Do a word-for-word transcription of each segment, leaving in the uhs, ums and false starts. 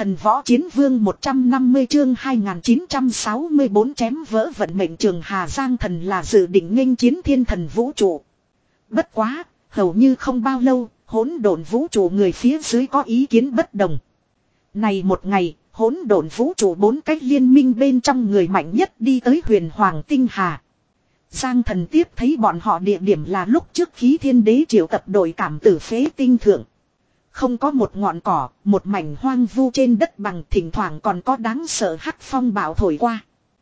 Thần võ chiến vương một trăm năm mươi chương hai nghìn chín trăm sáu mươi bốn chém vỡ vận mệnh trường Hà Giang Thần là dự định nghênh chiến thiên thần vũ trụ. Bất quá, hầu như không bao lâu, hỗn độn vũ trụ người phía dưới có ý kiến bất đồng. Này một ngày, hỗn độn vũ trụ bốn cách liên minh bên trong người mạnh nhất đi tới huyền hoàng tinh hà. Giang Thần tiếp thấy bọn họ địa điểm là lúc trước khí thiên đế triệu tập đội cảm tử phế tinh thượng. Không có một ngọn cỏ, một mảnh hoang vu trên đất bằng, thỉnh thoảng còn có đáng sợ hắc phong bão thổi qua.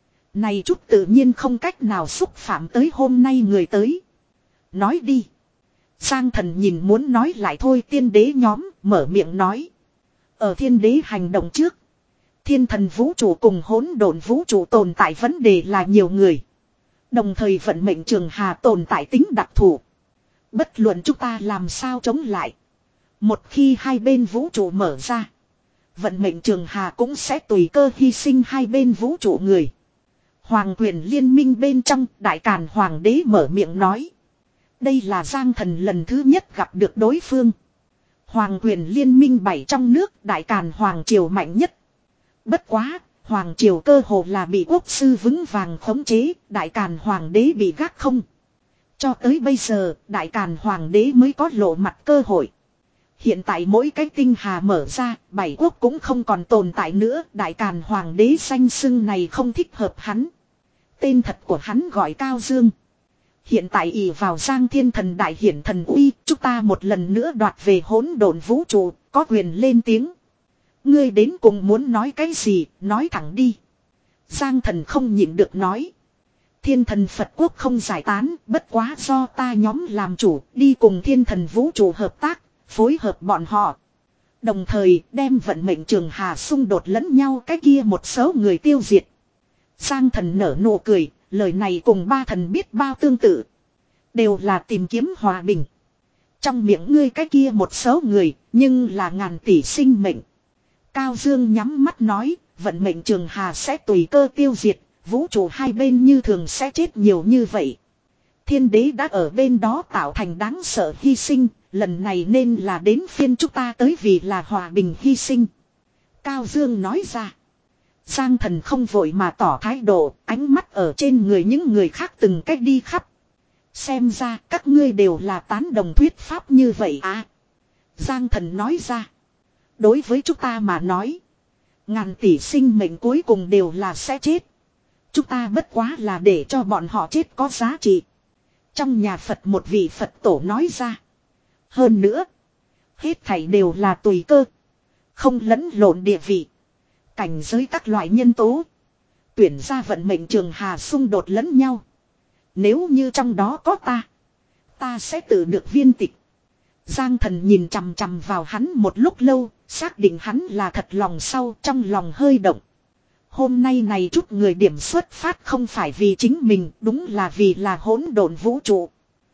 Này chút tự nhiên không cách nào xúc phạm tới hôm nay người tới. Nói đi. Giang Thần nhìn muốn nói lại thôi tiên đế nhóm, mở miệng nói. Ở thiên đế hành động trước, thiên thần vũ trụ cùng hỗn độn vũ trụ tồn tại vấn đề là nhiều người. Đồng thời vận mệnh trường hà tồn tại tính đặc thù. Bất luận chúng ta làm sao chống lại. Một khi hai bên vũ trụ mở ra, vận mệnh trường hà cũng sẽ tùy cơ hy sinh hai bên vũ trụ người. Hoàng quyền liên minh bên trong, Đại Càn Hoàng đế mở miệng nói. Đây là Giang Thần lần thứ nhất gặp được đối phương. Hoàng quyền liên minh bảy trong nước, Đại Càn Hoàng triều mạnh nhất. Bất quá, Hoàng triều cơ hồ là bị quốc sư vững vàng khống chế, Đại Càn Hoàng đế bị gác không. Cho tới bây giờ, Đại Càn Hoàng đế mới có lộ mặt cơ hội. Hiện tại mỗi cái tinh hà mở ra, bảy quốc cũng không còn tồn tại nữa, Đại Càn Hoàng đế danh xưng này không thích hợp hắn. Tên thật của hắn gọi Cao Dương. Hiện tại ỷ vào Giang Thiên Thần đại hiển thần uy, chúng ta một lần nữa đoạt về hỗn độn vũ trụ, có quyền lên tiếng. Ngươi đến cùng muốn nói cái gì, nói thẳng đi. Giang Thần không nhịn được nói. Thiên thần Phật quốc không giải tán, bất quá do ta nhóm làm chủ, đi cùng thiên thần vũ trụ hợp tác, phối hợp bọn họ. Đồng thời đem vận mệnh trường hà xung đột lẫn nhau cái kia một số người tiêu diệt. Giang Thần nở nụ cười, lời này cùng ba thần biết bao tương tự. Đều là tìm kiếm hòa bình. Trong miệng ngươi cái kia một số người, nhưng là ngàn tỷ sinh mệnh. Cao Dương nhắm mắt nói, vận mệnh trường hà sẽ tùy cơ tiêu diệt, vũ trụ hai bên như thường sẽ chết nhiều như vậy. Thiên đế đã ở bên đó tạo thành đáng sợ hy sinh, lần này nên là đến phiên chúng ta tới vì là hòa bình hy sinh. Cao Dương nói ra. Giang Thần không vội mà tỏ thái độ, ánh mắt ở trên người những người khác từng cách đi khắp. Xem ra các ngươi đều là tán đồng thuyết pháp như vậy à. Giang Thần nói ra. Đối với chúng ta mà nói, ngàn tỷ sinh mệnh cuối cùng đều là sẽ chết. Chúng ta bất quá là để cho bọn họ chết có giá trị. Trong nhà Phật một vị Phật tổ nói ra. Hơn nữa, hết thảy đều là tùy cơ, không lẫn lộn địa vị, cảnh giới các loại nhân tố, tuyển ra vận mệnh trường hà xung đột lẫn nhau. Nếu như trong đó có ta, ta sẽ tự được viên tịch. Giang Thần nhìn chằm chằm vào hắn một lúc lâu, xác định hắn là thật lòng sau, trong lòng hơi động. Hôm nay này chút người điểm xuất phát không phải vì chính mình, đúng là vì là hỗn độn vũ trụ.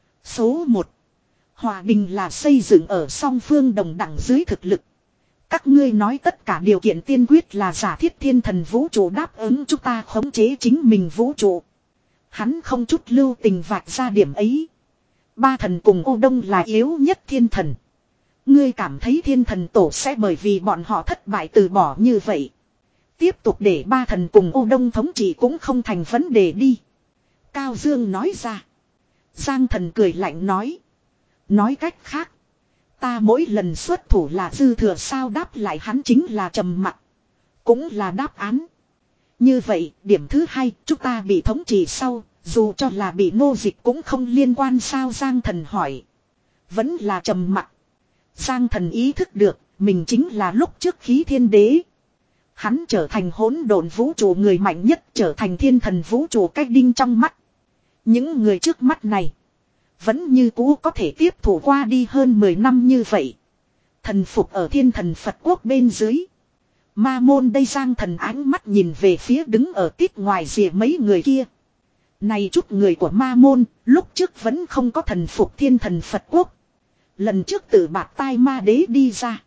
Số một. Hòa bình là xây dựng ở song phương đồng đẳng dưới thực lực. Các ngươi nói tất cả điều kiện tiên quyết là giả thiết thiên thần vũ trụ đáp ứng chúng ta khống chế chính mình vũ trụ. Hắn không chút lưu tình vạch ra điểm ấy. Ba thần cùng Ô Đông là yếu nhất thiên thần. Ngươi cảm thấy thiên thần tổ sẽ bởi vì bọn họ thất bại từ bỏ như vậy. Tiếp tục để ba thần cùng Ô Đông thống trị cũng không thành vấn đề đi. Cao Dương nói ra. Giang Thần cười lạnh nói. Nói cách khác, ta mỗi lần xuất thủ là dư thừa sao, đáp lại hắn chính là trầm mặc. Cũng là đáp án. Như vậy, điểm thứ hai, chúng ta bị thống trị sau, dù cho là bị nô dịch cũng không liên quan sao, Giang Thần hỏi. Vẫn là trầm mặc. Giang Thần ý thức được, mình chính là lúc trước khí thiên đế. Hắn trở thành hỗn độn vũ trụ người mạnh nhất, trở thành thiên thần vũ trụ cách đinh trong mắt. Những người trước mắt này vẫn như cũ có thể tiếp thủ qua đi hơn mười năm như vậy. Thần phục ở thiên thần Phật quốc bên dưới. Ma môn đây, Giang Thần ánh mắt nhìn về phía đứng ở tít ngoài rìa mấy người kia. Này chút người của ma môn, lúc trước vẫn không có thần phục thiên thần Phật quốc. Lần trước tự bạc tai ma đế đi ra.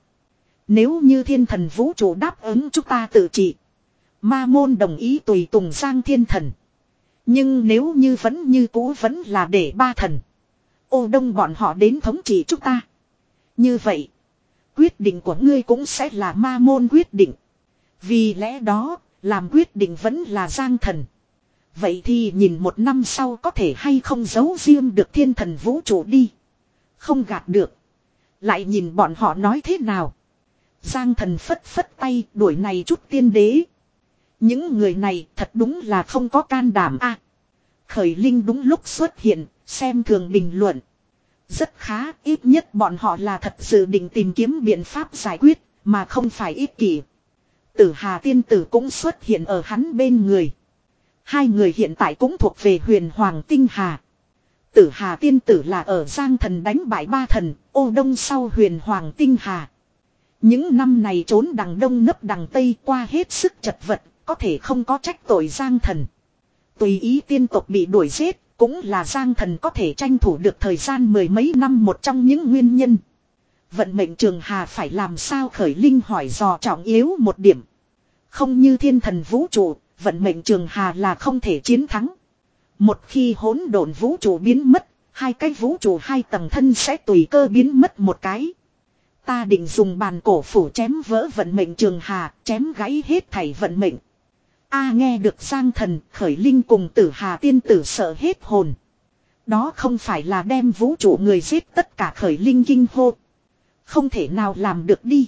Nếu như thiên thần vũ trụ đáp ứng chúng ta tự trị, ma môn đồng ý tùy tùng Giang Thiên Thần. Nhưng nếu như vẫn như cũ vẫn là để ba thần, Ô Đông bọn họ đến thống trị chúng ta, như vậy quyết định của ngươi cũng sẽ là ma môn quyết định. Vì lẽ đó, làm quyết định vẫn là Giang Thần. Vậy thì nhìn một năm sau có thể hay không giấu riêng được thiên thần vũ trụ đi. Không gạt được. Lại nhìn bọn họ nói thế nào. Giang Thần phất phất tay đuổi này chút tiên đế. Những người này thật đúng là không có can đảm a. Khởi Linh đúng lúc xuất hiện, xem thường bình luận. Rất khá, ít nhất bọn họ là thật sự định tìm kiếm biện pháp giải quyết, mà không phải ích kỷ. Tử Hà tiên tử cũng xuất hiện ở hắn bên người. Hai người hiện tại cũng thuộc về huyền hoàng tinh hà. Tử Hà tiên tử là ở Giang Thần đánh bại ba thần, ô đông sau huyền hoàng tinh hà. Những năm này trốn đằng đông nấp đằng tây qua hết sức chật vật, có thể không có trách tội Giang Thần. Tùy ý tiên tộc bị đuổi giết, cũng là Giang Thần có thể tranh thủ được thời gian mười mấy năm một trong những nguyên nhân. Vận mệnh trường hà phải làm sao Khởi Linh hỏi dò trọng yếu một điểm. Không như thiên thần vũ trụ, vận mệnh trường hà là không thể chiến thắng. Một khi hỗn độn vũ trụ biến mất, hai cái vũ trụ hai tầng thân sẽ tùy cơ biến mất một cái. Ta định dùng bàn cổ phủ chém vỡ vận mệnh trường hà, chém gãy hết thảy vận mệnh. A nghe được Giang Thần, Khởi Linh cùng Tử Hà tiên tử sợ hết hồn. Đó không phải là đem vũ trụ người giết tất cả Khởi Linh kinh hô. Không thể nào làm được đi.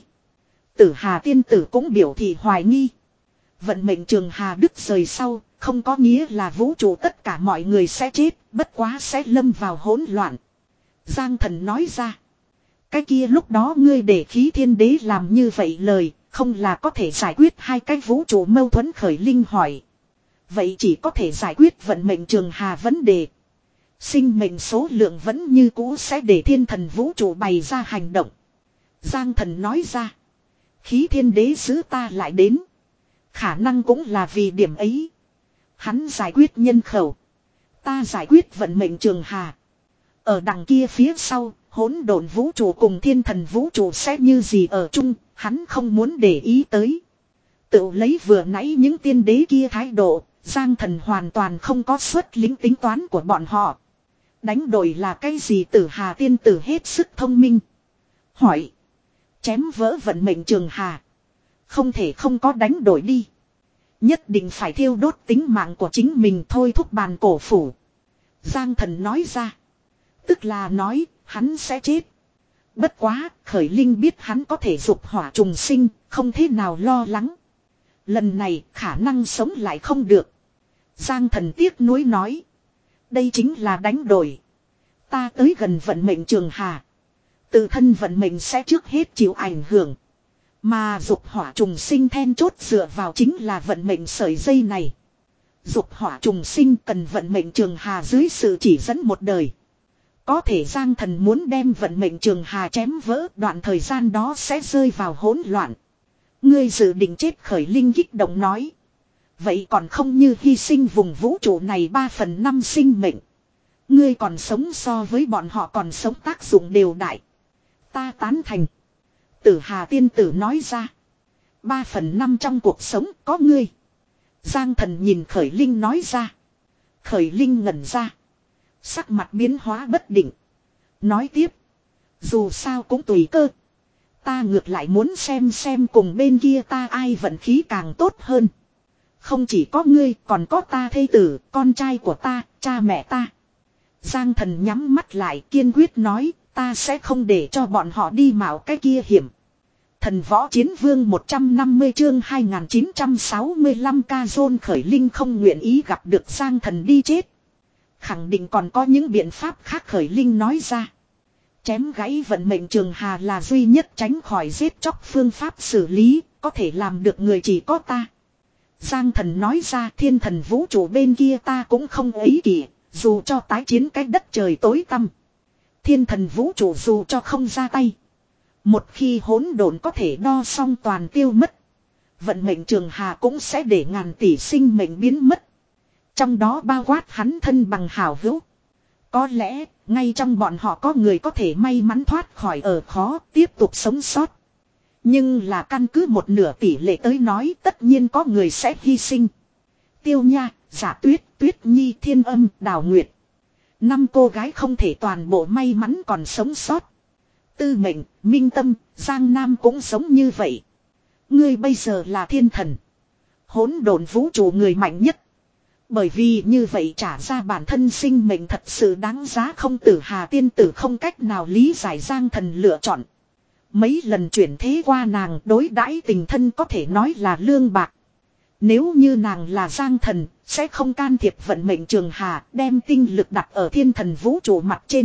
Tử Hà tiên tử cũng biểu thị hoài nghi. Vận mệnh trường hà đứt rời sau, không có nghĩa là vũ trụ tất cả mọi người sẽ chết, bất quá sẽ lâm vào hỗn loạn. Giang Thần nói ra. Cái kia lúc đó ngươi để khí thiên đế làm như vậy lời, không là có thể giải quyết hai cái vũ trụ mâu thuẫn Khởi Linh hỏi. Vậy chỉ có thể giải quyết vận mệnh trường hà vấn đề. Sinh mệnh số lượng vẫn như cũ sẽ để thiên thần vũ trụ bày ra hành động. Giang Thần nói ra. Khí thiên đế giữ ta lại đến. Khả năng cũng là vì điểm ấy. Hắn giải quyết nhân khẩu. Ta giải quyết vận mệnh trường hà. Ở đằng kia phía sau, hỗn độn vũ trụ cùng thiên thần vũ trụ sẽ như gì ở chung, hắn không muốn để ý tới. Tự lấy vừa nãy những tiên đế kia thái độ, Giang Thần hoàn toàn không có suất lính tính toán của bọn họ. Đánh đổi là cái gì Tử Hà tiên tử hết sức thông minh. Hỏi. Chém vỡ vận mệnh trường hà. Không thể không có đánh đổi đi. Nhất định phải thiêu đốt tính mạng của chính mình thôi thúc bàn cổ phủ. Giang Thần nói ra. Tức là nói, hắn sẽ chết. Bất quá, Khởi Linh biết hắn có thể dục hỏa trùng sinh, không thế nào lo lắng. Lần này, khả năng sống lại không được. Giang Thần tiếc nuối nói. Đây chính là đánh đổi. Ta tới gần vận mệnh trường hà. Tự thân vận mệnh sẽ trước hết chịu ảnh hưởng. Mà dục hỏa trùng sinh then chốt dựa vào chính là vận mệnh sợi dây này. Dục hỏa trùng sinh cần vận mệnh trường hà dưới sự chỉ dẫn một đời. Có thể Giang Thần muốn đem vận mệnh trường hà chém vỡ, đoạn thời gian đó sẽ rơi vào hỗn loạn. Ngươi dự định chết Khởi Linh kích động nói. Vậy còn không như hy sinh vùng vũ trụ này ba phần năm sinh mệnh. Ngươi còn sống so với bọn họ còn sống tác dụng đều đại. Ta tán thành. Tử Hà tiên tử nói ra. Ba phần năm trong cuộc sống có ngươi. Giang Thần nhìn Khởi Linh nói ra. Khởi Linh ngẩn ra. Sắc mặt biến hóa bất định. Nói tiếp. Dù sao cũng tùy cơ. Ta ngược lại muốn xem xem cùng bên kia ta ai vận khí càng tốt hơn. Không chỉ có ngươi còn có ta thê tử, con trai của ta, cha mẹ ta. Giang Thần nhắm mắt lại kiên quyết nói. Ta sẽ không để cho bọn họ đi mạo cái kia hiểm. Thần võ chiến vương một trăm năm mươi chương hai nghìn chín trăm sáu mươi lăm ca dôn Khởi Linh không nguyện ý gặp được Giang Thần đi chết. Khẳng định còn có những biện pháp khác Khởi Linh nói ra. Chém gãy vận mệnh trường hà là duy nhất tránh khỏi giết chóc phương pháp xử lý, có thể làm được người chỉ có ta. Giang Thần nói ra thiên thần vũ trụ bên kia ta cũng không ấy kỷ, dù cho tái chiến cái đất trời tối tăm. Thiên thần vũ trụ dù cho không ra tay. Một khi hỗn độn có thể đo xong toàn tiêu mất. Vận mệnh trường hà cũng sẽ để ngàn tỷ sinh mệnh biến mất. Trong đó bao quát hắn thân bằng hảo hữu. Có lẽ, ngay trong bọn họ có người có thể may mắn thoát khỏi ở khó tiếp tục sống sót. Nhưng là căn cứ một nửa tỷ lệ tới nói tất nhiên có người sẽ hy sinh. Tiêu Nha, Giả Tuyết, Tuyết Nhi, Thiên Âm, Đào Nguyệt. Năm cô gái không thể toàn bộ may mắn còn sống sót. Tư Mệnh, Minh Tâm, Giang Nam cũng sống như vậy. Ngươi bây giờ là thiên thần. Hỗn độn vũ trụ người mạnh nhất. Bởi vì như vậy trả ra bản thân sinh mệnh thật sự đáng giá không. Tử Hà tiên tử không cách nào lý giải Giang Thần lựa chọn. Mấy lần chuyển thế qua nàng đối đãi tình thân có thể nói là lương bạc. Nếu như nàng là Giang Thần, sẽ không can thiệp vận mệnh Trường Hà, đem tinh lực đặt ở thiên thần vũ trụ mặt trên.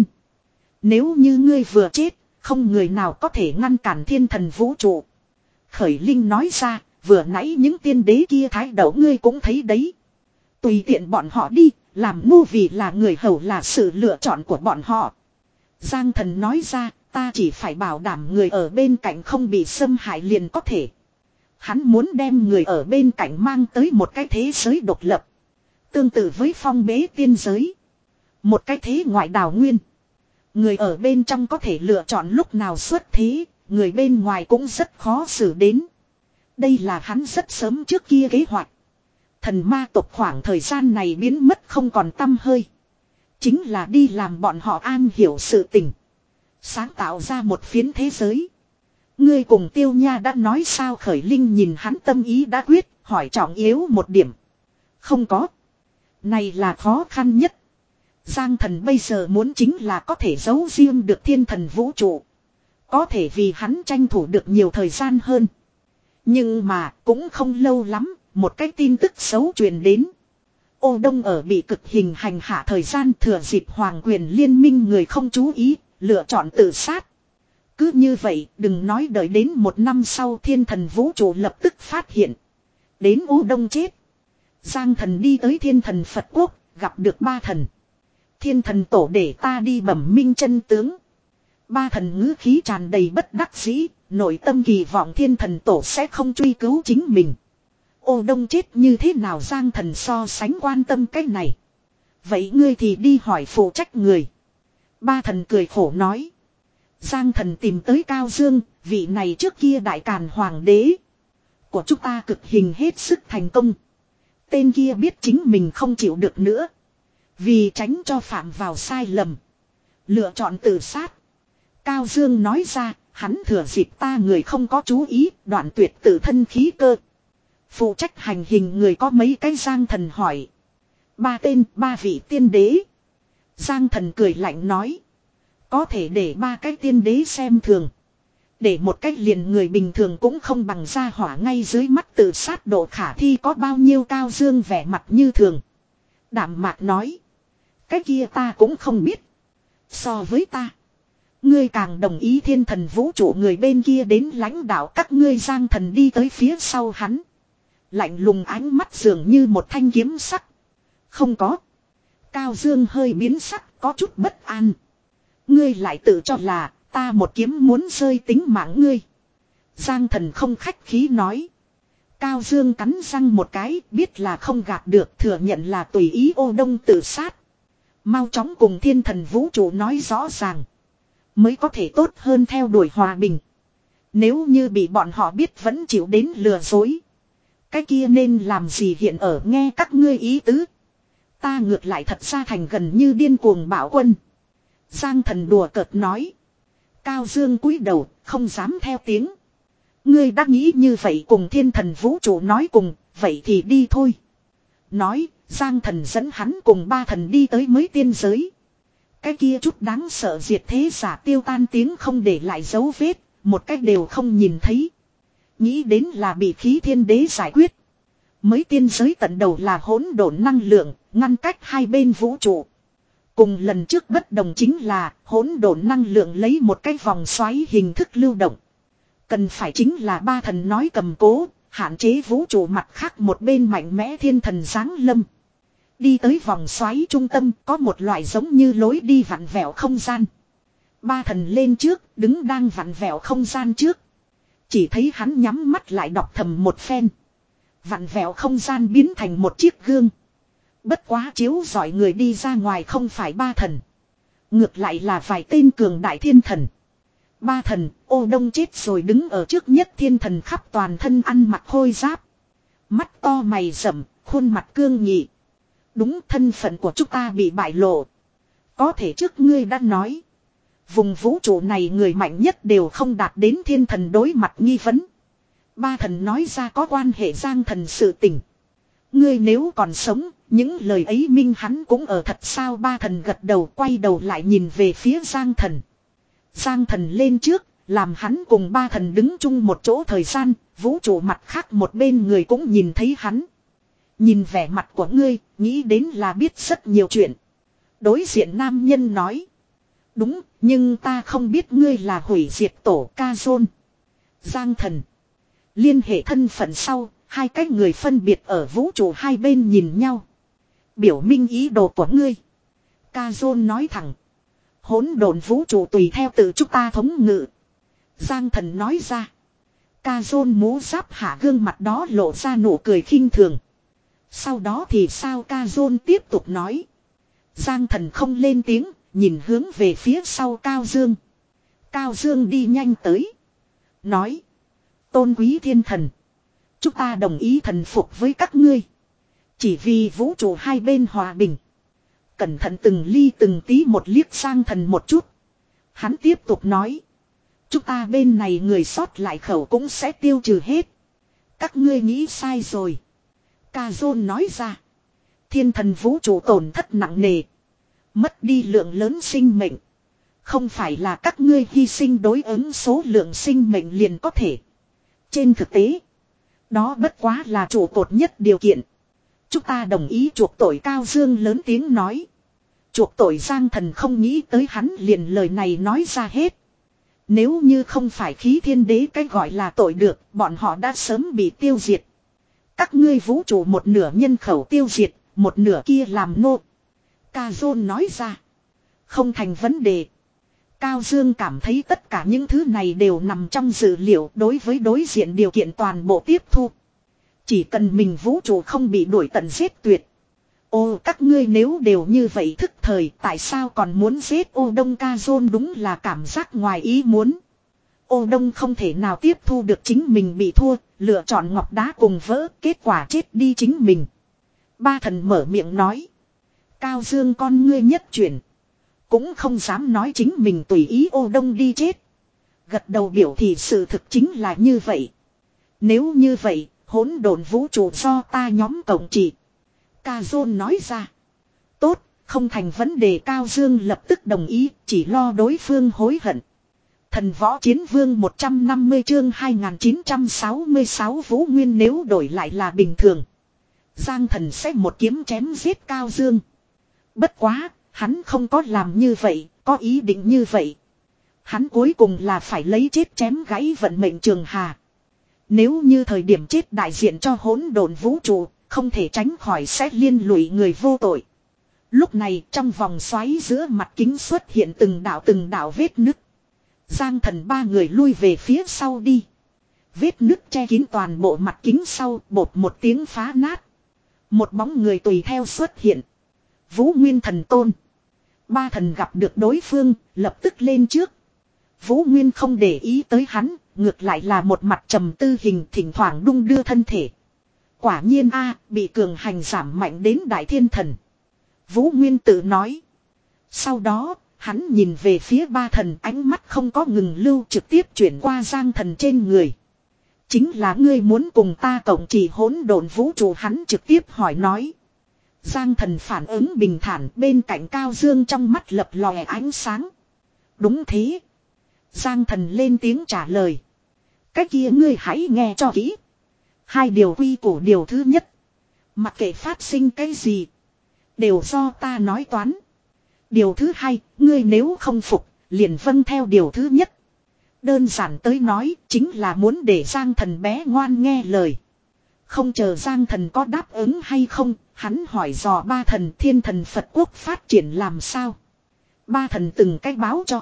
Nếu như ngươi vừa chết, không người nào có thể ngăn cản thiên thần vũ trụ. Khởi Linh nói ra, vừa nãy những tiên đế kia thái độ ngươi cũng thấy đấy. Tùy tiện bọn họ đi, làm nô vì là người hầu là sự lựa chọn của bọn họ. Giang Thần nói ra, ta chỉ phải bảo đảm người ở bên cạnh không bị xâm hại liền có thể. Hắn muốn đem người ở bên cạnh mang tới một cái thế giới độc lập. Tương tự với phong bế tiên giới. Một cái thế ngoại đảo nguyên. Người ở bên trong có thể lựa chọn lúc nào xuất thế, người bên ngoài cũng rất khó xử đến. Đây là hắn rất sớm trước kia kế hoạch. Thần ma tộc khoảng thời gian này biến mất không còn tăm hơi. Chính là đi làm bọn họ an hiểu sự tình. Sáng tạo ra một phiến thế giới. Ngươi cùng Tiêu Nha đã nói sao? Khởi Linh nhìn hắn tâm ý đã quyết, hỏi trọng yếu một điểm. Không có. Này là khó khăn nhất. Giang Thần bây giờ muốn chính là có thể giấu riêng được thiên thần vũ trụ. Có thể vì hắn tranh thủ được nhiều thời gian hơn. Nhưng mà cũng không lâu lắm, một cái tin tức xấu truyền đến. Ô Đông ở bị cực hình hành hạ thời gian thừa dịp hoàng quyền liên minh người không chú ý, lựa chọn tự sát. Cứ như vậy, đừng nói đợi đến một năm sau thiên thần vũ trụ lập tức phát hiện. Đến Ô Đông chết. Giang Thần đi tới thiên thần Phật Quốc, gặp được ba thần. Thiên thần tổ để ta đi bẩm minh chân tướng. Ba thần ngữ khí tràn đầy bất đắc dĩ, nội tâm kỳ vọng thiên thần tổ sẽ không truy cứu chính mình. Ô Đông chết như thế nào? Giang Thần so sánh quan tâm cái này. Vậy ngươi thì đi hỏi phụ trách người. Ba thần cười khổ nói. Giang Thần tìm tới Cao Dương, vị này trước kia đại càn hoàng đế. Của chúng ta cực hình hết sức thành công. Tên kia biết chính mình không chịu được nữa. Vì tránh cho phạm vào sai lầm. Lựa chọn tự sát. Cao Dương nói ra, hắn thừa dịp ta người không có chú ý, đoạn tuyệt tự thân khí cơ. Phụ trách hành hình người có mấy cái? Giang Thần hỏi. Ba tên, ba vị tiên đế. Giang Thần cười lạnh nói. Có thể để ba cái tiên đế xem thường. Để một cách liền người bình thường cũng không bằng ra hỏa ngay dưới mắt tự sát độ khả thi có bao nhiêu? Cao Dương vẻ mặt như thường. Đạm mạc nói. Cái kia ta cũng không biết. So với ta. Ngươi càng đồng ý thiên thần vũ trụ người bên kia đến lãnh đạo các ngươi. Giang Thần đi tới phía sau hắn. Lạnh lùng ánh mắt dường như một thanh kiếm sắc. Không có. Cao Dương hơi biến sắc, có chút bất an. Ngươi lại tự cho là ta một kiếm muốn rơi tính mạng ngươi. Giang Thần không khách khí nói. Cao Dương cắn răng một cái, biết là không gạt được, thừa nhận là tùy ý Ô Đông tự sát. Mau chóng cùng thiên thần vũ trụ nói rõ ràng. Mới có thể tốt hơn theo đuổi hòa bình. Nếu như bị bọn họ biết vẫn chịu đến lừa dối. Cái kia nên làm gì? Hiện ở nghe các ngươi ý tứ. Ta ngược lại thật ra thành gần như điên cuồng bạo quân. Giang Thần đùa cợt nói. Cao Dương cúi đầu, không dám theo tiếng. Ngươi đã nghĩ như vậy cùng thiên thần vũ trụ nói cùng, vậy thì đi thôi. Nói, Giang Thần dẫn hắn cùng ba thần đi tới mới tiên giới. Cái kia chút đáng sợ diệt thế giả tiêu tan tiếng không để lại dấu vết, một cách đều không nhìn thấy. Nghĩ đến là bị khí thiên đế giải quyết. Mới tiên giới tận đầu là hỗn độn năng lượng, ngăn cách hai bên vũ trụ. Cùng lần trước bất đồng chính là hỗn độn năng lượng lấy một cái vòng xoáy hình thức lưu động. Cần phải chính là ba thần nói cầm cố, hạn chế vũ trụ mặt khác một bên mạnh mẽ thiên thần giáng lâm. Đi tới vòng xoáy trung tâm có một loại giống như lối đi vặn vẹo không gian. Ba thần lên trước, đứng đang vặn vẹo không gian trước. Chỉ thấy hắn nhắm mắt lại đọc thầm một phen. Vặn vẹo không gian biến thành một chiếc gương. Bất quá chiếu rọi người đi ra ngoài không phải ba thần. Ngược lại là vài tên cường đại thiên thần. Ba thần, Ô Đông chết rồi đứng ở trước nhất thiên thần khắp toàn thân ăn mặc khôi giáp. Mắt to mày rậm, khuôn mặt cương nghị. Đúng, thân phận của chúng ta bị bại lộ. Có thể trước ngươi đã nói. Vùng vũ trụ này người mạnh nhất đều không đạt đến thiên thần đối mặt nghi vấn. Ba thần nói ra có quan hệ Giang Thần sự tình. Ngươi nếu còn sống, những lời ấy minh hắn cũng ở thật sao? Ba thần gật đầu, quay đầu lại nhìn về phía Giang Thần. Giang Thần lên trước, làm hắn cùng ba thần đứng chung một chỗ thời gian, vũ trụ mặt khác một bên người cũng nhìn thấy hắn. Nhìn vẻ mặt của ngươi, nghĩ đến là biết rất nhiều chuyện. Đối diện nam nhân nói. Đúng, nhưng ta không biết ngươi là hủy diệt tổ Cazon. Giang Thần. Liên hệ thân phận sau, hai cái người phân biệt ở vũ trụ hai bên nhìn nhau. Biểu minh ý đồ của ngươi. Cazon nói thẳng. Hỗn độn vũ trụ tùy theo tự chúng ta thống ngự. Giang Thần nói ra. Cazon mũ giáp hạ gương mặt đó lộ ra nụ cười khinh thường. Sau đó thì sao? Cazon tiếp tục nói. Giang Thần không lên tiếng, nhìn hướng về phía sau Cao Dương. Cao Dương đi nhanh tới. Nói. Tôn quý thiên thần. Chúng ta đồng ý thần phục với các ngươi. Chỉ vì vũ trụ hai bên hòa bình. Cẩn thận từng ly từng tí một liếc Giang Thần một chút. Hắn tiếp tục nói. Chúng ta bên này người sót lại khẩu cũng sẽ tiêu trừ hết. Các ngươi nghĩ sai rồi. Cazon nói ra. Thiên thần vũ trụ tổn thất nặng nề. Mất đi lượng lớn sinh mệnh. Không phải là các ngươi hy sinh đối ứng số lượng sinh mệnh liền có thể. Trên thực tế. Đó bất quá là trụ cột nhất điều kiện. Chúng ta đồng ý chuộc tội. Cao Dương lớn tiếng nói. Chuộc tội? Giang Thần không nghĩ tới hắn liền lời này nói ra hết. Nếu như không phải khí thiên đế cái gọi là tội được, bọn họ đã sớm bị tiêu diệt. Các ngươi vũ trụ một nửa nhân khẩu tiêu diệt, một nửa kia làm nô. Cazon nói ra. Không thành vấn đề. Cao Dương cảm thấy tất cả những thứ này đều nằm trong dự liệu đối với đối diện điều kiện toàn bộ tiếp thu. Chỉ cần mình vũ trụ không bị đuổi tận giết tuyệt. Ô, các ngươi nếu đều như vậy thức thời, tại sao còn muốn giết Ô Đông? Cazon đúng là cảm giác ngoài ý muốn. Ô Đông không thể nào tiếp thu được chính mình bị thua, lựa chọn ngọc đá cùng vỡ, kết quả chết đi chính mình. Ba thần mở miệng nói. Cao Dương con ngươi nhất chuyển. Cũng không dám nói chính mình tùy ý Ô Đông đi chết. Gật đầu biểu thì sự thực chính là như vậy. Nếu như vậy, hỗn độn vũ trụ do ta nhóm cộng trị. Cazon nói ra. Tốt, không thành vấn đề. Cao Dương lập tức đồng ý, chỉ lo đối phương hối hận. Thần võ chiến vương một trăm năm mươi chương hai nghìn chín trăm sáu mươi sáu Vũ Nguyên nếu đổi lại là bình thường. Giang Thần sẽ một kiếm chém giết Cao Dương. Bất quá, hắn không có làm như vậy, có ý định như vậy. Hắn cuối cùng là phải lấy chết chém gãy vận mệnh Trường Hà. Nếu như thời điểm chết đại diện cho hỗn độn vũ trụ, không thể tránh khỏi sẽ liên lụy người vô tội. Lúc này trong vòng xoáy giữa mặt kính xuất hiện từng đạo từng đạo vết nứt. Giang Thần ba người lui về phía sau đi. Vết nứt che kín toàn bộ mặt kính sau, bột một tiếng phá nát. Một bóng người tùy theo xuất hiện. Vũ Nguyên thần tôn. Ba thần gặp được đối phương, lập tức lên trước. Vũ Nguyên không để ý tới hắn, ngược lại là một mặt trầm tư hình thỉnh thoảng đung đưa thân thể. Quả nhiên a, bị cường hành giảm mạnh đến đại thiên thần. Vũ Nguyên tự nói. Sau đó, hắn nhìn về phía ba thần, ánh mắt không có ngừng lưu, trực tiếp chuyển qua Giang Thần trên người. Chính là ngươi muốn cùng ta cộng trị hỗn độn vũ trụ? Hắn trực tiếp hỏi nói. Giang Thần phản ứng bình thản, bên cạnh Cao Dương trong mắt lập lòe ánh sáng. Đúng thế. Giang Thần lên tiếng trả lời. Cái kia ngươi hãy nghe cho kỹ. Hai điều quy củ, điều thứ nhất. Mặc kệ phát sinh cái gì, đều do ta nói toán. Điều thứ hai, ngươi nếu không phục, liền vâng theo điều thứ nhất. Đơn giản tới nói, chính là muốn để Giang Thần bé ngoan nghe lời. Không chờ Giang Thần có đáp ứng hay không, hắn hỏi dò ba thần thiên thần Phật quốc phát triển làm sao. Ba thần từng cách báo cho.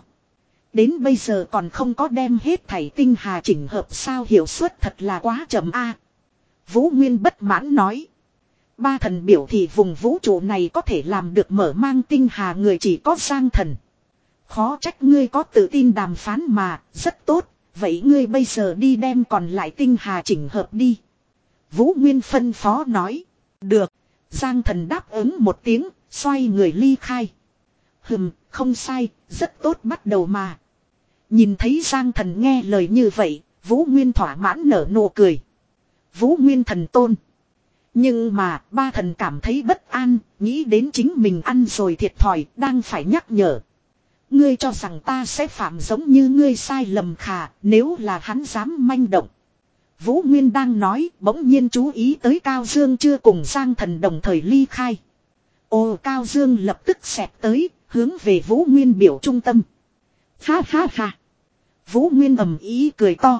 Đến bây giờ còn không có đem hết thảy tinh hà chỉnh hợp sao, hiệu suất thật là quá chậm a. Vũ Nguyên bất mãn nói. Ba thần biểu thị vùng vũ trụ này có thể làm được mở mang tinh hà người chỉ có Giang Thần. Khó trách ngươi có tự tin đàm phán mà, rất tốt, vậy ngươi bây giờ đi đem còn lại tinh hà chỉnh hợp đi. Vũ Nguyên phân phó nói. Được. Giang Thần đáp ứng một tiếng, xoay người ly khai. Hừm, không sai, rất tốt bắt đầu mà. Nhìn thấy Giang Thần nghe lời như vậy, Vũ Nguyên thỏa mãn nở nụ cười. Vũ Nguyên thần tôn. Nhưng mà ba thần cảm thấy bất an, nghĩ đến chính mình ăn rồi thiệt thòi, đang phải nhắc nhở. Ngươi cho rằng ta sẽ phạm giống như ngươi sai lầm khà, nếu là hắn dám manh động. Vũ Nguyên đang nói, bỗng nhiên chú ý tới Cao Dương chưa cùng Giang Thần đồng thời ly khai. Ồ, Cao Dương lập tức xẹt tới, hướng về Vũ Nguyên biểu trung tâm. Ha ha ha. Vũ Nguyên ầm ý cười to.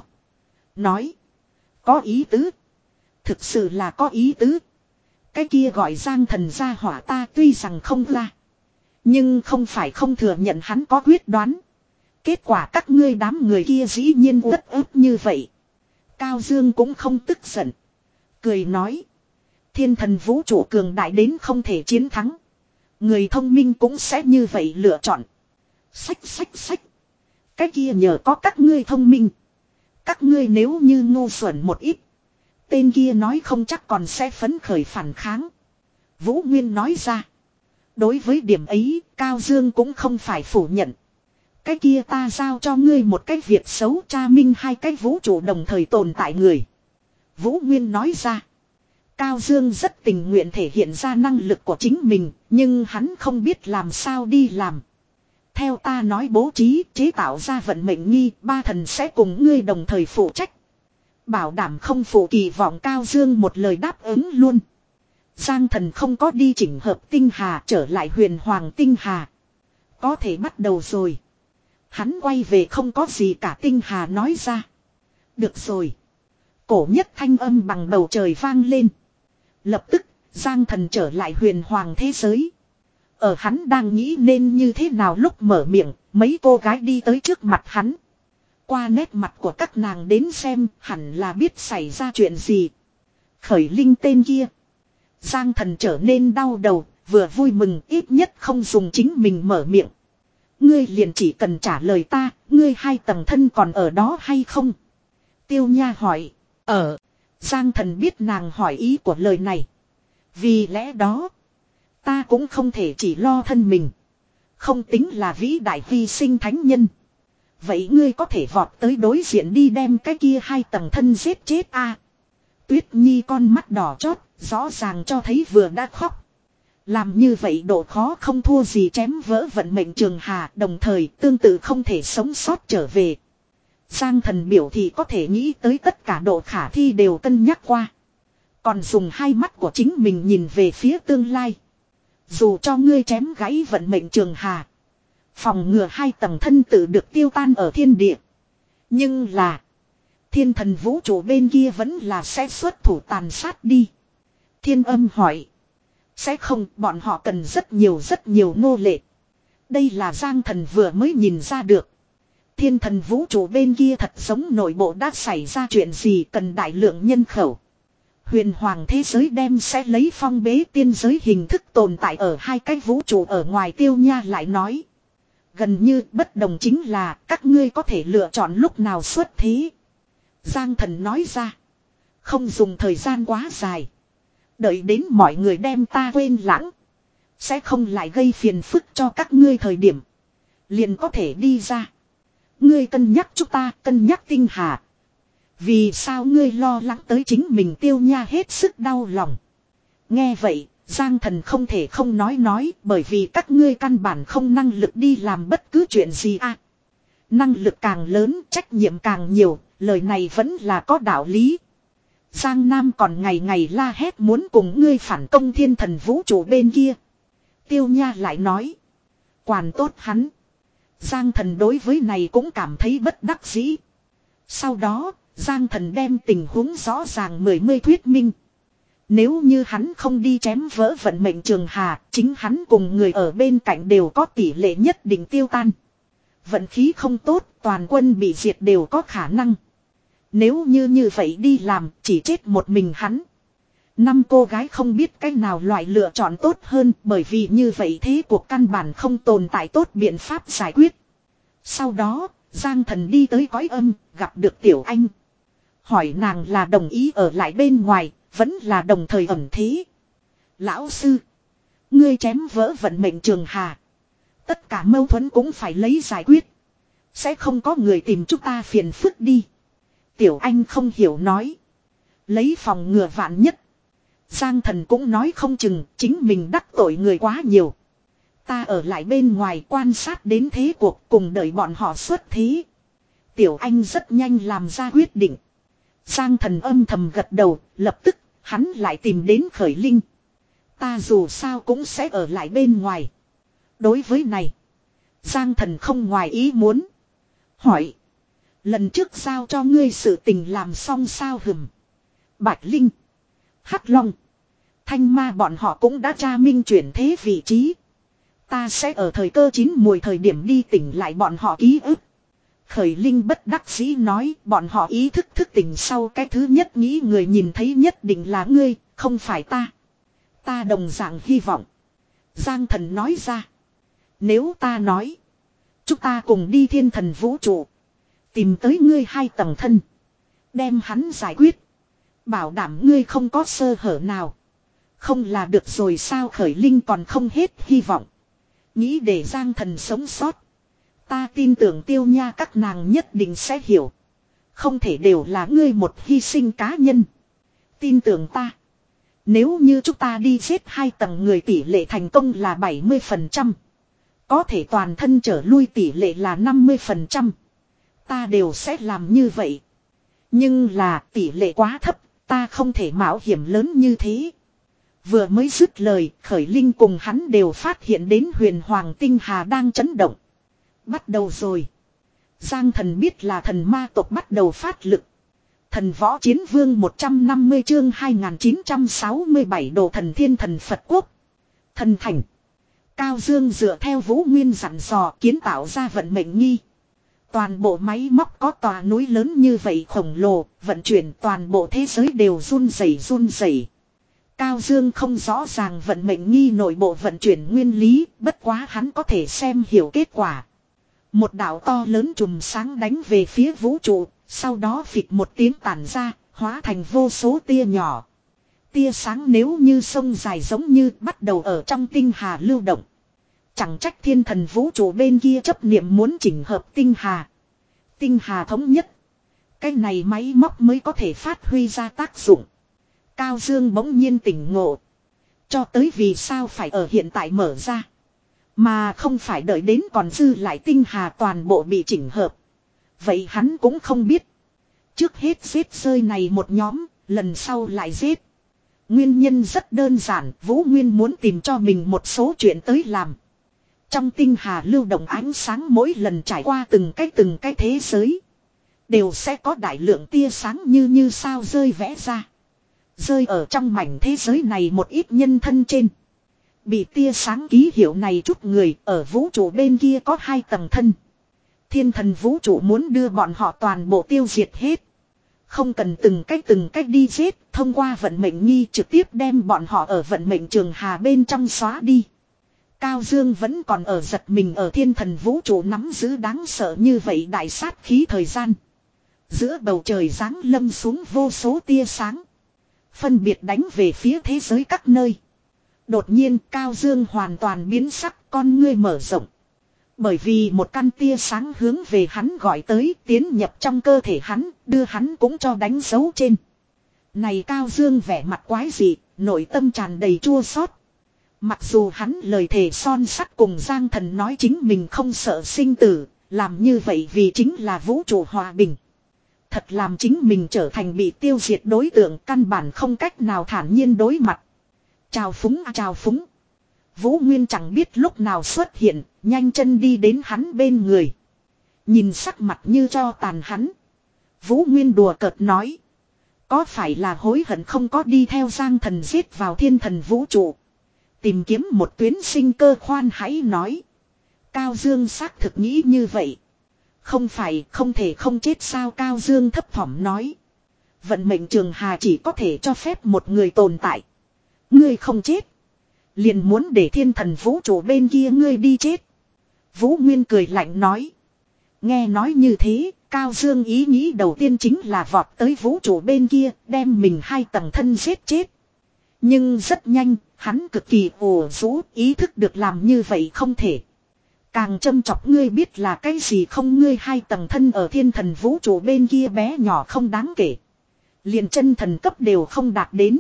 Nói. Có ý tứ. Thực sự là có ý tứ. Cái kia gọi Giang Thần ra hỏa ta tuy rằng không ra. Nhưng không phải không thừa nhận hắn có quyết đoán. Kết quả các ngươi đám người kia dĩ nhiên rất ức như vậy. Cao Dương cũng không tức giận. Cười nói. Thiên thần vũ trụ cường đại đến không thể chiến thắng. Người thông minh cũng sẽ như vậy lựa chọn. Sách sách sách. Cái kia nhờ có các ngươi thông minh. Các ngươi nếu như ngu xuẩn một ít. Tên kia nói không chắc còn sẽ phấn khởi phản kháng. Vũ Nguyên nói ra. Đối với điểm ấy, Cao Dương cũng không phải phủ nhận. Cái kia ta giao cho ngươi một cái việc xấu tra minh hai cái vũ trụ đồng thời tồn tại người. Vũ Nguyên nói ra. Cao Dương rất tình nguyện thể hiện ra năng lực của chính mình, nhưng hắn không biết làm sao đi làm. Theo ta nói bố trí chế tạo ra vận mệnh nghi, ba thần sẽ cùng ngươi đồng thời phụ trách. Bảo đảm không phụ kỳ vọng Cao Dương một lời đáp ứng luôn. Giang Thần không có đi chỉnh hợp tinh hà trở lại huyền hoàng tinh hà. Có thể bắt đầu rồi. Hắn quay về không có gì cả tinh hà nói ra. Được rồi. Cổ nhất thanh âm bằng bầu trời vang lên. Lập tức, Giang Thần trở lại huyền hoàng thế giới. Ở hắn đang nghĩ nên như thế nào lúc mở miệng, mấy cô gái đi tới trước mặt hắn. Qua nét mặt của các nàng đến xem, hẳn là biết xảy ra chuyện gì. Khởi Linh tên kia. Giang Thần trở nên đau đầu, vừa vui mừng ít nhất không dùng chính mình mở miệng. Ngươi liền chỉ cần trả lời ta, ngươi hai tầng thân còn ở đó hay không? Tiêu Nha hỏi. Ở. Giang Thần biết nàng hỏi ý của lời này. Vì lẽ đó, ta cũng không thể chỉ lo thân mình. Không tính là vĩ đại hy sinh thánh nhân. Vậy ngươi có thể vọt tới đối diện đi đem cái kia hai tầng thân giết chết a à? Tuyết Nhi con mắt đỏ chót, rõ ràng cho thấy vừa đã khóc. Làm như vậy độ khó không thua gì chém vỡ vận mệnh trường hà, đồng thời tương tự không thể sống sót trở về. Giang Thần biểu thì có thể nghĩ tới tất cả độ khả thi đều cân nhắc qua. Còn dùng hai mắt của chính mình nhìn về phía tương lai. Dù cho ngươi chém gãy vận mệnh trường hà, phòng ngừa hai tầng thân tự được tiêu tan ở thiên địa. Nhưng là, thiên thần vũ trụ bên kia vẫn là sẽ xuất thủ tàn sát đi. Thiên Âm hỏi. Sẽ không, bọn họ cần rất nhiều rất nhiều nô lệ. Đây là Giang Thần vừa mới nhìn ra được. Thiên thần vũ trụ bên kia thật giống nội bộ đã xảy ra chuyện gì cần đại lượng nhân khẩu. Huyền hoàng thế giới đem sẽ lấy phong bế tiên giới hình thức tồn tại ở hai cái vũ trụ ở ngoài. Tiêu Nha lại nói. Gần như bất đồng chính là các ngươi có thể lựa chọn lúc nào xuất thế. Giang Thần nói ra. Không dùng thời gian quá dài. Đợi đến mọi người đem ta quên lãng. Sẽ không lại gây phiền phức cho các ngươi thời điểm. Liền có thể đi ra. Ngươi cân nhắc chúng ta, cân nhắc tinh hà. Vì sao ngươi lo lắng tới chính mình? Tiêu Nha hết sức đau lòng. Nghe vậy, Giang Thần không thể không nói nói, bởi vì các ngươi căn bản không năng lực đi làm bất cứ chuyện gì à. Năng lực càng lớn, trách nhiệm càng nhiều, lời này vẫn là có đạo lý. Giang Nam còn ngày ngày la hét muốn cùng ngươi phản công thiên thần vũ trụ bên kia. Tiêu Nha lại nói. Quản tốt hắn. Giang Thần đối với này cũng cảm thấy bất đắc dĩ. Sau đó, Giang Thần đem tình huống rõ ràng mười mươi thuyết minh. Nếu như hắn không đi chém vỡ vận mệnh trường hà, chính hắn cùng người ở bên cạnh đều có tỷ lệ nhất định tiêu tan. Vận khí không tốt, toàn quân bị diệt đều có khả năng. Nếu như như vậy đi làm, chỉ chết một mình hắn. Năm cô gái không biết cách nào loại lựa chọn tốt hơn, bởi vì như vậy thế cuộc căn bản không tồn tại tốt biện pháp giải quyết. Sau đó, Giang Thần đi tới cõi âm, gặp được Tiểu Anh. Hỏi nàng là đồng ý ở lại bên ngoài, vẫn là đồng thời ẩn thế. Lão sư, ngươi chém vỡ vận mệnh trường hà. Tất cả mâu thuẫn cũng phải lấy giải quyết. Sẽ không có người tìm chúng ta phiền phức đi. Tiểu Anh không hiểu nói. Lấy phòng ngừa vạn nhất. Giang Thần cũng nói không chừng chính mình đắc tội người quá nhiều. Ta ở lại bên ngoài quan sát đến thế cuộc cùng đợi bọn họ xuất thí. Tiểu Anh rất nhanh làm ra quyết định. Giang Thần âm thầm gật đầu, lập tức hắn lại tìm đến Khởi Linh. Ta dù sao cũng sẽ ở lại bên ngoài. Đối với này, Giang Thần không ngoài ý muốn. Hỏi. Lần trước giao cho ngươi sự tình làm xong sao hừm. Bạch Linh, Hắc Long, Thanh Ma bọn họ cũng đã tra minh chuyển thế vị trí. Ta sẽ ở thời cơ chín mùi thời điểm đi tỉnh lại bọn họ ký ức. Khởi Linh bất đắc dĩ nói bọn họ ý thức thức tỉnh sau cái thứ nhất nghĩ người nhìn thấy nhất định là ngươi, không phải ta. Ta đồng dạng hy vọng. Giang Thần nói ra. Nếu ta nói. Chúng ta cùng đi thiên thần vũ trụ. Tìm tới ngươi hai tầng thân. Đem hắn giải quyết. Bảo đảm ngươi không có sơ hở nào. Không là được rồi sao Khởi Linh còn không hết hy vọng. Nghĩ để Giang Thần sống sót. Ta tin tưởng Tiêu Nha các nàng nhất định sẽ hiểu. Không thể đều là ngươi một hy sinh cá nhân. Tin tưởng ta. Nếu như chúng ta đi giết hai tầng người tỷ lệ thành công là bảy mươi phần trăm. Có thể toàn thân trở lui tỷ lệ là năm mươi phần trăm. Ta đều sẽ làm như vậy. Nhưng là tỷ lệ quá thấp. Ta không thể mạo hiểm lớn như thế. Vừa mới dứt lời, Khởi Linh cùng hắn đều phát hiện đến huyền hoàng tinh hà đang chấn động. Bắt đầu rồi. Giang Thần biết là thần ma tộc bắt đầu phát lực. Thần võ chiến vương một trăm năm mươi chương hai nghìn chín trăm sáu mươi bảy đồ thần thiên thần Phật quốc. Thần thành. Cao Dương dựa theo Vũ Nguyên dặn dò kiến tạo ra vận mệnh nghi. Toàn bộ máy móc có tòa núi lớn như vậy khổng lồ, vận chuyển toàn bộ thế giới đều run rẩy run rẩy. Cao Dương không rõ ràng vận mệnh nghi nội bộ vận chuyển nguyên lý, bất quá hắn có thể xem hiểu kết quả. Một đạo to lớn chùm sáng đánh về phía vũ trụ, sau đó phịch một tiếng tản ra, hóa thành vô số tia nhỏ. Tia sáng nếu như sông dài giống như bắt đầu ở trong tinh hà lưu động. Chẳng trách thiên thần vũ trụ bên kia chấp niệm muốn chỉnh hợp tinh hà. Tinh hà thống nhất. Cái này máy móc mới có thể phát huy ra tác dụng. Cao Dương bỗng nhiên tỉnh ngộ. Cho tới vì sao phải ở hiện tại mở ra. Mà không phải đợi đến còn dư lại tinh hà toàn bộ bị chỉnh hợp. Vậy hắn cũng không biết. Trước hết giết rơi này một nhóm, lần sau lại giết. Nguyên nhân rất đơn giản, Vũ Nguyên muốn tìm cho mình một số chuyện tới làm. Trong tinh hà lưu động ánh sáng mỗi lần trải qua từng cái từng cái thế giới. Đều sẽ có đại lượng tia sáng như như sao rơi vẽ ra. Rơi ở trong mảnh thế giới này một ít nhân thân trên. Bị tia sáng ký hiệu này chút người ở vũ trụ bên kia có hai tầng thân. Thiên thần vũ trụ muốn đưa bọn họ toàn bộ tiêu diệt hết. Không cần từng cách từng cách đi giết, thông qua vận mệnh nghi trực tiếp đem bọn họ ở vận mệnh trường hà bên trong xóa đi. Cao Dương vẫn còn ở giật mình ở thiên thần vũ trụ nắm giữ đáng sợ như vậy đại sát khí thời gian. Giữa bầu trời giáng lâm xuống vô số tia sáng. Phân biệt đánh về phía thế giới các nơi. Đột nhiên Cao Dương hoàn toàn biến sắc, con ngươi mở rộng. Bởi vì một căn tia sáng hướng về hắn gọi tới, tiến nhập trong cơ thể hắn, đưa hắn cũng cho đánh dấu trên. Này Cao Dương vẻ mặt quái dị, nội tâm tràn đầy chua xót. Mặc dù hắn lời thề son sắt cùng Giang Thần nói chính mình không sợ sinh tử, làm như vậy vì chính là vũ trụ hòa bình. Thật làm chính mình trở thành bị tiêu diệt đối tượng, căn bản không cách nào thản nhiên đối mặt. Chào phúng à chào phúng. Vũ Nguyên chẳng biết lúc nào xuất hiện, nhanh chân đi đến hắn bên người. Nhìn sắc mặt như cho tàn hắn. Vũ Nguyên đùa cợt nói. Có phải là hối hận không có đi theo Giang Thần giết vào thiên thần vũ trụ. Tìm kiếm một tuyến sinh cơ khoan hãy nói. Cao Dương xác thực nghĩ như vậy. Không phải không thể không chết sao Cao Dương thấp thỏm nói. Vận mệnh trường hà chỉ có thể cho phép một người tồn tại. Ngươi không chết. Liền muốn để thiên thần vũ trụ bên kia ngươi đi chết. Vũ Nguyên cười lạnh nói. Nghe nói như thế, Cao Dương ý nghĩ đầu tiên chính là vọt tới vũ trụ bên kia, đem mình hai tầng thân giết chết. Nhưng rất nhanh, hắn cực kỳ ồ rũ, ý thức được làm như vậy không thể. Càng châm chọc ngươi biết là cái gì không, ngươi hai tầng thân ở thiên thần vũ trụ bên kia bé nhỏ không đáng kể. Liền chân thần cấp đều không đạt đến.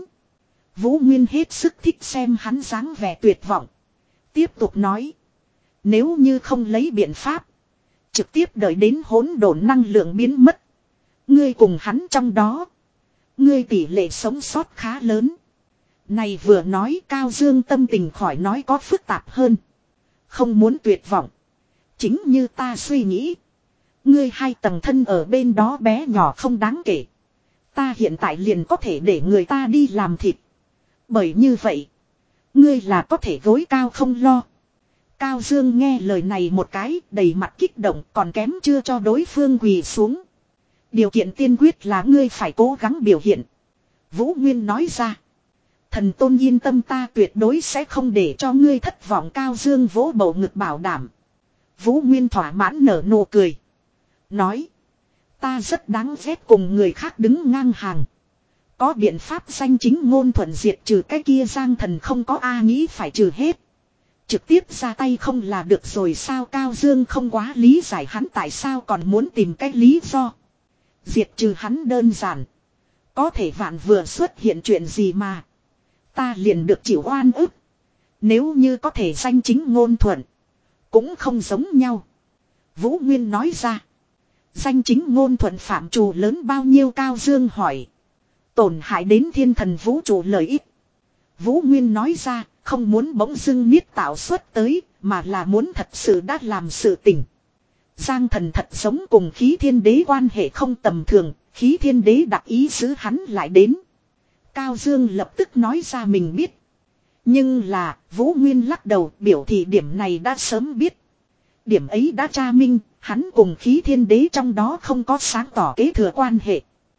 Vũ Nguyên hết sức thích xem hắn dáng vẻ tuyệt vọng. Tiếp tục nói. Nếu như không lấy biện pháp. Trực tiếp đợi đến hỗn độn năng lượng biến mất. Ngươi cùng hắn trong đó. Ngươi tỷ lệ sống sót khá lớn. Này vừa nói Cao Dương tâm tình khỏi nói có phức tạp hơn. Không muốn tuyệt vọng. Chính như ta suy nghĩ. Ngươi hai tầng thân ở bên đó bé nhỏ không đáng kể. Ta hiện tại liền có thể để người ta đi làm thịt. Bởi như vậy. Ngươi là có thể gối cao không lo. Cao Dương nghe lời này một cái đầy mặt kích động còn kém chưa cho đối phương quỳ xuống. Điều kiện tiên quyết là ngươi phải cố gắng biểu hiện. Vũ Nguyên nói ra. Thần tôn yên tâm ta tuyệt đối sẽ không để cho ngươi thất vọng. Cao Dương vỗ bầu ngực bảo đảm. Vũ Nguyên thỏa mãn nở nụ cười. Nói. Ta rất đáng ghét cùng người khác đứng ngang hàng. Có biện pháp danh chính ngôn thuận diệt trừ cái kia Giang Thần không có a nghĩ phải trừ hết. Trực tiếp ra tay không là được rồi sao. Cao Dương không quá lý giải hắn tại sao còn muốn tìm cái lý do. Diệt trừ hắn đơn giản. Có thể vạn vừa xuất hiện chuyện gì mà. Ta liền được chịu oan ức. Nếu như có thể danh chính ngôn thuận. Cũng không giống nhau. Vũ Nguyên nói ra. Danh chính ngôn thuận phạm trù lớn bao nhiêu Cao Dương hỏi. Tổn hại đến thiên thần vũ trụ lợi ích. Vũ Nguyên nói ra. Không muốn bỗng dưng niết tạo xuất tới. Mà là muốn thật sự đã làm sự tình. Giang Thần thật giống cùng khí thiên đế quan hệ không tầm thường. Khí thiên đế đặc ý giữ hắn lại đến. Cao Dương lập tức nói ra mình biết. Nhưng là Vũ Nguyên lắc đầu biểu thị điểm này đã sớm biết. Điểm ấy đã tra minh, hắn cùng khí thiên đế trong đó không có sáng tỏ kế thừa quan hệ.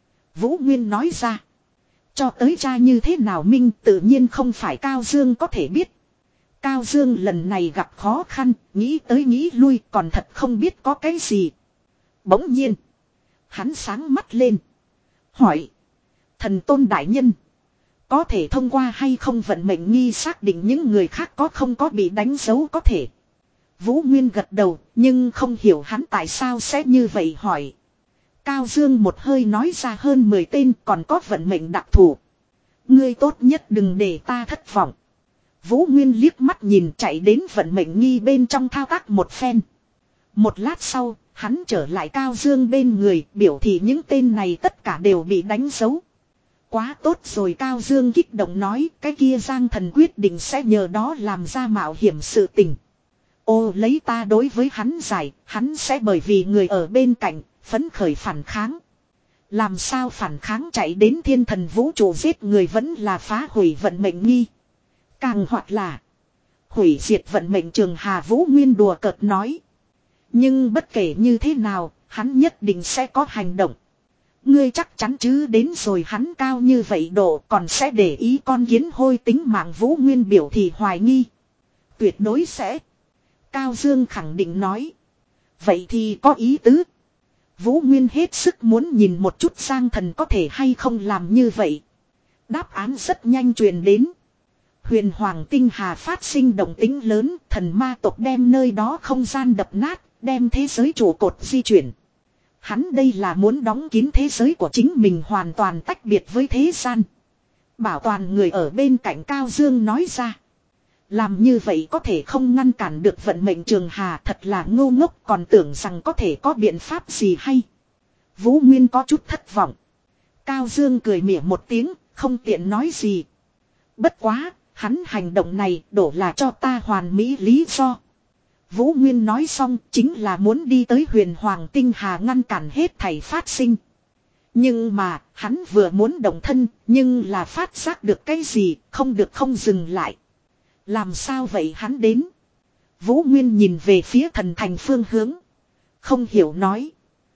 Vũ Nguyên nói ra. Cho tới tra như thế nào minh tự nhiên không phải Cao Dương có thể biết. Cao Dương lần này gặp khó khăn, nghĩ tới nghĩ lui còn thật không biết có cái gì. Bỗng nhiên, hắn sáng mắt lên. Hỏi, thần tôn đại nhân. Có thể thông qua hay không vận mệnh nghi xác định những người khác có không có bị đánh dấu có thể. Vũ Nguyên gật đầu nhưng không hiểu hắn tại sao sẽ như vậy hỏi. Cao Dương một hơi nói ra hơn mười tên còn có vận mệnh đặc thù. Ngươi tốt nhất đừng để ta thất vọng. Vũ Nguyên liếc mắt nhìn chạy đến vận mệnh nghi bên trong thao tác một phen. Một lát sau, hắn trở lại Cao Dương bên người biểu thị những tên này tất cả đều bị đánh dấu. Quá tốt rồi Cao Dương kích động nói cái kia Giang Thần quyết định sẽ nhờ đó làm ra mạo hiểm sự tình. Ô lấy ta đối với hắn giải, hắn sẽ bởi vì người ở bên cạnh, phấn khởi phản kháng. Làm sao phản kháng chạy đến thiên thần vũ trụ giết người vẫn là phá hủy vận mệnh nghi. Càng hoặc là hủy diệt vận mệnh Trường Hà. Vũ Nguyên đùa cợt nói. Nhưng bất kể như thế nào, hắn nhất định sẽ có hành động. Ngươi chắc chắn chứ đến rồi hắn cao như vậy độ còn sẽ để ý con kiến hôi tính mạng. Vũ Nguyên biểu thị hoài nghi. Tuyệt đối sẽ. Cao Dương khẳng định nói. Vậy thì có ý tứ. Vũ Nguyên hết sức muốn nhìn một chút Giang Thần có thể hay không làm như vậy. Đáp án rất nhanh truyền đến. Huyền Hoàng tinh hà phát sinh động tĩnh lớn, thần ma tộc đem nơi đó không gian đập nát, đem thế giới trụ cột di chuyển. Hắn đây là muốn đóng kín thế giới của chính mình hoàn toàn tách biệt với thế gian. Bảo toàn người ở bên cạnh. Cao Dương nói ra. Làm như vậy có thể không ngăn cản được vận mệnh Trường Hà, thật là ngu ngốc, còn tưởng rằng có thể có biện pháp gì hay. Vũ Nguyên có chút thất vọng. Cao Dương cười mỉa một tiếng, không tiện nói gì. Bất quá, hắn hành động này đổ là cho ta hoàn mỹ lý do. Vũ Nguyên nói xong chính là muốn đi tới Huyền Hoàng tinh hà ngăn cản hết thảy phát sinh. Nhưng mà, hắn vừa muốn động thân, nhưng là phát giác được cái gì, không được không dừng lại. Làm sao vậy hắn đến? Vũ Nguyên nhìn về phía thần thành phương hướng. Không hiểu nói.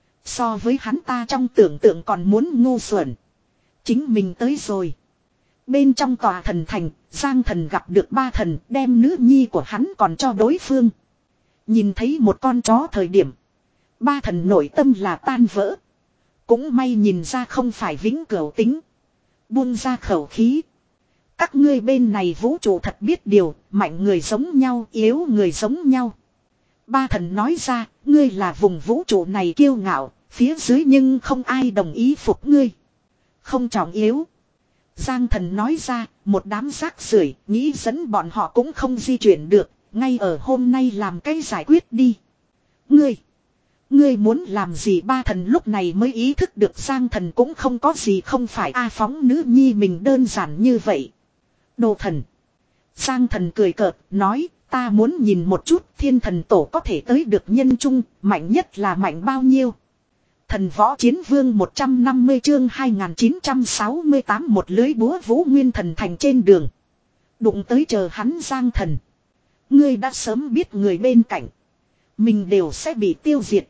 So với hắn ta trong tưởng tượng còn muốn ngu xuẩn. Chính mình tới rồi. Bên trong tòa thần thành, Giang Thần gặp được ba thần đem nữ nhi của hắn còn cho đối phương. Nhìn thấy một con chó thời điểm. Ba thần nội tâm là tan vỡ. Cũng may nhìn ra không phải vĩnh cửu tính. Buông ra khẩu khí. Các ngươi bên này vũ trụ thật biết điều, mạnh người giống nhau, yếu người giống nhau. Ba thần nói ra, ngươi là vùng vũ trụ này kiêu ngạo, phía dưới nhưng không ai đồng ý phục ngươi. Không trọng yếu. Giang thần nói ra, một đám rác rưởi, nghĩ dẫn bọn họ cũng không di chuyển được, ngay ở hôm nay làm cái giải quyết đi. Ngươi, ngươi muốn làm gì? Ba thần lúc này mới ý thức được Giang thần cũng không có gì không phải a phóng nữ nhi mình đơn giản như vậy. Đồ thần. Giang thần cười cợt, nói, ta muốn nhìn một chút thiên thần tổ có thể tới được nhân trung, mạnh nhất là mạnh bao nhiêu. Thần võ chiến vương một trăm năm mươi chương hai nghìn chín trăm sáu mươi tám một lưới búa Vũ Nguyên thần thành trên đường. Đụng tới chờ hắn Giang thần. Ngươi đã sớm biết người bên cạnh. Mình đều sẽ bị tiêu diệt.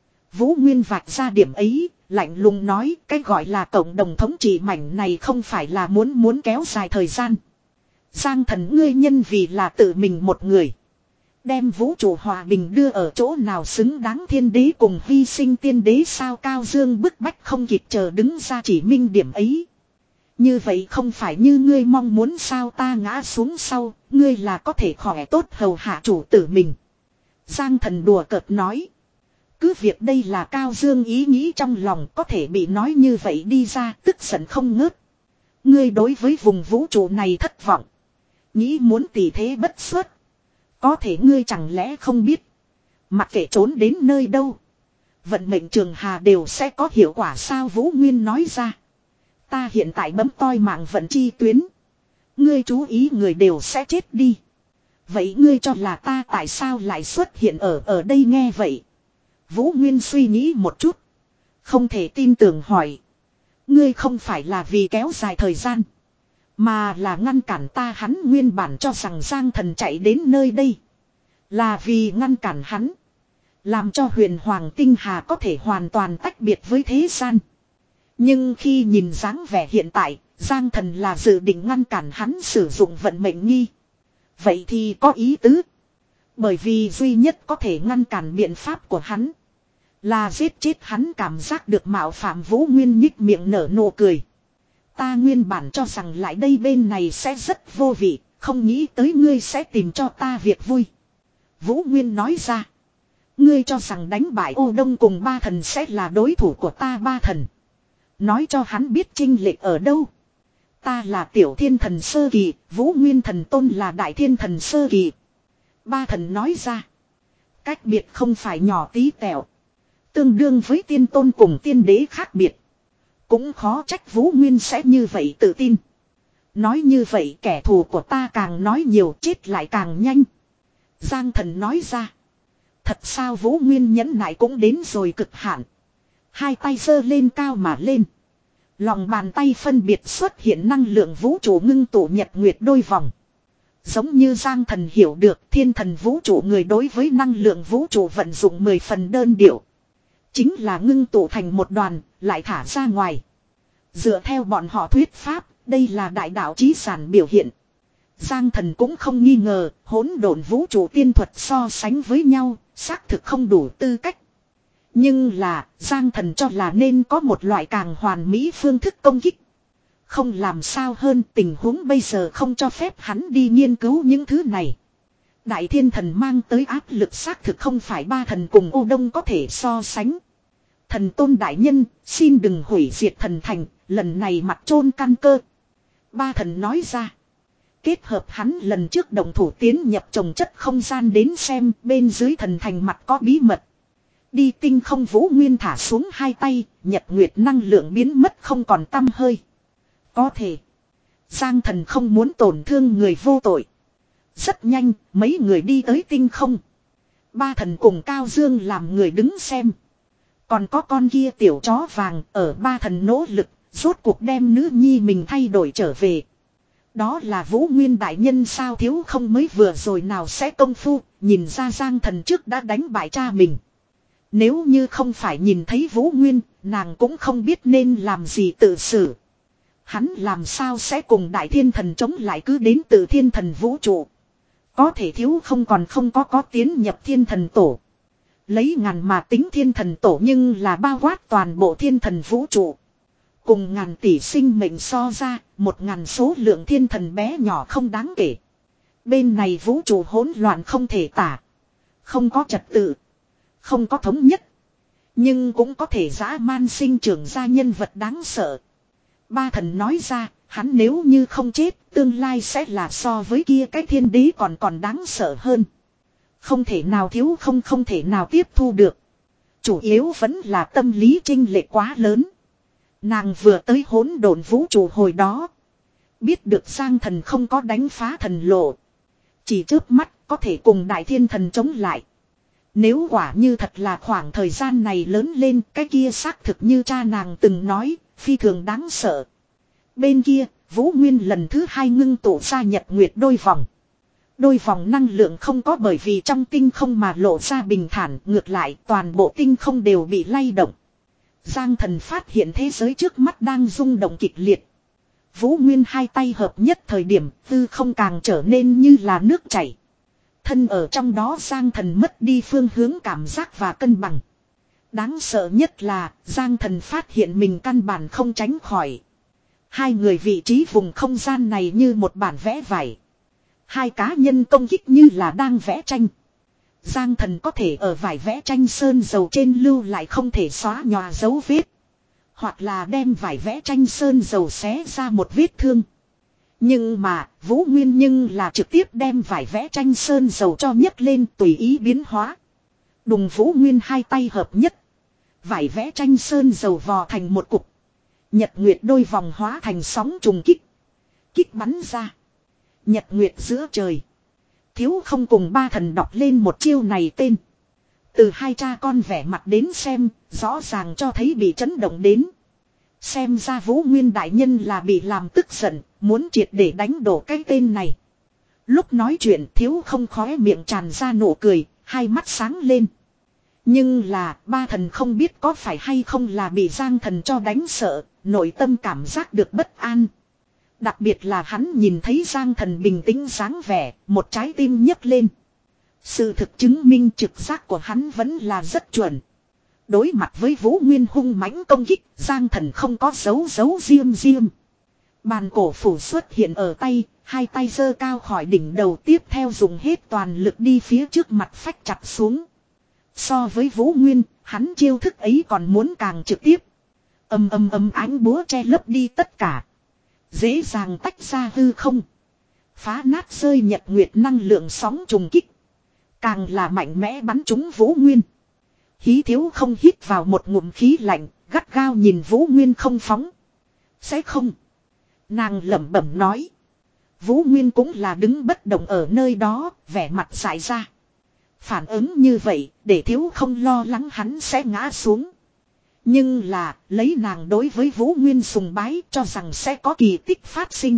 Vũ Nguyên vạch ra điểm ấy, lạnh lùng nói cái gọi là cộng đồng thống trị mảnh này không phải là muốn muốn kéo dài thời gian. Giang thần ngươi nhân vì là tự mình một người. Đem vũ trụ hòa bình đưa ở chỗ nào xứng đáng thiên đế cùng hy sinh tiên đế sao Cao Dương bức bách không kịp chờ đứng ra chỉ minh điểm ấy. Như vậy không phải như ngươi mong muốn sao ta ngã xuống sau, ngươi là có thể khỏe tốt hầu hạ chủ tử mình. Giang thần đùa cợt nói. Cứ việc đây là Cao Dương ý nghĩ trong lòng có thể bị nói như vậy đi ra tức giận không ngớt. Ngươi đối với vùng vũ trụ này thất vọng. Nghĩ muốn tỷ thế bất xuất. Có thể ngươi chẳng lẽ không biết. Mặc kệ trốn đến nơi đâu. Vận mệnh trường hà đều sẽ có hiệu quả sao Vũ Nguyên nói ra. Ta hiện tại bấm toi mạng vận chi tuyến. Ngươi chú ý người đều sẽ chết đi. Vậy ngươi cho là ta tại sao lại xuất hiện ở ở đây nghe vậy. Vũ Nguyên suy nghĩ một chút. Không thể tin tưởng hỏi. Ngươi không phải là vì kéo dài thời gian. Mà là ngăn cản ta hắn nguyên bản cho rằng Giang thần chạy đến nơi đây. Là vì ngăn cản hắn. Làm cho huyền hoàng tinh hà có thể hoàn toàn tách biệt với thế gian. Nhưng khi nhìn dáng vẻ hiện tại, Giang thần là dự định ngăn cản hắn sử dụng vận mệnh nghi. Vậy thì có ý tứ. Bởi vì duy nhất có thể ngăn cản biện pháp của hắn. Là giết chết hắn cảm giác được mạo phạm Vũ Nguyên nhích miệng nở nụ cười. Ta nguyên bản cho rằng lại đây bên này sẽ rất vô vị, không nghĩ tới ngươi sẽ tìm cho ta việc vui. Vũ Nguyên nói ra. Ngươi cho rằng đánh bại Ô Đông cùng ba thần sẽ là đối thủ của ta ba thần. Nói cho hắn biết chênh lệch ở đâu. Ta là tiểu thiên thần sơ kỳ, Vũ Nguyên thần tôn là đại thiên thần sơ kỳ. Ba thần nói ra. Cách biệt không phải nhỏ tí tẹo. Tương đương với tiên tôn cùng tiên đế khác biệt. Cũng khó trách Vũ Nguyên sẽ như vậy tự tin. Nói như vậy kẻ thù của ta càng nói nhiều chết lại càng nhanh. Giang thần nói ra. Thật sao Vũ Nguyên nhẫn nại cũng đến rồi cực hạn. Hai tay giơ lên cao mà lên. Lòng bàn tay phân biệt xuất hiện năng lượng vũ trụ ngưng tụ nhật nguyệt đôi vòng. Giống như Giang thần hiểu được thiên thần vũ trụ người đối với năng lượng vũ trụ vận dụng mười phần đơn điệu. Chính là ngưng tụ thành một đoàn, lại thả ra ngoài. Dựa theo bọn họ thuyết pháp, đây là đại đạo chí sản biểu hiện. Giang thần cũng không nghi ngờ, hỗn độn vũ trụ tiên thuật so sánh với nhau, xác thực không đủ tư cách. Nhưng là, Giang thần cho là nên có một loại càng hoàn mỹ phương thức công kích. Không làm sao hơn tình huống bây giờ không cho phép hắn đi nghiên cứu những thứ này. Đại thiên thần mang tới áp lực xác thực không phải ba thần cùng Ô Đông có thể so sánh. Thần tôn đại nhân, xin đừng hủy diệt thần thành, lần này mặt chôn căn cơ. Ba thần nói ra. Kết hợp hắn lần trước đồng thủ tiến nhập trồng chất không gian đến xem bên dưới thần thành mặt có bí mật. Đi tinh không Vũ Nguyên thả xuống hai tay, nhật nguyệt năng lượng biến mất không còn tăm hơi. Có thể. Giang thần không muốn tổn thương người vô tội. Rất nhanh, mấy người đi tới tinh không. Ba thần cùng Cao Dương làm người đứng xem. Còn có con kia tiểu chó vàng ở ba thần nỗ lực, rốt cuộc đem nữ nhi mình thay đổi trở về. Đó là Vũ Nguyên đại nhân sao thiếu không mới vừa rồi nào sẽ công phu, nhìn ra Giang thần trước đã đánh bại cha mình. Nếu như không phải nhìn thấy Vũ Nguyên, nàng cũng không biết nên làm gì tự xử. Hắn làm sao sẽ cùng đại thiên thần chống lại cứ đến từ thiên thần vũ trụ. Có thể thiếu không còn không có có tiến nhập thiên thần tổ. Lấy ngàn mà tính thiên thần tổ nhưng là bao quát toàn bộ thiên thần vũ trụ. Cùng ngàn tỷ sinh mệnh so ra, một ngàn số lượng thiên thần bé nhỏ không đáng kể. Bên này vũ trụ hỗn loạn không thể tả. Không có trật tự. Không có thống nhất. Nhưng cũng có thể dã man sinh trưởng ra nhân vật đáng sợ. Ba thần nói ra, hắn nếu như không chết, tương lai sẽ là so với kia cái thiên đế còn còn đáng sợ hơn. Không thể nào thiếu không không thể nào tiếp thu được. Chủ yếu vẫn là tâm lý chênh lệch quá lớn. Nàng vừa tới hỗn độn vũ trụ hồi đó. Biết được Giang Thần không có đánh phá thần lộ. Chỉ trước mắt có thể cùng Đại Thiên Thần chống lại. Nếu quả như thật là khoảng thời gian này lớn lên, cái kia xác thực như cha nàng từng nói, phi thường đáng sợ. Bên kia, Vũ Nguyên lần thứ hai ngưng tụ ra nhật nguyệt đôi vòng. Đôi vòng năng lượng không có bởi vì trong tinh không mà lộ ra bình thản, ngược lại toàn bộ tinh không đều bị lay động. Giang Thần phát hiện thế giới trước mắt đang rung động kịch liệt. Vũ Nguyên hai tay hợp nhất thời điểm, tư không càng trở nên như là nước chảy. Thân ở trong đó Giang Thần mất đi phương hướng cảm giác và cân bằng. Đáng sợ nhất là Giang Thần phát hiện mình căn bản không tránh khỏi. Hai người vị trí vùng không gian này như một bản vẽ vải. Hai cá nhân công kích như là đang vẽ tranh. Giang Thần có thể ở vải vẽ tranh sơn dầu trên lưu lại không thể xóa nhòa dấu vết. Hoặc là đem vải vẽ tranh sơn dầu xé ra một vết thương. Nhưng mà Vũ Nguyên nhưng là trực tiếp đem vải vẽ tranh sơn dầu cho nhấc lên tùy ý biến hóa. Đùng Vũ Nguyên hai tay hợp nhất. Vải vẽ tranh sơn dầu vò thành một cục. Nhật nguyệt đôi vòng hóa thành sóng trùng kích. Kích bắn ra. Nhật nguyệt giữa trời. Thiếu không cùng ba thần đọc lên một chiêu này tên. Từ hai cha con vẻ mặt đến xem, rõ ràng cho thấy bị chấn động đến. Xem ra Vũ Nguyên đại nhân là bị làm tức giận, muốn triệt để đánh đổ cái tên này. Lúc nói chuyện thiếu không khóe miệng tràn ra nụ cười, hai mắt sáng lên. Nhưng là ba thần không biết có phải hay không là bị Giang Thần cho đánh sợ, nội tâm cảm giác được bất an. Đặc biệt là hắn nhìn thấy Giang Thần bình tĩnh dáng vẻ, một trái tim nhấc lên. Sự thực chứng minh trực giác của hắn vẫn là rất chuẩn. Đối mặt với Vũ Nguyên hung mãnh công kích, Giang Thần không có dấu dấu diêm diêm. Bàn cổ phủ xuất hiện ở tay, hai tay giơ cao khỏi đỉnh đầu tiếp theo dùng hết toàn lực đi phía trước mặt phách chặt xuống. So với Vũ Nguyên, hắn chiêu thức ấy còn muốn càng trực tiếp. Âm âm âm ánh búa che lấp đi tất cả. Dễ dàng tách ra hư không. Phá nát rơi nhật nguyệt năng lượng sóng trùng kích. Càng là mạnh mẽ bắn trúng Vũ Nguyên. Hí thiếu không hít vào một ngụm khí lạnh, gắt gao nhìn Vũ Nguyên không phóng. Sẽ không. Nàng lẩm bẩm nói. Vũ Nguyên cũng là đứng bất động ở nơi đó, vẻ mặt dại ra. Phản ứng như vậy, để thiếu không lo lắng hắn sẽ ngã xuống. Nhưng là, lấy nàng đối với Vũ Nguyên sùng bái cho rằng sẽ có kỳ tích phát sinh.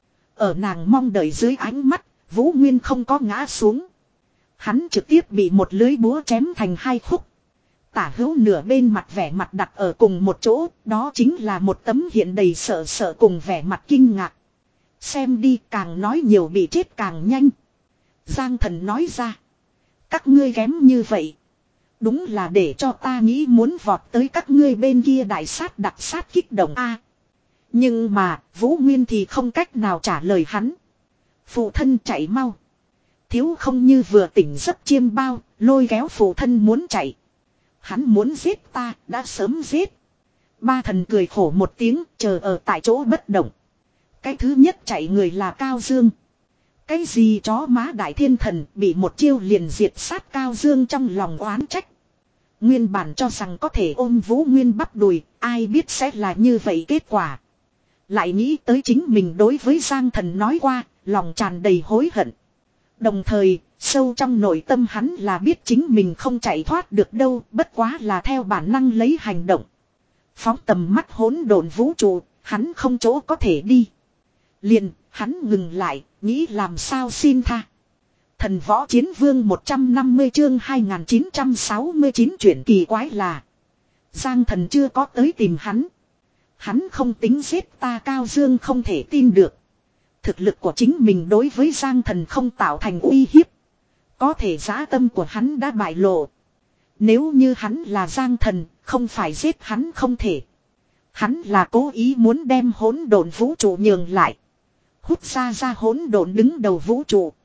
Ở nàng mong đợi dưới ánh mắt, Vũ Nguyên không có ngã xuống. Hắn trực tiếp bị một lưới búa chém thành hai khúc. Tả hữu nửa bên mặt vẻ mặt đặt ở cùng một chỗ, đó chính là một tấm hiện đầy sợ sợ cùng vẻ mặt kinh ngạc. Xem đi càng nói nhiều bị chết càng nhanh. Giang Thần nói ra. Các ngươi kém như vậy. Đúng là để cho ta nghĩ muốn vọt tới các ngươi bên kia đại sát đặc sát kích động a. Nhưng mà Vũ Nguyên thì không cách nào trả lời hắn. Phụ thân chạy mau. Thiếu không như vừa tỉnh giấc chiêm bao, lôi kéo phụ thân muốn chạy. Hắn muốn giết ta, đã sớm giết. Ba thần cười khổ một tiếng, chờ ở tại chỗ bất động. Cái thứ nhất chạy người là Cao Dương. Cái gì chó má đại thiên thần bị một chiêu liền diệt sát Cao Dương trong lòng oán trách. Nguyên bản cho rằng có thể ôm Vũ Nguyên bắp đùi, ai biết sẽ là như vậy kết quả. Lại nghĩ tới chính mình đối với Giang Thần nói qua, lòng tràn đầy hối hận. Đồng thời, sâu trong nội tâm hắn là biết chính mình không chạy thoát được đâu, bất quá là theo bản năng lấy hành động. Phóng tầm mắt hỗn độn vũ trụ, hắn không chỗ có thể đi. Liền, hắn ngừng lại, nghĩ làm sao xin tha. Thần võ chiến vương một trăm năm mươi chương hai nghìn chín trăm sáu mươi chín chuyện kỳ quái là Giang Thần chưa có tới tìm hắn. Hắn không tính giết ta Cao Dương không thể tin được. Thực lực của chính mình đối với Giang Thần không tạo thành uy hiếp. Có thể dã tâm của hắn đã bại lộ. Nếu như hắn là Giang Thần, không phải giết hắn không thể. Hắn là cố ý muốn đem hỗn độn vũ trụ nhường lại. Hút ra ra hỗn độn đứng đầu vũ trụ.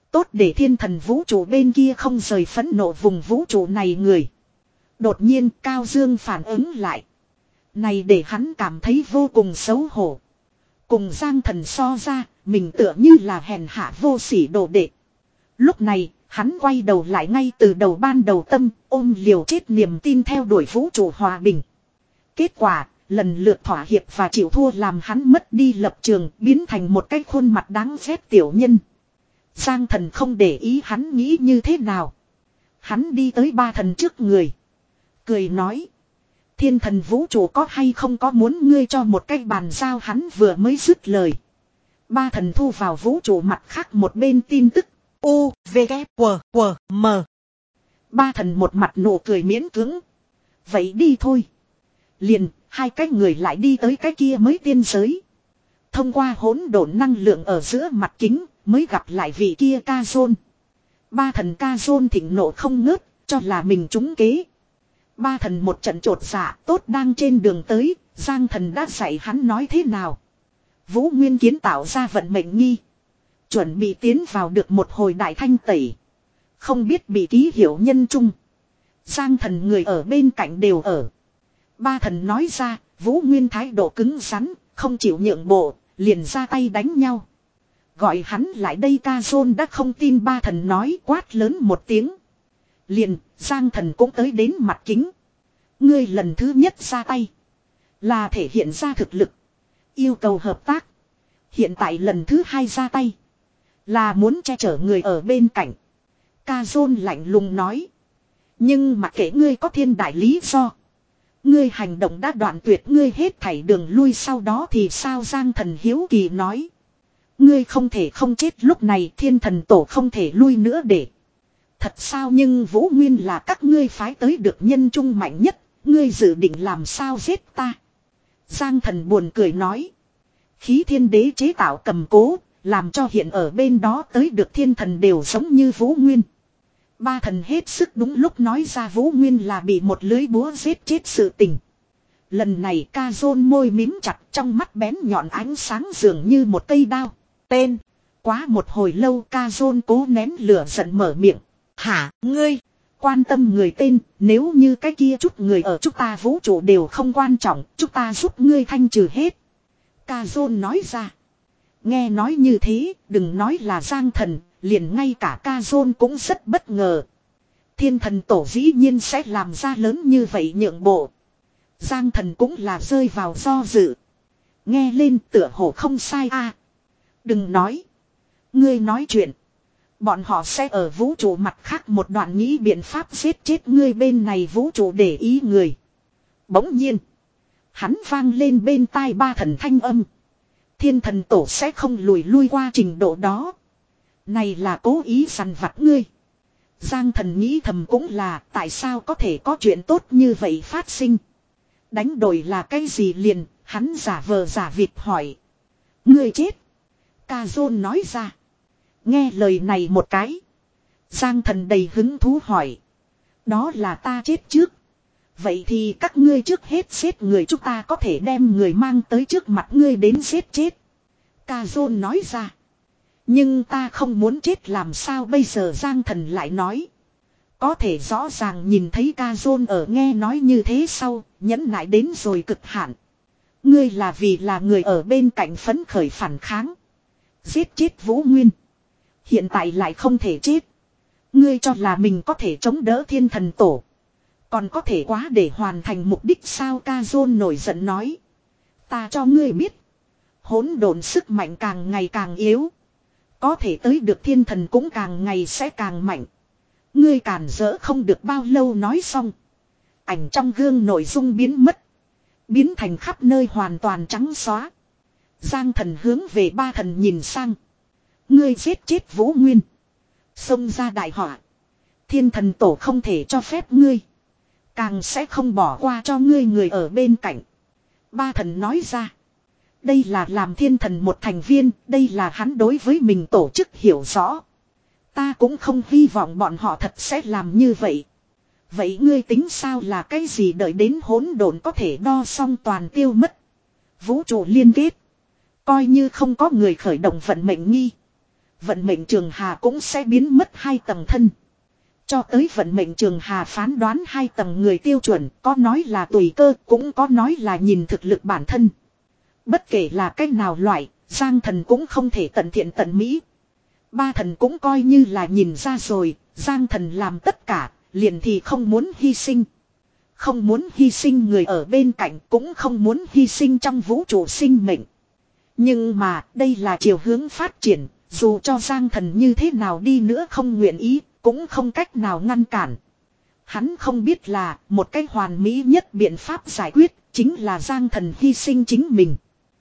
Tốt để thiên thần vũ trụ bên kia không rời phẫn nộ vùng vũ trụ này người. Đột nhiên Cao Dương phản ứng lại. Này để hắn cảm thấy vô cùng xấu hổ. Cùng Giang Thần so ra, mình tựa như là hèn hạ vô sỉ đồ đệ. Lúc này, hắn quay đầu lại ngay từ đầu ban đầu tâm, ôm liều chết niềm tin theo đuổi vũ trụ hòa bình. Kết quả, lần lượt thỏa hiệp và chịu thua làm hắn mất đi lập trường, biến thành một cái khuôn mặt đáng ghét tiểu nhân. Giang Thần không để ý hắn nghĩ như thế nào. Hắn đi tới ba thần trước người. Cười nói. Thiên thần vũ trụ có hay không có muốn ngươi cho một cái bàn giao, hắn vừa mới dứt lời. Ba thần thu vào vũ trụ mặt khác một bên tin tức. U, V, K, W, W, M. Ba thần một mặt nụ cười miễn cưỡng. Vậy đi thôi. Liền, hai cái người lại đi tới cái kia mới tiên giới. Thông qua hỗn độn năng lượng ở giữa mặt kính, mới gặp lại vị kia Ca-zôn. Ba thần Ca-zôn thịnh nộ không ngớt, cho là mình trúng kế. Ba thần một trận trột dạ, tốt đang trên đường tới, Giang Thần đã dạy hắn nói thế nào. Vũ Nguyên kiến tạo ra vận mệnh nghi. Chuẩn bị tiến vào được một hồi đại thanh tẩy. Không biết bị ký hiệu nhân trung. Giang Thần người ở bên cạnh đều ở. Ba thần nói ra, Vũ Nguyên thái độ cứng rắn, không chịu nhượng bộ, liền ra tay đánh nhau. Gọi hắn lại đây, Ca-zôn đã không tin ba thần nói, quát lớn một tiếng. Liền, Giang Thần cũng tới đến mặt kính. Ngươi lần thứ nhất ra tay. Là thể hiện ra thực lực. Yêu cầu hợp tác. Hiện tại lần thứ hai ra tay. Là muốn che chở người ở bên cạnh. Ca-zôn lạnh lùng nói. Nhưng mà kể ngươi có thiên đại lý do. Ngươi hành động đã đoạn tuyệt ngươi hết thảy đường lui, sau đó thì sao? Giang Thần hiếu kỳ nói. Ngươi không thể không chết, lúc này thiên thần tổ không thể lui nữa để. Thật sao? Nhưng Vũ Nguyên là các ngươi phái tới được nhân trung mạnh nhất. Ngươi dự định làm sao giết ta? Giang Thần buồn cười nói. Khí thiên đế chế tạo cầm cố, làm cho hiện ở bên đó tới được thiên thần đều giống như Vũ Nguyên. Ba thần hết sức đúng lúc nói ra Vũ Nguyên là bị một lưới búa giết chết sự tình. Lần này Ca-zôn môi mím chặt, trong mắt bén nhọn ánh sáng dường như một cây đao. Tên. Quá một hồi lâu Ca-zôn cố nén lửa giận mở miệng. Hả, ngươi? Quan tâm người tên, nếu như cái kia chút người ở chúng ta vũ trụ đều không quan trọng, chúng ta giúp ngươi thanh trừ hết. Ca-zôn nói ra. Nghe nói như thế, đừng nói là Giang Thần, liền ngay cả Ca-zôn cũng rất bất ngờ. Thiên thần tổ dĩ nhiên sẽ làm ra lớn như vậy nhượng bộ. Giang Thần cũng là rơi vào do dự. Nghe lên tựa hồ không sai a. Đừng nói. Ngươi nói chuyện. Bọn họ sẽ ở vũ trụ mặt khác một đoạn nghĩ biện pháp giết chết ngươi bên này vũ trụ để ý người. Bỗng nhiên. Hắn vang lên bên tai ba thần thanh âm. Thiên thần tổ sẽ không lùi lui qua trình độ đó. Này là cố ý săn vặt ngươi. Giang Thần nghĩ thầm cũng là tại sao có thể có chuyện tốt như vậy phát sinh. Đánh đổi là cái gì liền, hắn giả vờ giả vịt hỏi. Ngươi chết. Ca-zôn nói ra. Nghe lời này một cái. Giang Thần đầy hứng thú hỏi. Đó là ta chết trước. Vậy thì các ngươi trước hết giết người, chúng ta có thể đem người mang tới trước mặt ngươi đến giết chết. Ca-zôn nói ra. Nhưng ta không muốn chết làm sao bây giờ? Giang Thần lại nói. Có thể rõ ràng nhìn thấy Ca-zôn ở nghe nói như thế sau, nhẫn nại đến rồi cực hạn. Ngươi là vì là người ở bên cạnh phấn khởi phản kháng. Giết chết Vũ Nguyên. Hiện tại lại không thể chết. Ngươi cho là mình có thể chống đỡ thiên thần tổ. Còn có thể quá để hoàn thành mục đích sao? Ca-zôn nổi giận nói. Ta cho ngươi biết. Hỗn độn sức mạnh càng ngày càng yếu. Có thể tới được thiên thần cũng càng ngày sẽ càng mạnh. Ngươi cản rỡ không được bao lâu. Nói xong. Ảnh trong gương nội dung biến mất. Biến thành khắp nơi hoàn toàn trắng xóa. Giang Thần hướng về ba thần nhìn sang. Ngươi giết chết Vũ Nguyên. Xông ra đại họa. Thiên thần tổ không thể cho phép ngươi. Càng sẽ không bỏ qua cho ngươi người ở bên cạnh. Ba thần nói ra. Đây là làm thiên thần một thành viên. Đây là hắn đối với mình tổ chức hiểu rõ. Ta cũng không hy vọng bọn họ thật sẽ làm như vậy. Vậy ngươi tính sao là cái gì? Đợi đến hỗn độn có thể đo xong toàn tiêu mất. Vũ trụ liên kết. Coi như không có người khởi động vận mệnh nghi. vận mệnh trường hà cũng sẽ biến mất hai tầng thân. Cho tới vận mệnh trường hà phán đoán hai tầng người tiêu chuẩn, có nói là tùy cơ, cũng có nói là nhìn thực lực bản thân. Bất kể là cách nào loại, Giang Thần cũng không thể tận thiện tận mỹ. Ba thần cũng coi như là nhìn ra rồi, Giang Thần làm tất cả, liền thì không muốn hy sinh. Không muốn hy sinh người ở bên cạnh, cũng không muốn hy sinh trong vũ trụ sinh mệnh. Nhưng mà, đây là chiều hướng phát triển, dù cho Giang Thần như thế nào đi nữa không nguyện ý, cũng không cách nào ngăn cản. Hắn không biết là, một cái hoàn mỹ nhất biện pháp giải quyết, chính là Giang Thần hy sinh chính mình.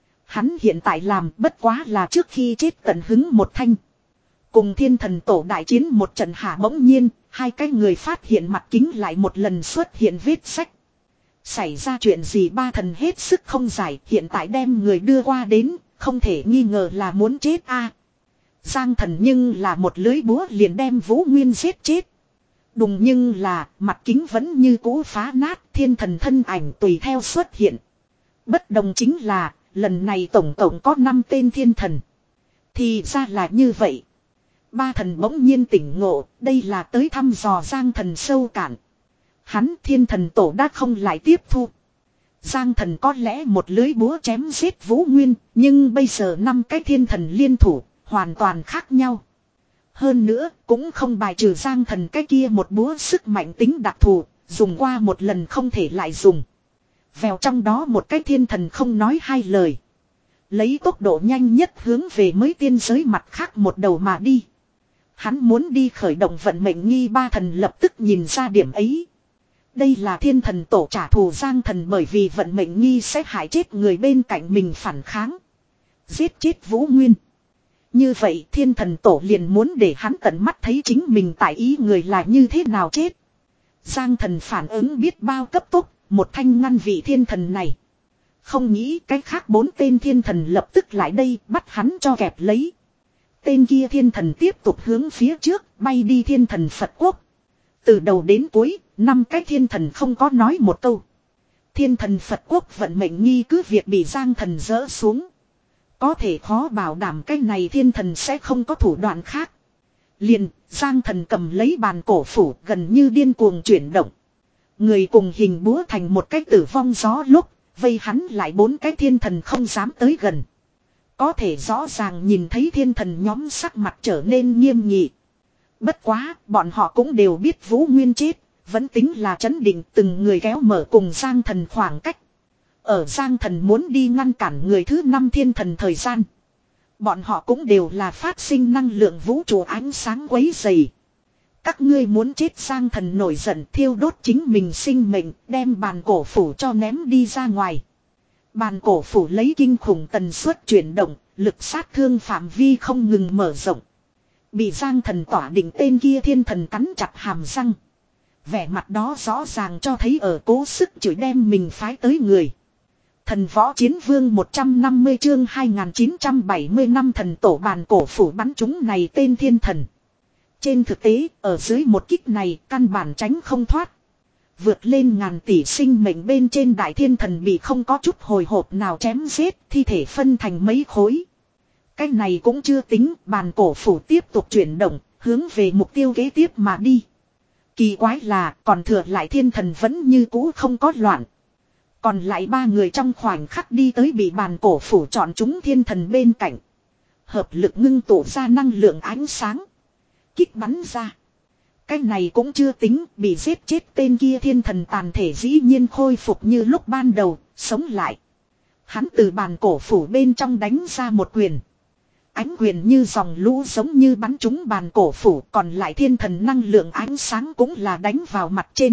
Hắn hiện tại làm bất quá là trước khi chết tận hứng một thanh. Cùng thiên thần tổ đại chiến một trận hạ bỗng nhiên, hai cái người phát hiện mặt kính lại một lần xuất hiện vết sách. Xảy ra chuyện gì ba thần hết sức không giải, hiện tại đem người đưa qua đến, không thể nghi ngờ là muốn chết a. Giang Thần nhưng là một lưới búa liền đem Vũ Nguyên giết chết. Đùng nhưng là mặt kính vẫn như cũ phá nát, thiên thần thân ảnh tùy theo xuất hiện. Bất đồng chính là, lần này tổng tổng có năm tên thiên thần. Thì ra là như vậy. Ba thần bỗng nhiên tỉnh ngộ, đây là tới thăm dò Giang Thần sâu cạn. Hắn thiên thần tổ đã không lại tiếp thu. Giang Thần có lẽ một lưới búa chém giết Vũ Nguyên, nhưng bây giờ năm cái thiên thần liên thủ, hoàn toàn khác nhau. Hơn nữa, cũng không bài trừ Giang Thần cái kia một búa sức mạnh tính đặc thù, dùng qua một lần không thể lại dùng. Vèo trong đó một cái thiên thần không nói hai lời. Lấy tốc độ nhanh nhất hướng về mới tiên giới mặt khác một đầu mà đi. Hắn muốn đi khởi động vận mệnh nghi ba thần lập tức nhìn ra điểm ấy. Đây là thiên thần tổ trả thù Giang Thần bởi vì vận mệnh nghi sẽ hại chết người bên cạnh mình phản kháng. Giết chết Vũ Nguyên. Như vậy thiên thần tổ liền muốn để hắn tận mắt thấy chính mình tại ý người là như thế nào chết. Giang Thần phản ứng biết bao cấp tốc, một thanh ngăn vị thiên thần này. Không nghĩ cái khác bốn tên thiên thần lập tức lại đây bắt hắn cho kẹp lấy. Tên kia thiên thần tiếp tục hướng phía trước bay đi thiên thần Phật quốc. Từ đầu đến cuối, năm cái thiên thần không có nói một câu. Thiên thần Phật quốc vận mệnh nghi cứ việc bị Giang Thần dỡ xuống. Có thể khó bảo đảm cái này thiên thần sẽ không có thủ đoạn khác. Liền, Giang Thần cầm lấy bàn cổ phủ gần như điên cuồng chuyển động. Người cùng hình búa thành một cái tử vong gió lúc, vây hắn lại bốn cái thiên thần không dám tới gần. Có thể rõ ràng nhìn thấy thiên thần nhóm sắc mặt trở nên nghiêm nghị. Bất quá, bọn họ cũng đều biết Vũ Nguyên chết, vẫn tính là trấn định từng người kéo mở cùng Giang Thần khoảng cách. Ở Giang Thần muốn đi ngăn cản người thứ năm thiên thần thời gian. Bọn họ cũng đều là phát sinh năng lượng vũ trụ ánh sáng quấy dày. Các ngươi muốn chết Giang Thần nổi giận thiêu đốt chính mình sinh mệnh, đem bàn cổ phủ cho ném đi ra ngoài. Bàn cổ phủ lấy kinh khủng tần suất chuyển động, lực sát thương phạm vi không ngừng mở rộng. Bị Giang Thần tỏa định tên kia thiên thần cắn chặt hàm răng. Vẻ mặt đó rõ ràng cho thấy ở cố sức chửi đem mình phái tới người. Thần võ chiến vương một trăm năm mươi chương hai nghìn chín trăm bảy mươi năm thần tổ bàn cổ phủ bắn chúng này tên thiên thần. Trên thực tế, ở dưới một kích này căn bản tránh không thoát. Vượt lên ngàn tỷ sinh mệnh bên trên đại thiên thần bị không có chút hồi hộp nào chém giết, thi thể phân thành mấy khối. Cái này cũng chưa tính, bàn cổ phủ tiếp tục chuyển động, hướng về mục tiêu kế tiếp mà đi. Kỳ quái là, còn thừa lại thiên thần vẫn như cũ không có loạn. Còn lại ba người trong khoảnh khắc đi tới bị bàn cổ phủ chọn chúng thiên thần bên cạnh. Hợp lực ngưng tụ ra năng lượng ánh sáng. Kích bắn ra. Cái này cũng chưa tính, bị giết chết tên kia thiên thần tàn thể dĩ nhiên khôi phục như lúc ban đầu, sống lại. Hắn từ bàn cổ phủ bên trong đánh ra một quyền. Ánh quyền như dòng lũ giống như bắn trúng bàn cổ phủ, còn lại thiên thần năng lượng ánh sáng cũng là đánh vào mặt trên.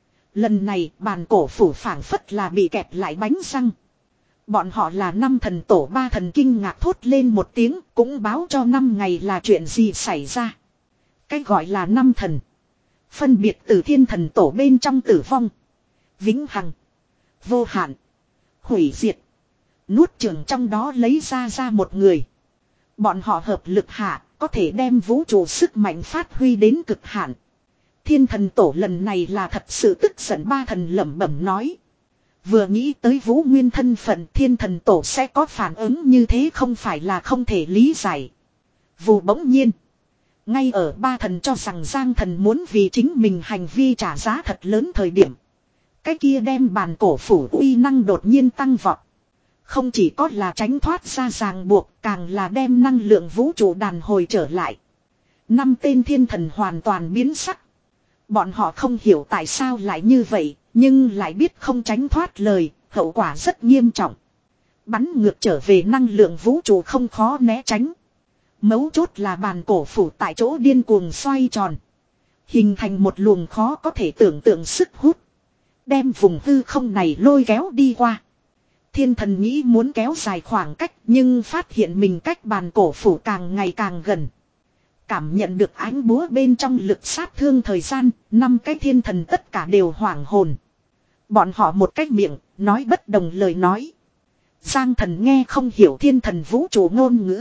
Lần này bàn cổ phủ phảng phất là bị kẹp lại bánh răng. Bọn họ là năm thần tổ ba thần kinh ngạc thốt lên một tiếng, cũng báo cho năm ngày là chuyện gì xảy ra. Cái gọi là năm thần. Phân biệt từ thiên thần tổ bên trong tử vong. Vĩnh hằng. Vô hạn. Hủy diệt. Nuốt chửng trong đó lấy ra ra một người. Bọn họ hợp lực hạ, có thể đem vũ trụ sức mạnh phát huy đến cực hạn. Thiên thần tổ lần này là thật sự tức giận ba thần lẩm bẩm nói. Vừa nghĩ tới Vũ Nguyên thân phận thiên thần tổ sẽ có phản ứng như thế không phải là không thể lý giải. Vù bỗng nhiên. Ngay ở ba thần cho rằng Giang Thần muốn vì chính mình hành vi trả giá thật lớn thời điểm. Cái kia đem bàn cổ phủ uy năng đột nhiên tăng vọt. Không chỉ có là tránh thoát ra ràng buộc, càng là đem năng lượng vũ trụ đàn hồi trở lại. Năm tên thiên thần hoàn toàn biến sắc. Bọn họ không hiểu tại sao lại như vậy, nhưng lại biết không tránh thoát lời, hậu quả rất nghiêm trọng. Bắn ngược trở về năng lượng vũ trụ không khó né tránh. Mấu chốt là bàn cổ phủ tại chỗ điên cuồng xoay tròn. Hình thành một luồng khó có thể tưởng tượng sức hút. Đem vùng hư không này lôi kéo đi qua. Thiên thần nghĩ muốn kéo dài khoảng cách, nhưng phát hiện mình cách bàn cổ phủ càng ngày càng gần. Cảm nhận được ánh búa bên trong lực sát thương thời gian, năm cái thiên thần tất cả đều hoảng hồn. Bọn họ một cách miệng, nói bất đồng lời nói. Giang Thần nghe không hiểu thiên thần vũ trụ ngôn ngữ.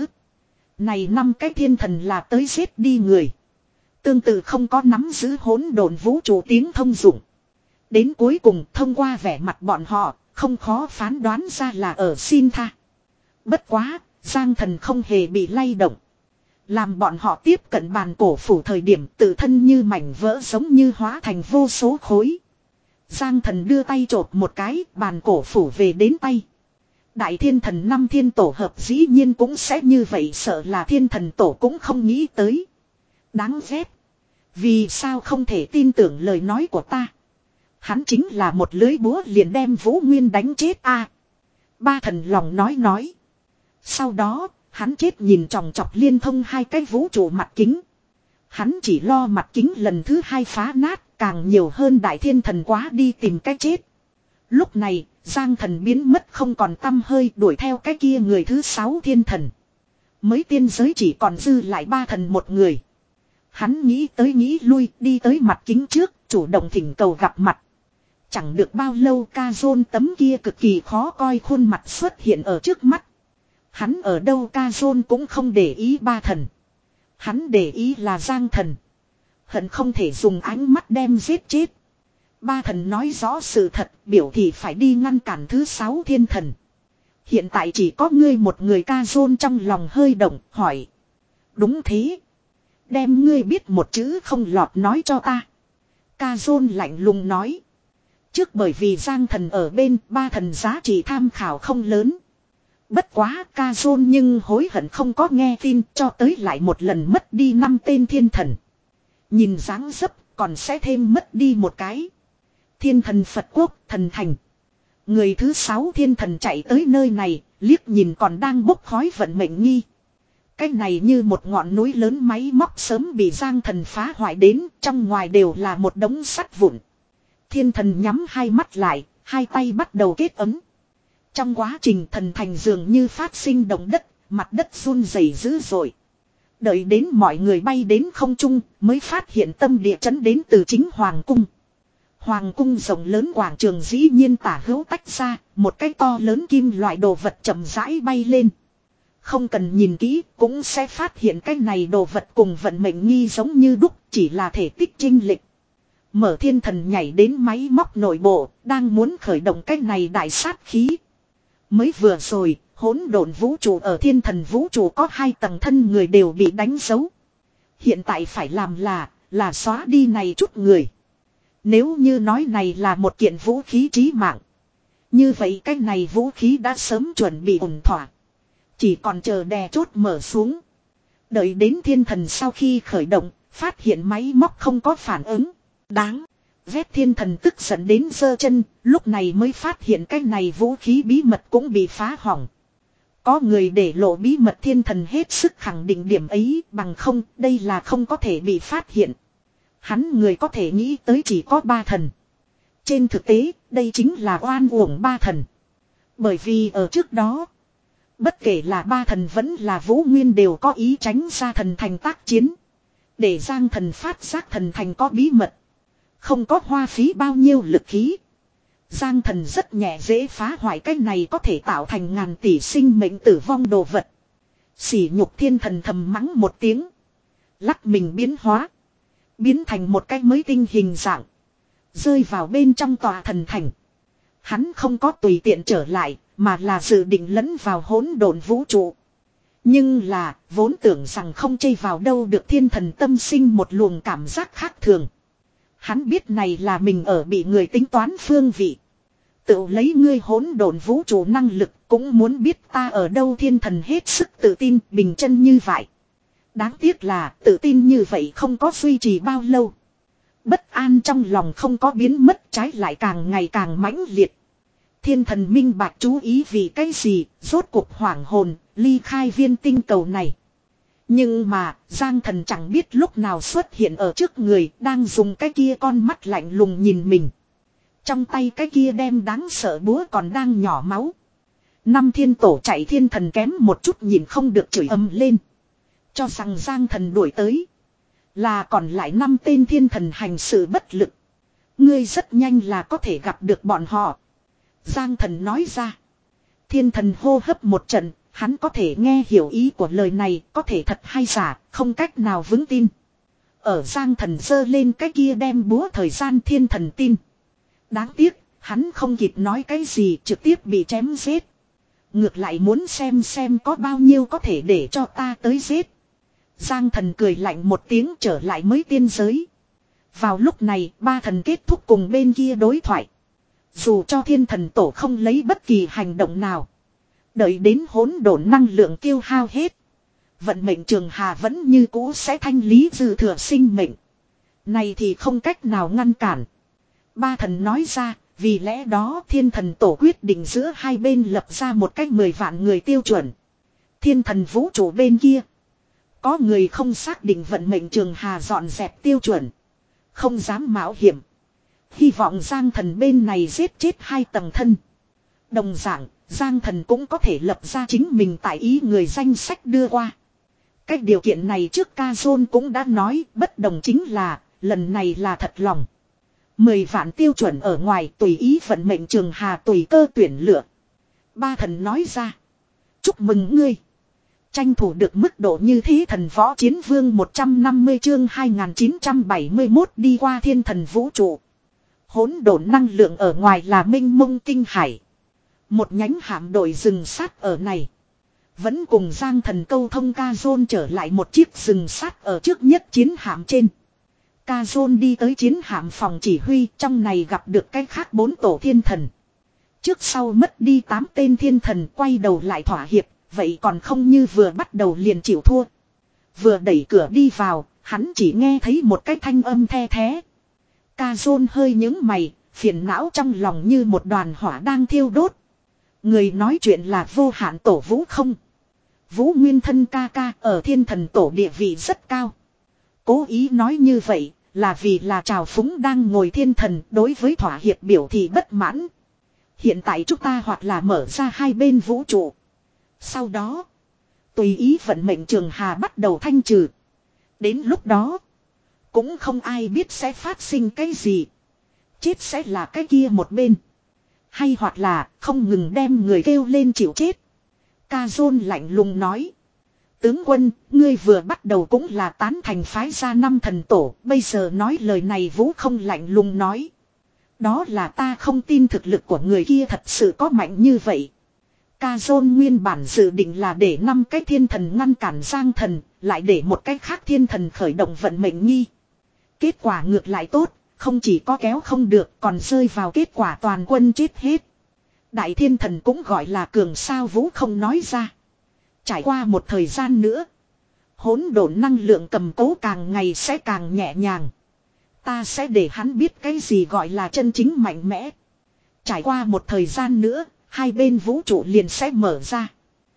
Này năm cái thiên thần là tới giết đi người. Tương tự không có nắm giữ hỗn độn vũ trụ tiếng thông dụng. Đến cuối cùng thông qua vẻ mặt bọn họ, không khó phán đoán ra là ở xin tha. Bất quá, Giang Thần không hề bị lay động. Làm bọn họ tiếp cận bàn cổ phủ thời điểm tự thân như mảnh vỡ giống như hóa thành vô số khối. Giang Thần đưa tay chộp một cái, bàn cổ phủ về đến tay. Đại thiên thần năm thiên tổ hợp dĩ nhiên cũng sẽ như vậy, sợ là thiên thần tổ cũng không nghĩ tới. Đáng ghét. Vì sao không thể tin tưởng lời nói của ta? Hắn chính là một lưới búa liền đem Vũ Nguyên đánh chết a. À, ba thần lòng nói nói. Sau đó, hắn chết nhìn chòng chọc liên thông hai cái vũ trụ mặt kính. Hắn chỉ lo mặt kính lần thứ hai phá nát, càng nhiều hơn đại thiên thần quá đi tìm cái chết. Lúc này, Giang Thần biến mất không còn tăm hơi, đuổi theo cái kia người thứ sáu thiên thần. Mới tiên giới chỉ còn dư lại ba thần một người. Hắn nghĩ tới nghĩ lui, đi tới mặt kính trước, chủ động thỉnh cầu gặp mặt. Chẳng được bao lâu Cazone tấm kia cực kỳ khó coi khuôn mặt xuất hiện ở trước mắt. Hắn ở đâu Cazone cũng không để ý ba thần. Hắn để ý là Giang Thần. Hận không thể dùng ánh mắt đem giết chết. Ba thần nói rõ sự thật, biểu thị phải đi ngăn cản thứ sáu thiên thần. Hiện tại chỉ có ngươi một người. Cazone trong lòng hơi động, hỏi. Đúng thế. Đem ngươi biết một chữ không lọt nói cho ta. Cazone lạnh lùng nói. Trước bởi vì Giang Thần ở bên, ba thần giá trị tham khảo không lớn. Bất quá Cazone nhưng hối hận không có nghe tin, cho tới lại một lần mất đi năm tên thiên thần. Nhìn dáng dấp còn sẽ thêm mất đi một cái. Thiên thần Phật quốc, thần thành. Người thứ sáu thiên thần chạy tới nơi này, liếc nhìn còn đang bốc khói vận mệnh nghi. Cái này như một ngọn núi lớn máy móc sớm bị Giang Thần phá hoại đến, trong ngoài đều là một đống sắt vụn. Thiên thần nhắm hai mắt lại, hai tay bắt đầu kết ấm. Trong quá trình thần thành dường như phát sinh động đất, mặt đất run rẩy dữ dội. Đợi đến mọi người bay đến không trung, mới phát hiện tâm địa chấn đến từ chính Hoàng cung. Hoàng cung rộng lớn quảng trường dĩ nhiên tả hữu tách ra, một cái to lớn kim loại đồ vật chậm rãi bay lên. Không cần nhìn kỹ cũng sẽ phát hiện cái này đồ vật cùng vận mệnh nghi giống như đúc, chỉ là thể tích chênh lệch. Mở thiên thần nhảy đến máy móc nội bộ, đang muốn khởi động cái này đại sát khí. Mới vừa rồi, hỗn độn vũ trụ ở thiên thần vũ trụ có hai tầng thân người đều bị đánh dấu. Hiện tại phải làm là, là xóa đi này chút người. Nếu như nói này là một kiện vũ khí chí mạng. Như vậy cái này vũ khí đã sớm chuẩn bị ổn thỏa. Chỉ còn chờ đè chốt mở xuống. Đợi đến thiên thần sau khi khởi động, phát hiện máy móc không có phản ứng. Đáng ghét, thiên thần tức giận đến giơ chân, lúc này mới phát hiện cái này vũ khí bí mật cũng bị phá hỏng. Có người để lộ bí mật, thiên thần hết sức khẳng định điểm ấy, bằng không đây là không có thể bị phát hiện. Hắn người có thể nghĩ tới chỉ có ba thần. Trên thực tế, đây chính là oan uổng ba thần. Bởi vì ở trước đó, bất kể là ba thần vẫn là Vũ Nguyên đều có ý tránh ra thần thành tác chiến. Để Giang Thần phát giác thần thành có bí mật. Không có hoa phí bao nhiêu lực khí. Giang Thần rất nhẹ dễ phá hoại cái này có thể tạo thành ngàn tỷ sinh mệnh tử vong đồ vật. Sỉ nhục, thiên thần thầm mắng một tiếng. Lắc mình biến hóa. Biến thành một cái mới tinh hình dạng. Rơi vào bên trong tòa thần thành. Hắn không có tùy tiện trở lại, mà là dự định lẫn vào hỗn độn vũ trụ. Nhưng là, vốn tưởng rằng không chây vào đâu được thiên thần tâm sinh một luồng cảm giác khác thường. Hắn biết này là mình ở bị người tính toán phương vị. Tự lấy ngươi hỗn độn vũ trụ năng lực cũng muốn biết ta ở đâu, thiên thần hết sức tự tin bình chân như vậy. Đáng tiếc là tự tin như vậy không có duy trì bao lâu. Bất an trong lòng không có biến mất, trái lại càng ngày càng mãnh liệt. Thiên thần minh bạch chú ý vì cái gì, rốt cuộc hoảng hồn, ly khai viên tinh cầu này. Nhưng mà, Giang Thần chẳng biết lúc nào xuất hiện ở trước người, đang dùng cái kia con mắt lạnh lùng nhìn mình. Trong tay cái kia đem đáng sợ búa còn đang nhỏ máu. Năm thiên tổ chạy thiên thần kém một chút nhìn không được chửi ầm lên. Cho rằng Giang Thần đuổi tới. Là còn lại năm tên thiên thần hành sự bất lực. Ngươi rất nhanh là có thể gặp được bọn họ. Giang Thần nói ra. Thiên thần hô hấp một trận, hắn có thể nghe hiểu ý của lời này, có thể thật hay giả, không cách nào vững tin. Ở Giang Thần giơ lên cái kia đem búa thời gian, thiên thần tin. Đáng tiếc, hắn không kịp nói cái gì, trực tiếp bị chém giết. Ngược lại muốn xem xem có bao nhiêu có thể để cho ta tới giết. Giang Thần cười lạnh một tiếng, trở lại mới tiên giới. Vào lúc này, ba thần kết thúc cùng bên kia đối thoại. Dù cho thiên thần tổ không lấy bất kỳ hành động nào. Đợi đến hỗn độn năng lượng tiêu hao hết. Vận mệnh trường hà vẫn như cũ sẽ thanh lý dư thừa sinh mệnh. Này thì không cách nào ngăn cản. Ba thần nói ra, vì lẽ đó thiên thần tổ quyết định giữa hai bên lập ra một cách mười vạn người tiêu chuẩn. Thiên thần vũ trụ bên kia. Có người không xác định vận mệnh trường hà dọn dẹp tiêu chuẩn. Không dám mạo hiểm. Hy vọng Giang Thần bên này giết chết hai tầng thân. Đồng dạng, Giang Thần cũng có thể lập ra chính mình tại ý người danh sách đưa qua. Cách điều kiện này trước Cazone cũng đã nói, bất đồng chính là, lần này là thật lòng. Mười vạn tiêu chuẩn ở ngoài tùy ý vận mệnh trường hà tùy cơ tuyển lựa. Ba thần nói ra. Chúc mừng ngươi. Tranh thủ được mức độ như thế, thần võ chiến vương một trăm năm mươi chương hai nghìn chín trăm bảy mươi mốt đi qua thiên thần vũ trụ. Hỗn độn năng lượng ở ngoài là mênh mông kinh hải. Một nhánh hạm đội rừng sát ở này. Vẫn cùng Giang Thần câu thông, Cazone trở lại một chiếc rừng sát ở trước nhất chiến hạm trên. Cazone đi tới chiến hạm phòng chỉ huy, trong này gặp được cái khác bốn tổ thiên thần. Trước sau mất đi tám tên thiên thần, quay đầu lại thỏa hiệp, vậy còn không như vừa bắt đầu liền chịu thua. Vừa đẩy cửa đi vào, hắn chỉ nghe thấy một cái thanh âm the thé. Cazone hơi nhướng mày, phiền não trong lòng như một đoàn hỏa đang thiêu đốt. Người nói chuyện là vô hạn tổ Vũ không? Vũ nguyên thân ca ca ở thiên thần tổ địa vị rất cao. Cố ý nói như vậy là vì là trào phúng đang ngồi thiên thần đối với thỏa hiệp biểu thị bất mãn. Hiện tại chúng ta hoặc là mở ra hai bên vũ trụ. Sau đó, tùy ý vận mệnh trường hà bắt đầu thanh trừ. Đến lúc đó, cũng không ai biết sẽ phát sinh cái gì. Chết sẽ là cái kia một bên. Hay hoặc là không ngừng đem người kêu lên chịu chết. Cazone lạnh lùng nói. Tướng quân, ngươi vừa bắt đầu cũng là tán thành phái ra năm thần tổ. Bây giờ nói lời này Vũ không lạnh lùng nói. Đó là ta không tin thực lực của người kia thật sự có mạnh như vậy. Cazone nguyên bản dự định là để năm cái thiên thần ngăn cản Giang Thần. Lại để một cái khác thiên thần khởi động vận mệnh nghi. Kết quả ngược lại tốt. Không chỉ có kéo không được còn rơi vào kết quả toàn quân chết hết. Đại thiên thần cũng gọi là cường sao Vũ không nói ra. Trải qua một thời gian nữa. Hỗn độn năng lượng cầm cố càng ngày sẽ càng nhẹ nhàng. Ta sẽ để hắn biết cái gì gọi là chân chính mạnh mẽ. Trải qua một thời gian nữa. Hai bên vũ trụ liền sẽ mở ra.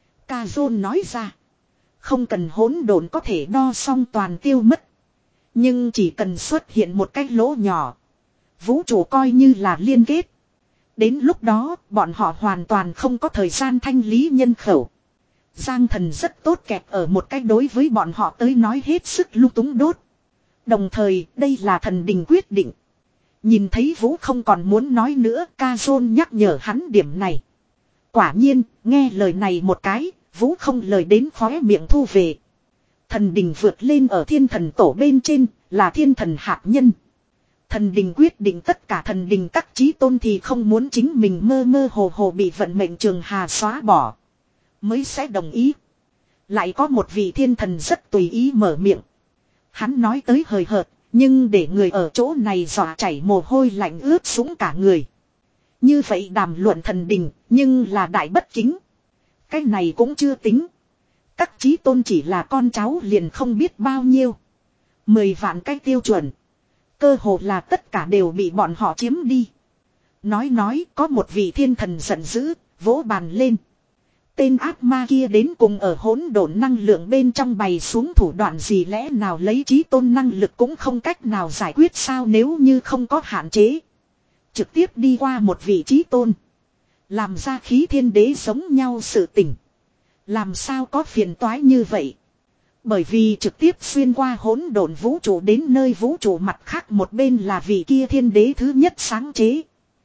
Cazone nói ra. Không cần hỗn độn có thể đo xong toàn tiêu mất. Nhưng chỉ cần xuất hiện một cái lỗ nhỏ. Vũ trụ coi như là liên kết. Đến lúc đó bọn họ hoàn toàn không có thời gian thanh lý nhân khẩu. Giang Thần rất tốt kẹp ở một cách đối với bọn họ tới nói hết sức lung túng đốt. Đồng thời đây là thần đình quyết định. Nhìn thấy Vũ không còn muốn nói nữa, Cazone nhắc nhở hắn điểm này. Quả nhiên, nghe lời này một cái, Vũ không lời đến khóe miệng thu về. Thần đình vượt lên ở thiên thần tổ bên trên, là thiên thần hạt nhân. Thần đình quyết định tất cả thần đình các chí tôn thì không muốn chính mình mơ mơ hồ hồ bị vận mệnh trường hà xóa bỏ. Mới sẽ đồng ý. Lại có một vị thiên thần rất tùy ý mở miệng. Hắn nói tới hời hợt, nhưng để người ở chỗ này dọa chảy mồ hôi lạnh ướt sũng cả người. Như vậy đàm luận thần đình, nhưng là đại bất kính. Cái này cũng chưa tính. Các chí tôn chỉ là con cháu liền không biết bao nhiêu. Mười vạn cái tiêu chuẩn. Cơ hồ là tất cả đều bị bọn họ chiếm đi. Nói nói có một vị thiên thần giận dữ, vỗ bàn lên. Tên ác ma kia đến cùng ở hỗn độn năng lượng bên trong bày xuống thủ đoạn gì, lẽ nào lấy chí tôn năng lực cũng không cách nào giải quyết sao, nếu như không có hạn chế. Trực tiếp đi qua một vị chí tôn. Làm ra khí thiên đế giống nhau sự tình. Làm sao có phiền toái như vậy. Bởi vì trực tiếp xuyên qua hỗn độn vũ trụ đến nơi vũ trụ mặt khác một bên là vị kia thiên đế thứ nhất sáng chế.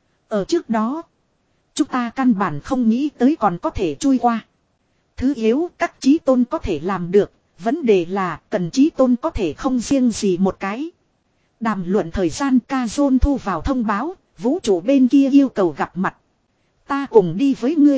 Ở trước đó, chúng ta căn bản không nghĩ tới còn có thể chui qua. Thứ yếu các chí tôn có thể làm được, vấn đề là cần chí tôn có thể không riêng gì một cái. Đàm luận thời gian, Cazone thu vào thông báo, vũ trụ bên kia yêu cầu gặp mặt. Ta cùng đi với ngươi.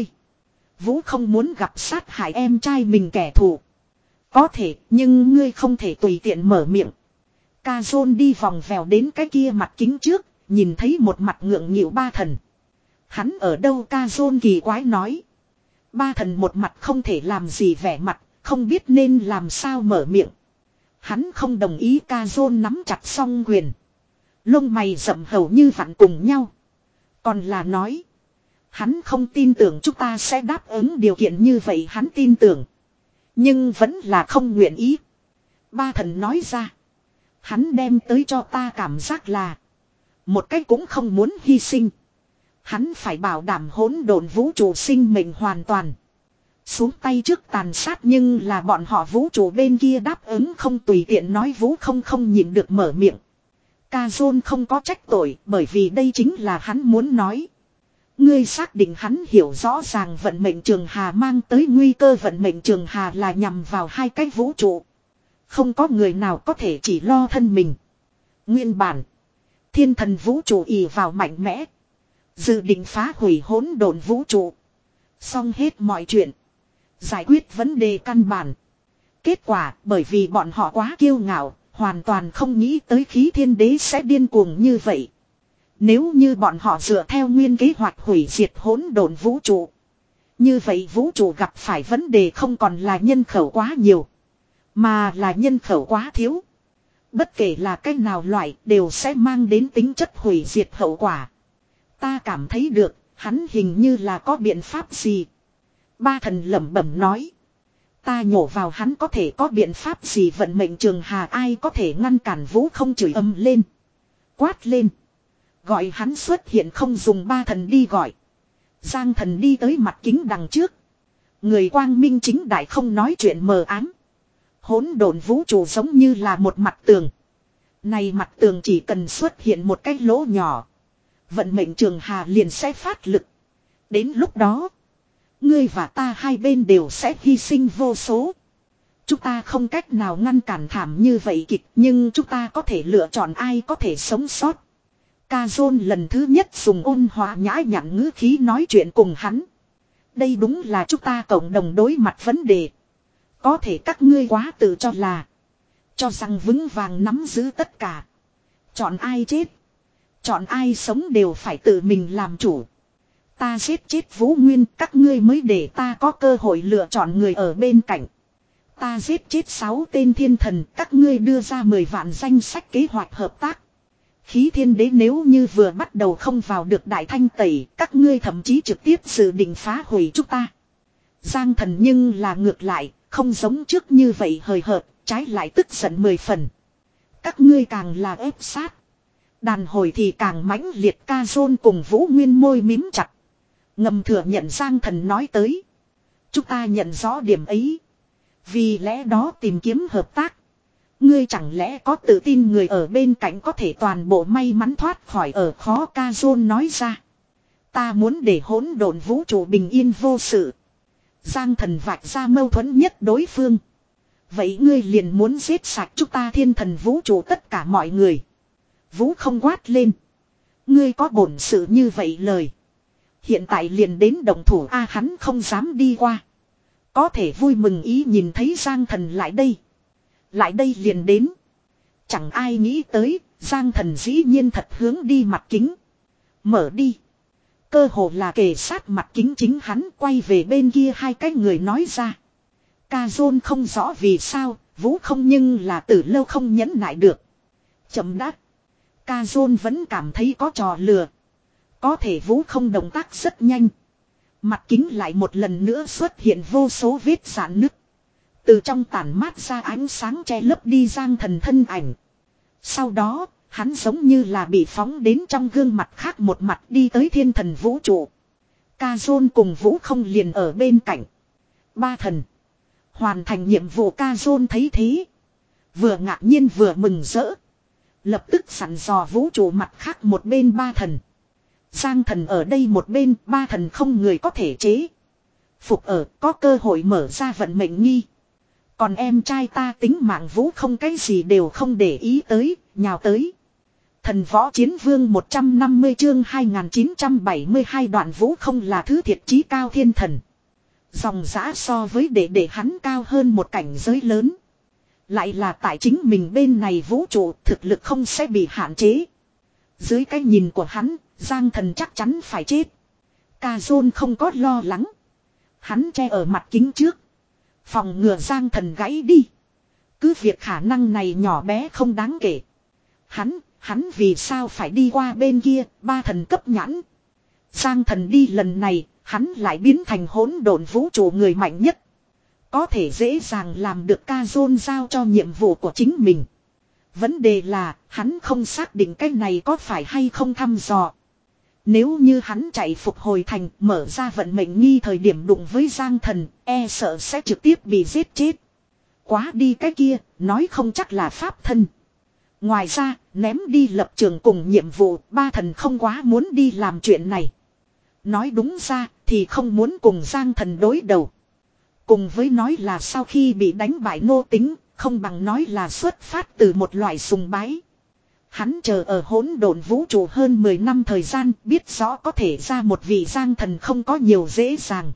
Vũ không muốn gặp sát hại em trai mình kẻ thù. Có thể, nhưng ngươi không thể tùy tiện mở miệng. Cazone đi vòng vèo đến cái kia mặt kính trước, nhìn thấy một mặt ngượng nghịu ba thần. Hắn ở đâu, Cazone kỳ quái nói. Ba thần một mặt không thể làm gì vẻ mặt, không biết nên làm sao mở miệng. Hắn không đồng ý, Cazone nắm chặt song quyền. Lông mày rậm hầu như vặn cùng nhau. Còn là nói. Hắn không tin tưởng chúng ta sẽ đáp ứng điều kiện như vậy, hắn tin tưởng. Nhưng vẫn là không nguyện ý. Ba thần nói ra. Hắn đem tới cho ta cảm giác là. Một cách cũng không muốn hy sinh. Hắn phải bảo đảm hỗn độn vũ trụ sinh mệnh hoàn toàn. Xuống tay trước tàn sát, nhưng là bọn họ vũ trụ bên kia đáp ứng không tùy tiện nói. Vũ không không nhịn được mở miệng. Cazone không có trách tội, bởi vì đây chính là hắn muốn nói. Ngươi xác định hắn hiểu rõ ràng vận mệnh trường hà mang tới nguy cơ, vận mệnh trường hà là nhằm vào hai cái vũ trụ. Không có người nào có thể chỉ lo thân mình. Nguyên bản, thiên thần vũ trụ ỷ vào mạnh mẽ. Dự định phá hủy hỗn độn vũ trụ. Xong hết mọi chuyện. Giải quyết vấn đề căn bản. Kết quả, bởi vì bọn họ quá kiêu ngạo, hoàn toàn không nghĩ tới khí thiên đế sẽ điên cuồng như vậy. Nếu như bọn họ dựa theo nguyên kế hoạch hủy diệt hỗn độn vũ trụ. Như vậy vũ trụ gặp phải vấn đề không còn là nhân khẩu quá nhiều. Mà là nhân khẩu quá thiếu. Bất kể là cách nào loại đều sẽ mang đến tính chất hủy diệt hậu quả. Ta cảm thấy được, hắn hình như là có biện pháp gì. Ba thần lẩm bẩm nói. Ta nhổ vào hắn có thể có biện pháp gì, vận mệnh trường hà ai có thể ngăn cản, Vũ không chửi ầm lên. Quát lên. Gọi hắn xuất hiện, không dùng ba thần đi gọi. Giang thần đi tới mặt kính đằng trước. Người quang minh chính đại không nói chuyện mờ ám. Hỗn độn vũ trụ giống như là một mặt tường. Này mặt tường chỉ cần xuất hiện một cái lỗ nhỏ. Vận mệnh trường hà liền sẽ phát lực. Đến lúc đó. Ngươi và ta hai bên đều sẽ hy sinh vô số. Chúng ta không cách nào ngăn cản thảm như vậy kịch. Nhưng chúng ta có thể lựa chọn ai có thể sống sót. Cazone lần thứ nhất dùng ôn hòa nhã nhặn ngữ khí nói chuyện cùng hắn. Đây đúng là chúng ta cộng đồng đối mặt vấn đề. Có thể các ngươi quá tự cho là. Cho rằng vững vàng nắm giữ tất cả. Chọn ai chết. Chọn ai sống đều phải tự mình làm chủ. Ta giết chết Vũ Nguyên, các ngươi mới để ta có cơ hội lựa chọn người ở bên cạnh. Ta giết chết sáu tên thiên thần, các ngươi đưa ra mười vạn danh sách kế hoạch hợp tác. Khí thiên đế nếu như vừa bắt đầu không vào được đại thanh tẩy, các ngươi thậm chí trực tiếp dự định phá hủy chúng ta. Giang thần nhưng là ngược lại, không giống trước như vậy hời hợt, trái lại tức giận mười phần. Các ngươi càng là ép sát. Đàn hồi thì càng mãnh liệt. Cazone cùng Vũ Nguyên môi mím chặt. Ngầm thừa nhận Giang thần nói tới. Chúng ta nhận rõ điểm ấy. Vì lẽ đó tìm kiếm hợp tác. Ngươi chẳng lẽ có tự tin người ở bên cạnh có thể toàn bộ may mắn thoát khỏi ở khó, Cazone nói ra. Ta muốn để hỗn độn vũ trụ bình yên vô sự. Giang thần vạch ra mâu thuẫn nhất đối phương. Vậy ngươi liền muốn giết sạch chúng ta thiên thần vũ trụ tất cả mọi người. Vũ không quát lên. Ngươi có bổn sự như vậy lời. Hiện tại liền đến động thủ a, hắn không dám đi qua. Có thể vui mừng ý nhìn thấy Giang Thần lại đây. Lại đây liền đến. Chẳng ai nghĩ tới, Giang Thần dĩ nhiên thật hướng đi mặt kính. Mở đi. Cơ hồ là kề sát mặt kính chính hắn quay về bên kia hai cái người nói ra. Ca Dôn không rõ vì sao, Vũ không nhưng là từ lâu không nhẫn nại được. Chậm đã. Ca Dôn vẫn cảm thấy có trò lừa. Có thể Vũ không động tác rất nhanh. Mặt kính lại một lần nữa xuất hiện vô số vết rạn nứt. Từ trong tản mát ra ánh sáng che lấp đi Giang Thần thân ảnh. Sau đó, hắn giống như là bị phóng đến trong gương mặt khác một mặt đi tới thiên thần vũ trụ. Ca Dôn cùng Vũ không liền ở bên cạnh. Ba thần. Hoàn thành nhiệm vụ Ca Dôn thấy thế. Vừa ngạc nhiên vừa mừng rỡ. Lập tức sẵn dò vũ trụ mặt khác một bên ba thần. Giang Thần ở đây một bên, ba thần không người có thể chế. Phục ở, có cơ hội mở ra vận mệnh nghi. Còn em trai ta tính mạng Vũ không cái gì đều không để ý tới, nhào tới. Thần võ chiến vương một trăm năm mươi chương hai nghìn chín trăm bảy mươi hai đoạn Vũ không là thứ thiệt chí cao thiên thần. Dòng dã so với để để hắn cao hơn một cảnh giới lớn. Lại là tại chính mình bên này vũ trụ thực lực không sẽ bị hạn chế. Dưới cái nhìn của hắn, Giang Thần chắc chắn phải chết. Ca Dôn không có lo lắng. Hắn che ở mặt kính trước. Phòng ngừa Giang Thần gãy đi. Cứ việc khả năng này nhỏ bé không đáng kể. Hắn, hắn vì sao phải đi qua bên kia, ba thần cấp nhãn. Giang Thần đi lần này, hắn lại biến thành hỗn độn vũ trụ người mạnh nhất. Có thể dễ dàng làm được Ca Dôn giao cho nhiệm vụ của chính mình. Vấn đề là, hắn không xác định cái này có phải hay không thăm dò. Nếu như hắn chạy phục hồi thành, mở ra vận mệnh nghi thời điểm đụng với Giang Thần, e sợ sẽ trực tiếp bị giết chết. Quá đi cái kia, nói không chắc là pháp thân. Ngoài ra, ném đi lập trường cùng nhiệm vụ, ba thần không quá muốn đi làm chuyện này. Nói đúng ra, thì không muốn cùng Giang Thần đối đầu. Cùng với nói là sau khi bị đánh bại nô tính, không bằng nói là xuất phát từ một loại sùng bái. Hắn chờ ở hỗn độn vũ trụ hơn mười năm thời gian, biết rõ có thể ra một vị Giang Thần không có nhiều dễ dàng.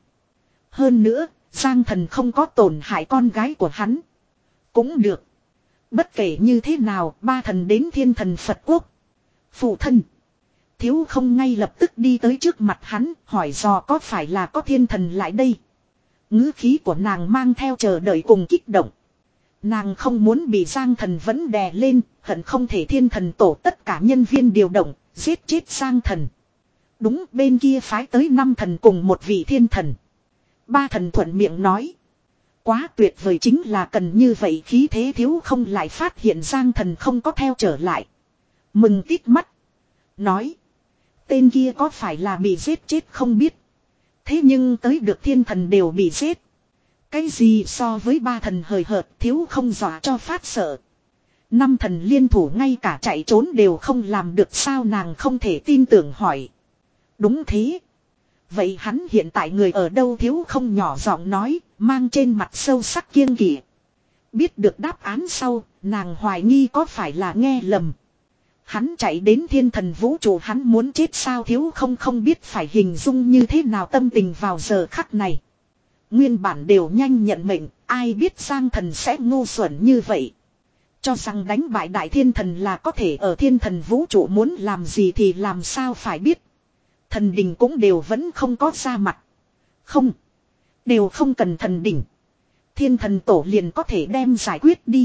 Hơn nữa, Giang Thần không có tổn hại con gái của hắn. Cũng được. Bất kể như thế nào, ba thần đến thiên thần Phật quốc. Phụ thân. Thiếu không ngay lập tức đi tới trước mặt hắn, hỏi dò có phải là có thiên thần lại đây. Ngữ khí của nàng mang theo chờ đợi cùng kích động. Nàng không muốn bị Giang Thần vẫn đè lên, hận không thể thiên thần tổ tất cả nhân viên điều động, giết chết Giang Thần. Đúng, bên kia phái tới năm thần cùng một vị thiên thần. Ba thần thuận miệng nói. Quá tuyệt vời chính là cần như vậy khí thế thiếu không lại phát hiện Giang Thần không có theo trở lại. Mừng tít mắt. Nói. Tên kia có phải là bị giết chết không biết. Thế nhưng tới được thiên thần đều bị giết. Cái gì so với ba thần hời hợt thiếu không dọa cho phát sợ. Năm thần liên thủ ngay cả chạy trốn đều không làm được sao nàng không thể tin tưởng hỏi. Đúng thế. Vậy hắn hiện tại người ở đâu thiếu không nhỏ giọng nói, mang trên mặt sâu sắc kiêng kỵ. Biết được đáp án sau, nàng hoài nghi có phải là nghe lầm. Hắn chạy đến thiên thần vũ trụ hắn muốn chết sao thiếu không không biết phải hình dung như thế nào tâm tình vào giờ khắc này. Nguyên bản đều nhanh nhận mệnh, ai biết Giang Thần sẽ ngu xuẩn như vậy. Cho rằng đánh bại đại thiên thần là có thể ở thiên thần vũ trụ muốn làm gì thì làm sao phải biết. Thần đình cũng đều vẫn không có ra mặt. Không. Đều không cần thần đình. Thiên thần tổ liền có thể đem giải quyết đi.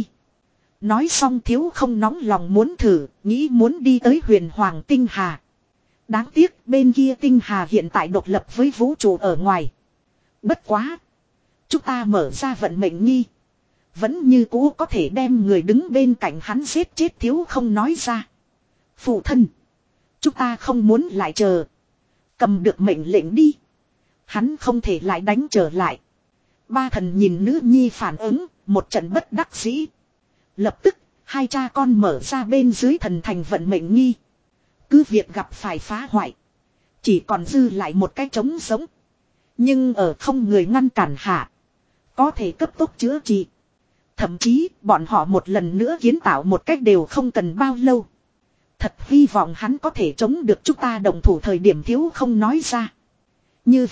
Nói xong thiếu không nóng lòng muốn thử, nghĩ muốn đi tới huyền hoàng tinh hà. Đáng tiếc bên kia tinh hà hiện tại độc lập với vũ trụ ở ngoài. Bất quá. Chúng ta mở ra vận mệnh nghi. Vẫn như cũ có thể đem người đứng bên cạnh hắn giết chết thiếu không nói ra. Phụ thân. Chúng ta không muốn lại chờ. Cầm được mệnh lệnh đi. Hắn không thể lại đánh trở lại. Ba thần nhìn nữ nhi phản ứng, một trận bất đắc dĩ. Lập tức, hai cha con mở ra bên dưới thần thành vận mệnh nghi. Cứ việc gặp phải phá hoại. Chỉ còn dư lại một cái trống sống. Nhưng ở không người ngăn cản hạ. Có thể cấp tốc chữa trị. Thậm chí bọn họ một lần nữa kiến tạo một cách đều không cần bao lâu. Thật hy vọng hắn có thể chống được chúng ta đồng thủ thời điểm thiếu không nói ra. Như vậy,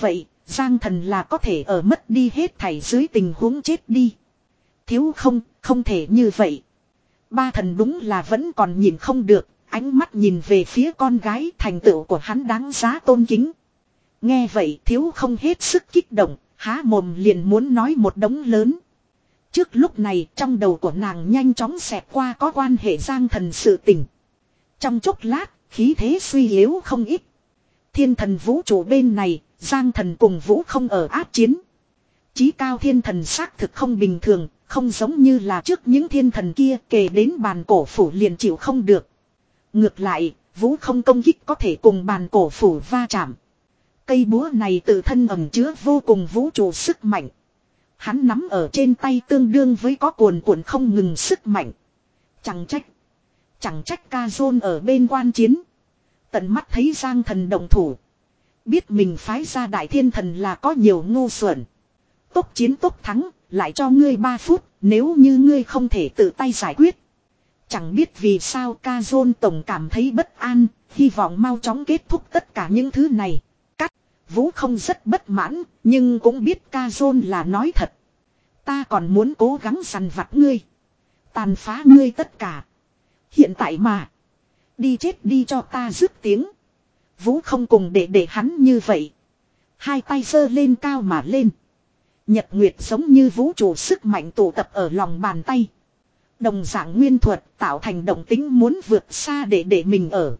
Giang Thần là có thể ở mất đi hết thảy dưới tình huống chết đi. Thiếu không, không thể như vậy. Ba thần đúng là vẫn còn nhìn không được, ánh mắt nhìn về phía con gái, thành tựu của hắn đáng giá tôn kính. Nghe vậy thiếu không hết sức kích động, há mồm liền muốn nói một đống lớn. Trước lúc này trong đầu của nàng nhanh chóng xẹt qua có quan hệ Giang Thần sự tình. Trong chốc lát, khí thế suy yếu không ít. Thiên thần vũ trụ bên này, Giang Thần cùng vũ không ở ác chiến. Chí cao thiên thần xác thực không bình thường, không giống như là trước những thiên thần kia kề đến bàn cổ phủ liền chịu không được. Ngược lại, vũ không công kích có thể cùng bàn cổ phủ va chạm. Cây búa này tự thân ẩn chứa vô cùng vũ trụ sức mạnh. Hắn nắm ở trên tay tương đương với có cuồn cuộn không ngừng sức mạnh. Chẳng trách. Chẳng trách ca dôn ở bên quan chiến. Tận mắt thấy Giang Thần động thủ. Biết mình phái ra đại thiên thần là có nhiều ngu xuẩn. Tốc chiến tốc thắng, lại cho ngươi ba phút, nếu như ngươi không thể tự tay giải quyết. Chẳng biết vì sao ca dôn tổng cảm thấy bất an, hy vọng mau chóng kết thúc tất cả những thứ này. Cắt, vũ không rất bất mãn, nhưng cũng biết ca dôn là nói thật. Ta còn muốn cố gắng săn vặt ngươi. Tàn phá ngươi tất cả. Hiện tại mà. Đi chết đi cho ta dứt tiếng. Vũ không cùng để để hắn như vậy. Hai tay giơ lên cao mà lên. Nhật Nguyệt giống như vũ trụ sức mạnh tụ tập ở lòng bàn tay. Đồng dạng nguyên thuật tạo thành động tính muốn vượt xa để để mình ở.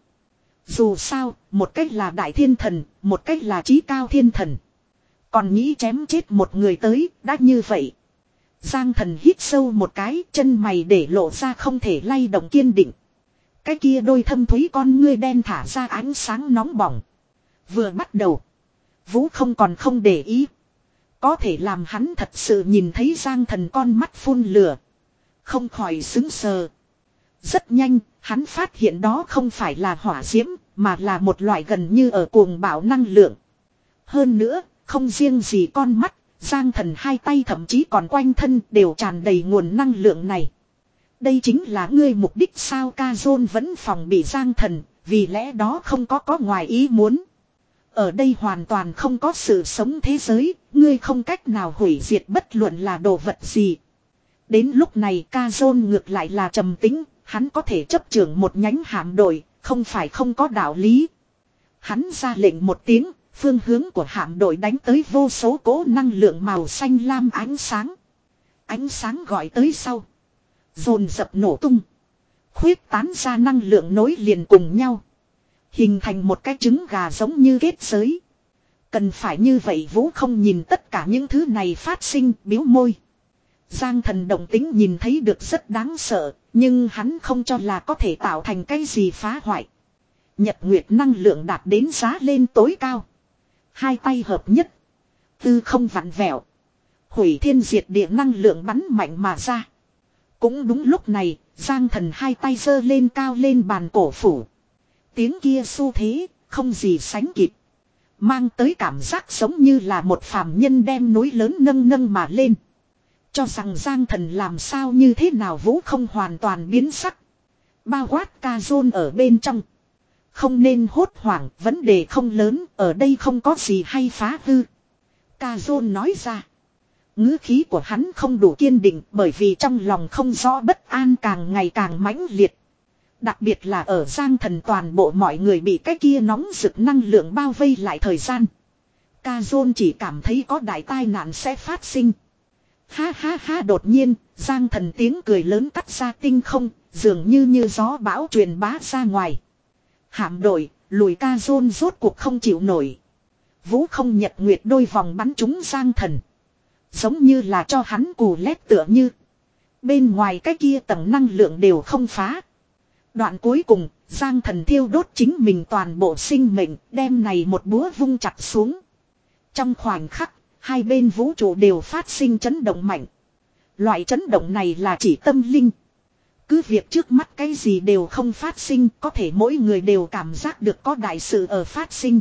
Dù sao, một cách là đại thiên thần, một cách là chí cao thiên thần. Còn nghĩ chém chết một người tới, đã như vậy. Giang Thần hít sâu một cái, chân mày để lộ ra không thể lay động kiên định. Cái kia đôi thâm thúy con ngươi đen thả ra ánh sáng nóng bỏng. Vừa bắt đầu, Vũ không còn không để ý. Có thể làm hắn thật sự nhìn thấy Giang Thần con mắt phun lửa. Không khỏi sững sờ. Rất nhanh, hắn phát hiện đó không phải là hỏa diễm, mà là một loại gần như ở cuồng bạo năng lượng. Hơn nữa, không riêng gì con mắt, Giang Thần hai tay thậm chí còn quanh thân đều tràn đầy nguồn năng lượng này. Đây chính là ngươi mục đích sao? Ca Dôn vẫn phòng bị Giang Thần, vì lẽ đó không có có ngoài ý muốn. Ở đây hoàn toàn không có sự sống thế giới, ngươi không cách nào hủy diệt bất luận là đồ vật gì. Đến lúc này Ca Dôn ngược lại là trầm tĩnh, hắn có thể chấp trưởng một nhánh hạm đội, không phải không có đạo lý. Hắn ra lệnh một tiếng, phương hướng của hạm đội đánh tới vô số cỗ năng lượng màu xanh lam ánh sáng. Ánh sáng gọi tới sau. Dồn dập nổ tung. Khuyết tán ra năng lượng nối liền cùng nhau. Hình thành một cái trứng gà giống như kết giới. Cần phải như vậy Vũ không nhìn tất cả những thứ này phát sinh, biếu môi. Giang Thần động tính nhìn thấy được rất đáng sợ, nhưng hắn không cho là có thể tạo thành cái gì phá hoại. Nhật Nguyệt năng lượng đạt đến giá lên tối cao. Hai tay hợp nhất. Tư không vặn vẹo. Hủy thiên diệt địa năng lượng bắn mạnh mà ra. Cũng đúng lúc này, Giang Thần hai tay giơ lên cao lên bàn cổ phủ. Tiếng kia xu thế, không gì sánh kịp. Mang tới cảm giác giống như là một phàm nhân đem núi lớn nâng nâng mà lên. Cho rằng Giang Thần làm sao như thế nào Vũ không hoàn toàn biến sắc. Bao quát Ca Dôn ở bên trong. Không nên hốt hoảng, vấn đề không lớn, ở đây không có gì hay phá hư. Ca Dôn nói ra. Ngữ khí của hắn không đủ kiên định bởi vì trong lòng không rõ bất an càng ngày càng mãnh liệt. Đặc biệt là ở Giang Thần toàn bộ mọi người bị cái kia nóng rực năng lượng bao vây lại thời gian. Ca Dôn chỉ cảm thấy có đại tai nạn sẽ phát sinh. Ha ha ha, đột nhiên, Giang Thần tiếng cười lớn cắt ra tinh không, dường như như gió bão truyền bá ra ngoài. Hạm đội, lùi. Ca Dôn rốt cuộc không chịu nổi. Vũ không nhật nguyệt đôi vòng bắn trúng Giang Thần. Giống như là cho hắn cù lét tựa như. Bên ngoài cái kia tầng năng lượng đều không phá. Đoạn cuối cùng, Giang Thần thiêu đốt chính mình toàn bộ sinh mệnh, đem này một búa vung chặt xuống. Trong khoảnh khắc, hai bên vũ trụ đều phát sinh chấn động mạnh. Loại chấn động này là chỉ tâm linh. Cứ việc trước mắt cái gì đều không phát sinh, có thể mỗi người đều cảm giác được có đại sự ở phát sinh.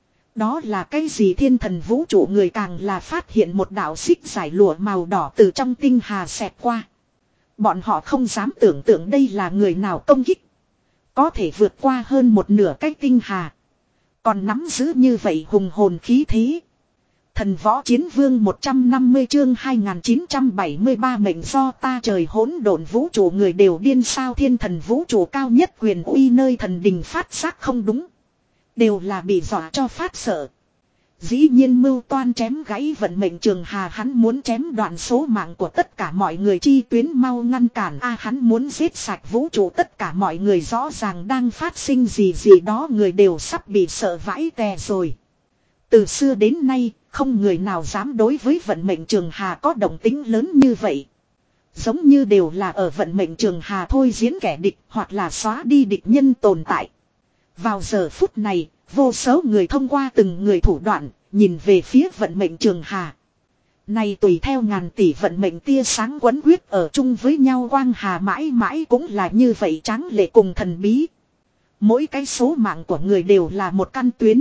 Đó là cái gì? Thiên thần vũ trụ người càng là phát hiện một đạo xích giải lụa màu đỏ từ trong tinh hà xẹt qua. Bọn họ không dám tưởng tượng đây là người nào công kích. Có thể vượt qua hơn một nửa cái tinh hà. Còn nắm giữ như vậy hùng hồn khí thế. Thần võ chiến vương một trăm năm mươi chương hai nghìn chín trăm bảy mươi ba mệnh do ta trời hỗn độn vũ trụ người đều điên sao thiên thần vũ trụ cao nhất quyền uy nơi thần đình phát giác không đúng. Đều là bị dọa cho phát sợ. Dĩ nhiên mưu toan chém gãy vận mệnh trường hà hắn muốn chém đoạn số mạng của tất cả mọi người chi tuyến mau ngăn cản a hắn muốn giết sạch vũ trụ tất cả mọi người rõ ràng đang phát sinh gì gì đó người đều sắp bị sợ vãi tè rồi. Từ xưa đến nay không người nào dám đối với vận mệnh trường hà có động tính lớn như vậy. Giống như đều là ở vận mệnh trường hà thôi diễn kẻ địch hoặc là xóa đi địch nhân tồn tại. Vào giờ phút này, vô số người thông qua từng người thủ đoạn, nhìn về phía vận mệnh trường hà. Này tùy theo ngàn tỷ vận mệnh tia sáng quấn quyết ở chung với nhau quang hà mãi mãi cũng là như vậy tráng lệ cùng thần bí. Mỗi cái số mạng của người đều là một căn tuyến.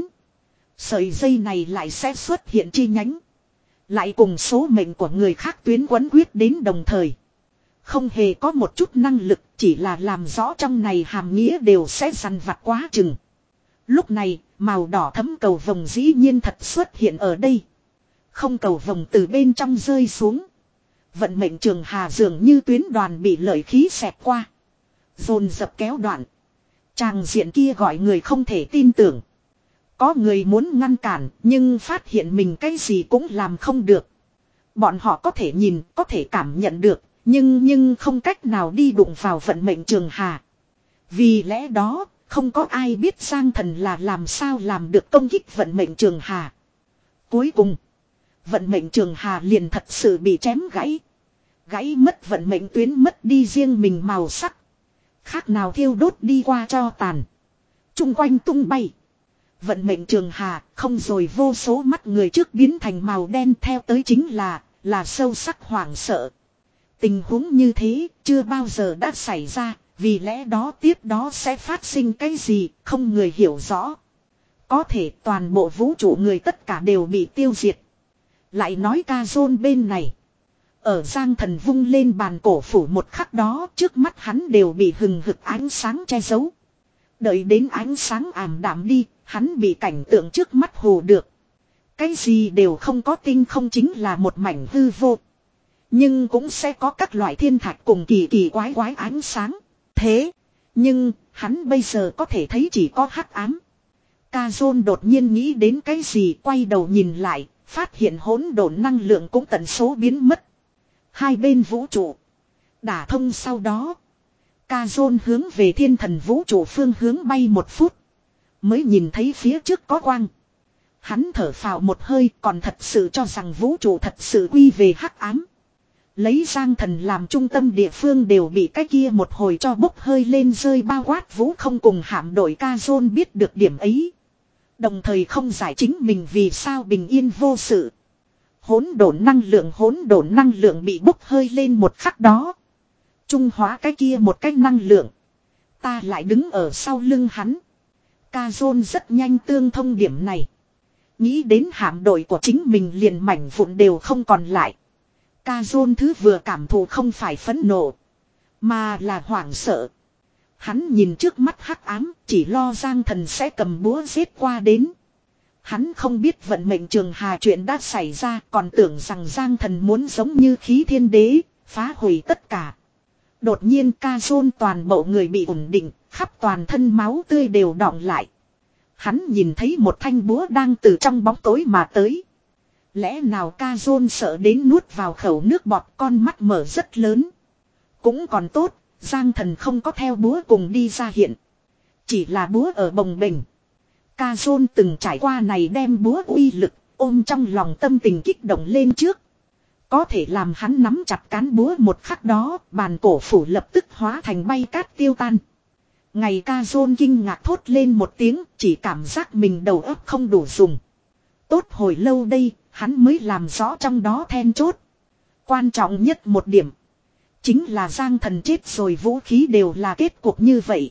Sợi dây này lại sẽ xuất hiện chi nhánh. Lại cùng số mệnh của người khác tuyến quấn quyết đến đồng thời. Không hề có một chút năng lực, chỉ là làm rõ trong này hàm nghĩa đều sẽ dằn vặt quá chừng. Lúc này, màu đỏ thấm cầu vồng dĩ nhiên thật xuất hiện ở đây. Không cầu vồng từ bên trong rơi xuống. Vận mệnh trường hà dường như tuyến đoàn bị lợi khí xẹt qua. Dồn dập kéo đoạn. Tràng diện kia gọi người không thể tin tưởng. Có người muốn ngăn cản, nhưng phát hiện mình cái gì cũng làm không được. Bọn họ có thể nhìn, có thể cảm nhận được, nhưng nhưng không cách nào đi đụng vào vận mệnh trường hà. Vì lẽ đó, không có ai biết Giang Thần là làm sao làm được công kích vận mệnh trường hà. Cuối cùng, vận mệnh trường hà liền thật sự bị chém gãy. Gãy mất vận mệnh tuyến mất đi riêng mình màu sắc. Khác nào thiêu đốt đi qua cho tàn. Trung quanh tung bay. Vận mệnh trường hà không rồi vô số mắt người trước biến thành màu đen theo tới chính là, là sâu sắc hoảng sợ. Tình huống như thế chưa bao giờ đã xảy ra, vì lẽ đó tiếp đó sẽ phát sinh cái gì không người hiểu rõ. Có thể toàn bộ vũ trụ người tất cả đều bị tiêu diệt. Lại nói ca dôn bên này. Ở Giang Thần vung lên bàn cổ phủ một khắc đó trước mắt hắn đều bị hừng hực ánh sáng che giấu. Đợi đến ánh sáng ảm đạm đi, hắn bị cảnh tượng trước mắt hù được. Cái gì đều không có tinh không chính là một mảnh hư vô. Nhưng cũng sẽ có các loại thiên thạch cùng kỳ kỳ quái quái ánh sáng. Thế, nhưng hắn bây giờ có thể thấy chỉ có hắc ám. Cazone đột nhiên nghĩ đến cái gì quay đầu nhìn lại, phát hiện hỗn độn năng lượng cũng tần số biến mất. Hai bên vũ trụ đả thông sau đó. Cazone hướng về thiên thần vũ trụ phương hướng bay một phút. Mới nhìn thấy phía trước có quang. Hắn thở phào một hơi còn thật sự cho rằng vũ trụ thật sự quy về hắc ám. Lấy Giang Thần làm trung tâm địa phương đều bị cái kia một hồi cho bốc hơi lên rơi bao quát vũ không cùng hạm đội Cazone biết được điểm ấy. Đồng thời không giải chính mình vì sao bình yên vô sự. Hỗn độn năng lượng hỗn độn năng lượng bị bốc hơi lên một khắc đó. Trung hóa cái kia một cái năng lượng. Ta lại đứng ở sau lưng hắn. Cazone rất nhanh tương thông điểm này. Nghĩ đến hạm đội của chính mình liền mảnh vụn đều không còn lại. Cazone thứ vừa cảm thụ không phải phẫn nộ. Mà là hoảng sợ. Hắn nhìn trước mắt hắc ám chỉ lo Giang Thần sẽ cầm búa giết qua đến. Hắn không biết vận mệnh trường hà chuyện đã xảy ra còn tưởng rằng Giang Thần muốn giống như khí thiên đế, phá hủy tất cả. Đột nhiên Cazone toàn bộ người bị ổn định, khắp toàn thân máu tươi đều đọng lại. Hắn nhìn thấy một thanh búa đang từ trong bóng tối mà tới. Lẽ nào Cazone sợ đến nuốt vào khẩu nước bọt con mắt mở rất lớn. Cũng còn tốt, Giang Thần không có theo búa cùng đi ra hiện. Chỉ là búa ở bồng bềnh. Cazone từng trải qua này đem búa uy lực, ôm trong lòng tâm tình kích động lên trước. Có thể làm hắn nắm chặt cán búa một khắc đó, bàn cổ phủ lập tức hóa thành bay cát tiêu tan. Ngày Cazone kinh ngạc thốt lên một tiếng, chỉ cảm giác mình đầu óc không đủ dùng. Tốt hồi lâu đây, hắn mới làm rõ trong đó then chốt. Quan trọng nhất một điểm. Chính là Giang Thần chết rồi vũ khí đều là kết cục như vậy.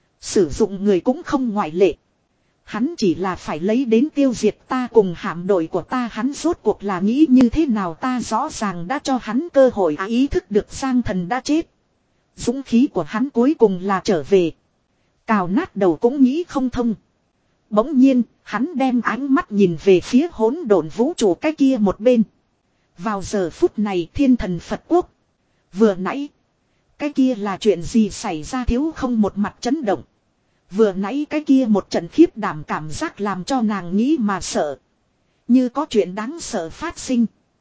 Sử dụng người cũng không ngoại lệ. Hắn chỉ là phải lấy đến tiêu diệt ta cùng hạm đội của ta hắn rốt cuộc là nghĩ như thế nào ta rõ ràng đã cho hắn cơ hội à, ý thức được Giang Thần đã chết. Dũng khí của hắn cuối cùng là trở về. Cào nát đầu cũng nghĩ không thông. Bỗng nhiên, hắn đem ánh mắt nhìn về phía hỗn độn vũ trụ cái kia một bên. Vào giờ phút này thiên thần Phật quốc. Vừa nãy, cái kia là chuyện gì xảy ra thiếu không một mặt chấn động. Vừa nãy cái kia một trận khiếp đảm cảm giác làm cho nàng nghĩ mà sợ. Như có chuyện đáng sợ phát sinh.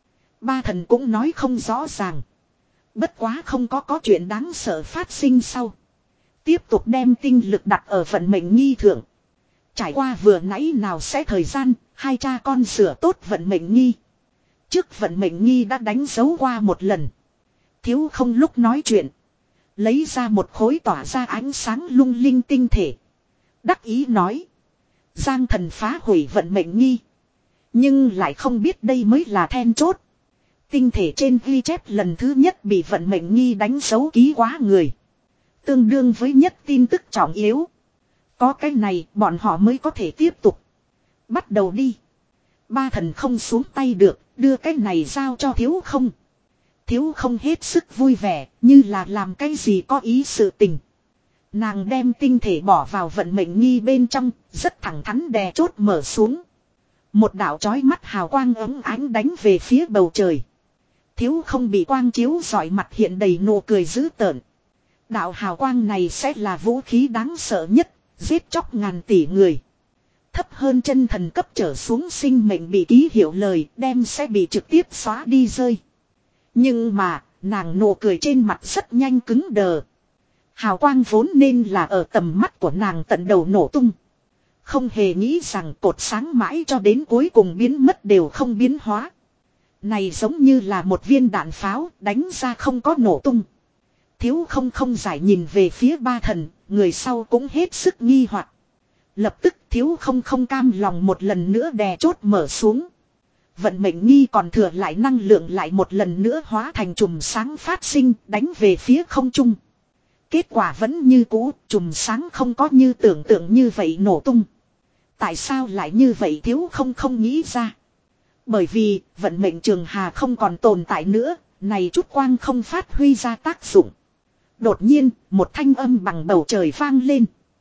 Ba thần cũng nói không rõ ràng. Bất quá không có có chuyện đáng sợ phát sinh sau. Tiếp tục đem tinh lực đặt ở vận mệnh nghi thượng. Trải qua vừa nãy nào sẽ thời gian, hai cha con sửa tốt vận mệnh nghi. Trước vận mệnh nghi đã đánh dấu qua một lần. Thiếu không lúc nói chuyện. Lấy ra một khối tỏa ra ánh sáng lung linh tinh thể. Đắc ý nói. Giang thần phá hủy vận mệnh nghi. Nhưng lại không biết đây mới là then chốt. Tinh thể trên ghi chép lần thứ nhất bị vận mệnh nghi đánh dấu ký quá người. Tương đương với nhất tin tức trọng yếu. Có cái này bọn họ mới có thể tiếp tục. Bắt đầu đi. Ba thần không xuống tay được, đưa cái này giao cho thiếu không. Thiếu không hết sức vui vẻ, như là làm cái gì có ý sự tình. Nàng đem tinh thể bỏ vào vận mệnh nghi bên trong, rất thẳng thắn đè chốt mở xuống. Một đạo chói mắt hào quang ấm ánh đánh về phía bầu trời. Thiếu không bị quang chiếu rọi mặt hiện đầy nụ cười dữ tợn. Đạo hào quang này sẽ là vũ khí đáng sợ nhất, giết chóc ngàn tỷ người. Thấp hơn chân thần cấp trở xuống sinh mệnh bị ký hiệu lời đem sẽ bị trực tiếp xóa đi rơi. Nhưng mà, nàng nụ cười trên mặt rất nhanh cứng đờ. Hào quang vốn nên là ở tầm mắt của nàng tận đầu nổ tung. Không hề nghĩ rằng cột sáng mãi cho đến cuối cùng biến mất đều không biến hóa. Này giống như là một viên đạn pháo đánh ra không có nổ tung. Thiếu không không giải nhìn về phía ba thần, người sau cũng hết sức nghi hoặc. Lập tức thiếu không không cam lòng một lần nữa đè chốt mở xuống. Vận mệnh nghi còn thừa lại năng lượng lại một lần nữa hóa thành chùm sáng phát sinh đánh về phía không trung. Kết quả vẫn như cũ, chùm sáng không có như tưởng tượng như vậy nổ tung. Tại sao lại như vậy thiếu không không nghĩ ra. Bởi vì vận mệnh trường hà không còn tồn tại nữa, này chút quang không phát huy ra tác dụng. Đột nhiên, một thanh âm bằng bầu trời vang lên.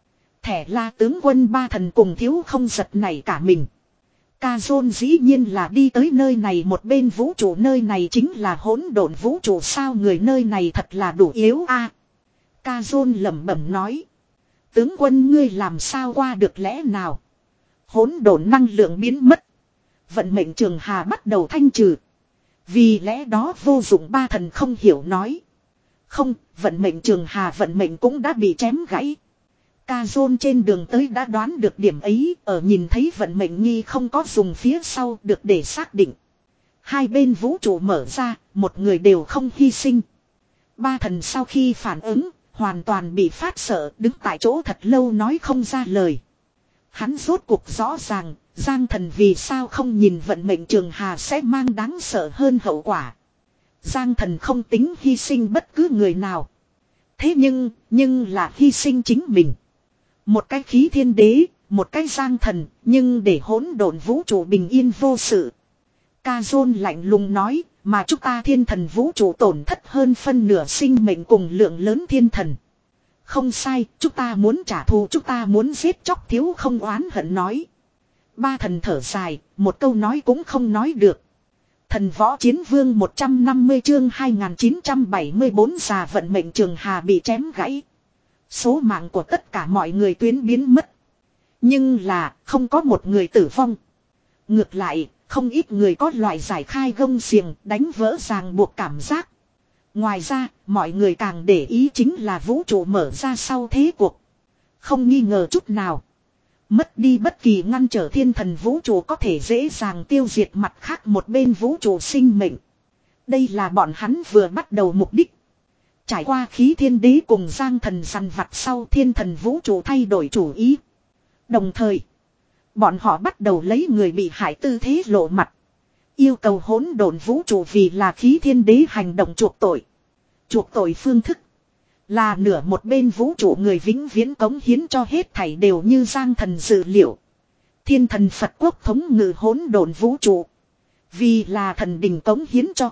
Thẻ La tướng quân ba thần cùng thiếu không giật nảy cả mình. Cazon dĩ nhiên là đi tới nơi này một bên vũ trụ, nơi này chính là hỗn độn vũ trụ sao, người nơi này thật là đủ yếu a. À, Cazon lẩm bẩm nói. Tướng quân ngươi làm sao qua được lẽ nào. Hỗn độn năng lượng biến mất. Vận mệnh trường hà bắt đầu thanh trừ. Vì lẽ đó vô dụng ba thần không hiểu nói. Không, vận mệnh trường hà vận mệnh cũng đã bị chém gãy. Cazon trên đường tới đã đoán được điểm ấy, ở nhìn thấy vận mệnh nghi không có dùng phía sau được để xác định. Hai bên vũ trụ mở ra, một người đều không hy sinh. Ba thần sau khi phản ứng, hoàn toàn bị phát sợ, đứng tại chỗ thật lâu nói không ra lời. Hắn rốt cuộc rõ ràng, Giang thần vì sao không nhìn vận mệnh trường hà sẽ mang đáng sợ hơn hậu quả. Giang thần không tính hy sinh bất cứ người nào. Thế nhưng, nhưng là hy sinh chính mình. Một cái khí thiên đế, một cái giang thần, nhưng để hỗn độn vũ trụ bình yên vô sự. Cazon lạnh lùng nói, mà chúng ta thiên thần vũ trụ tổn thất hơn phân nửa sinh mệnh cùng lượng lớn thiên thần. Không sai, chúng ta muốn trả thù, chúng ta muốn giết chóc thiếu không oán hận nói. Ba thần thở dài, một câu nói cũng không nói được. Thần võ chiến vương một trăm năm mươi chương hai nghìn chín trăm bảy mươi bốn già vận mệnh trường hà bị chém gãy. Số mạng của tất cả mọi người tuyến biến mất. Nhưng là không có một người tử vong. Ngược lại, không ít người có loại giải khai gông xiềng đánh vỡ ràng buộc cảm giác. Ngoài ra, mọi người càng để ý chính là vũ trụ mở ra sau thế cuộc. Không nghi ngờ chút nào. Mất đi bất kỳ ngăn trở thiên thần vũ trụ có thể dễ dàng tiêu diệt mặt khác một bên vũ trụ sinh mệnh. Đây là bọn hắn vừa bắt đầu mục đích. Trải qua khí thiên đế cùng giang thần săn vặt sau, thiên thần vũ trụ thay đổi chủ ý. Đồng thời, bọn họ bắt đầu lấy người bị hại tư thế lộ mặt. Yêu cầu hỗn độn vũ trụ vì là khí thiên đế hành động chuộc tội. Chuộc tội phương thức là nửa một bên vũ trụ người vĩnh viễn cống hiến cho hết thảy đều như giang thần dự liệu. Thiên thần Phật quốc thống ngự hỗn độn vũ trụ. Vì là thần đình cống hiến cho.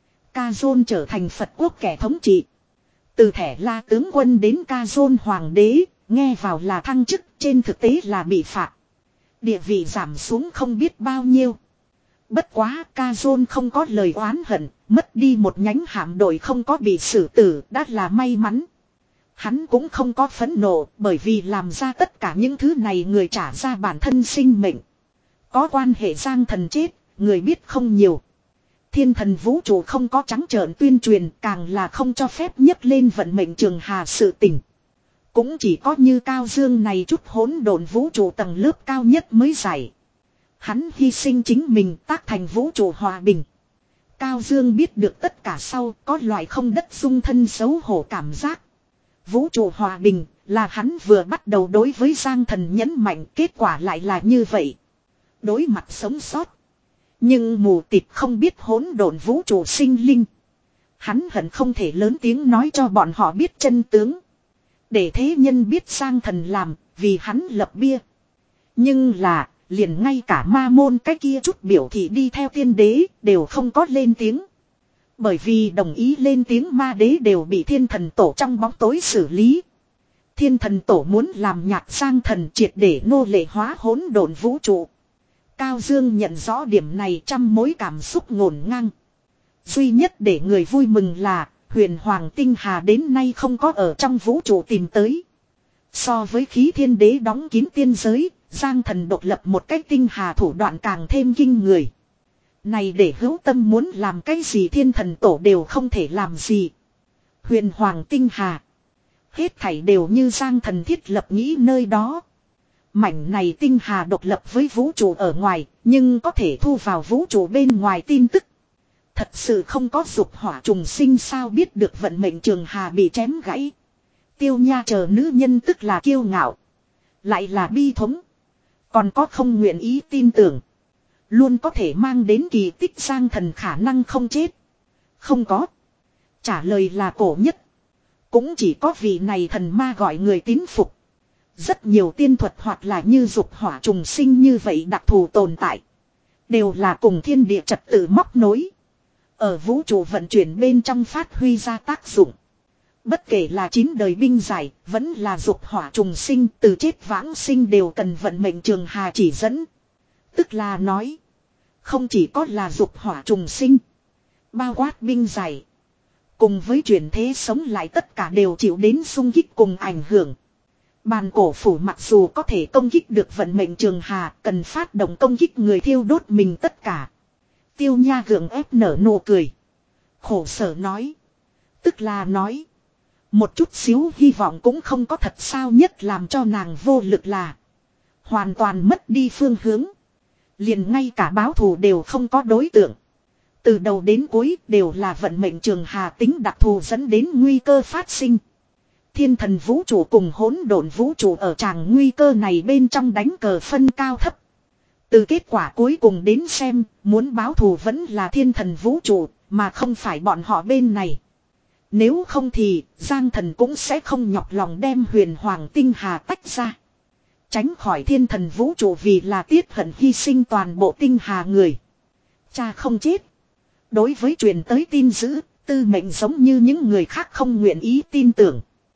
Cazon trở thành Phật quốc kẻ thống trị. Từ thẻ La tướng quân đến Cazon hoàng đế, nghe vào là thăng chức, trên thực tế là bị phạt. Địa vị giảm xuống không biết bao nhiêu. Bất quá Cazorn không có lời oán hận, mất đi một nhánh hạm đội không có bị xử tử đã là may mắn. Hắn cũng không có phẫn nộ bởi vì làm ra tất cả những thứ này người trả ra bản thân sinh mệnh. Có quan hệ Giang Thần chết, người biết không nhiều. Thiên thần vũ trụ không có trắng trợn tuyên truyền, càng là không cho phép nhấc lên vận mệnh trường hà sự tình. Cũng chỉ có như Cao Dương này chút hỗn độn vũ trụ tầng lớp cao nhất mới giải. Hắn hy sinh chính mình tác thành vũ trụ hòa bình. Cao Dương biết được tất cả sau có loại không đất dung thân xấu hổ cảm giác. Vũ trụ hòa bình là hắn vừa bắt đầu đối với Giang Thần nhấn mạnh, kết quả lại là như vậy. Đối mặt sống sót. Nhưng mù tịt không biết hỗn độn vũ trụ sinh linh. Hắn hận không thể lớn tiếng nói cho bọn họ biết chân tướng. Để thế nhân biết Giang Thần làm, vì hắn lập bia. Nhưng là, liền ngay cả ma môn cái kia chút biểu thị đi theo tiên đế, đều không có lên tiếng. Bởi vì đồng ý lên tiếng ma đế đều bị thiên thần tổ trong bóng tối xử lý. Thiên thần tổ muốn làm nhạc Giang Thần triệt để nô lệ hóa hỗn độn vũ trụ. Cao Dương nhận rõ điểm này trăm mối cảm xúc ngổn ngang. Duy nhất để người vui mừng là huyền hoàng tinh hà đến nay không có ở trong vũ trụ tìm tới. So với khí thiên đế đóng kín tiên giới, Giang Thần độc lập một cách tinh hà thủ đoạn càng thêm kinh người. Này để hữu tâm muốn làm cái gì thiên thần tổ đều không thể làm gì. Huyền hoàng tinh hà. Hết thảy đều như Giang Thần thiết lập nghĩ nơi đó. Mảnh này tinh hà độc lập với vũ trụ ở ngoài, nhưng có thể thu vào vũ trụ bên ngoài tin tức. Thật sự không có dục hỏa trùng sinh sao biết được vận mệnh trường hà bị chém gãy. Tiêu Nha chờ nữ nhân tức là kiêu ngạo. Lại là bi thống. Còn có không nguyện ý tin tưởng. Luôn có thể mang đến kỳ tích Giang Thần khả năng không chết. Không có. Trả lời là cổ nhất. Cũng chỉ có vị này thần ma gọi người tín phục. Rất nhiều tiên thuật hoặc là như dục hỏa trùng sinh như vậy đặc thù tồn tại. Đều là cùng thiên địa trật tự móc nối. Ở vũ trụ vận chuyển bên trong phát huy ra tác dụng. Bất kể là chín đời binh giải, vẫn là dục hỏa trùng sinh, từ chết vãng sinh đều cần vận mệnh trường hà chỉ dẫn. Tức là nói, không chỉ có là dục hỏa trùng sinh, bao quát binh giải. Cùng với chuyển thế sống lại tất cả đều chịu đến xung kích cùng ảnh hưởng. Bàn cổ phủ mặc dù có thể công kích được vận mệnh trường hà, cần phát động công kích người thiêu đốt mình tất cả. Tiêu Nha gượng ép nở nụ cười. Khổ sở nói. Tức là nói. Một chút xíu hy vọng cũng không có thật sao nhất làm cho nàng vô lực là. Hoàn toàn mất đi phương hướng. Liền ngay cả báo thù đều không có đối tượng. Từ đầu đến cuối đều là vận mệnh trường hà tính đặc thù dẫn đến nguy cơ phát sinh. Thiên thần vũ trụ cùng hỗn độn vũ trụ ở tràng nguy cơ này bên trong đánh cờ phân cao thấp. Từ kết quả cuối cùng đến xem, muốn báo thù vẫn là thiên thần vũ trụ, mà không phải bọn họ bên này. Nếu không thì, Giang Thần cũng sẽ không nhọc lòng đem huyền hoàng tinh hà tách ra. Tránh khỏi thiên thần vũ trụ vì là tiết hận hy sinh toàn bộ tinh hà người. Cha không chết. Đối với truyền tới tin dữ, tư mệnh giống như những người khác không nguyện ý tin tưởng.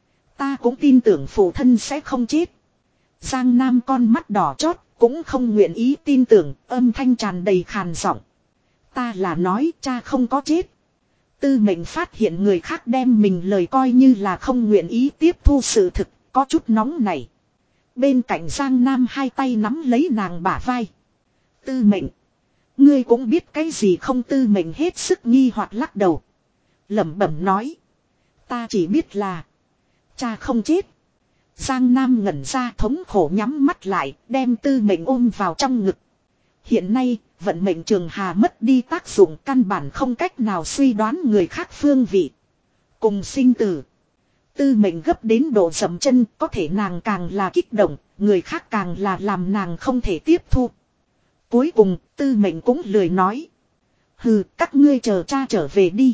Ta cũng tin tưởng phụ thân sẽ không chết. Giang Nam con mắt đỏ chót, cũng không nguyện ý tin tưởng, âm thanh tràn đầy khàn giọng. Ta là nói cha không có chết. Tư mệnh phát hiện người khác đem mình lời coi như là không nguyện ý tiếp thu sự thực, có chút nóng này. Bên cạnh Giang Nam hai tay nắm lấy nàng bả vai. Tư mệnh. Ngươi cũng biết cái gì không? Tư mệnh hết sức nghi hoặc lắc đầu. Lẩm bẩm nói. Ta chỉ biết là. Cha không chết. Giang Nam ngẩn ra thống khổ nhắm mắt lại, đem tư mệnh ôm vào trong ngực. Hiện nay, vận mệnh trường hà mất đi tác dụng căn bản không cách nào suy đoán người khác phương vị. Cùng sinh tử. Tư mệnh gấp đến độ dậm chân, có thể nàng càng là kích động, người khác càng là làm nàng không thể tiếp thu. Cuối cùng, tư mệnh cũng lười nói. Hừ, các ngươi chờ cha trở về đi.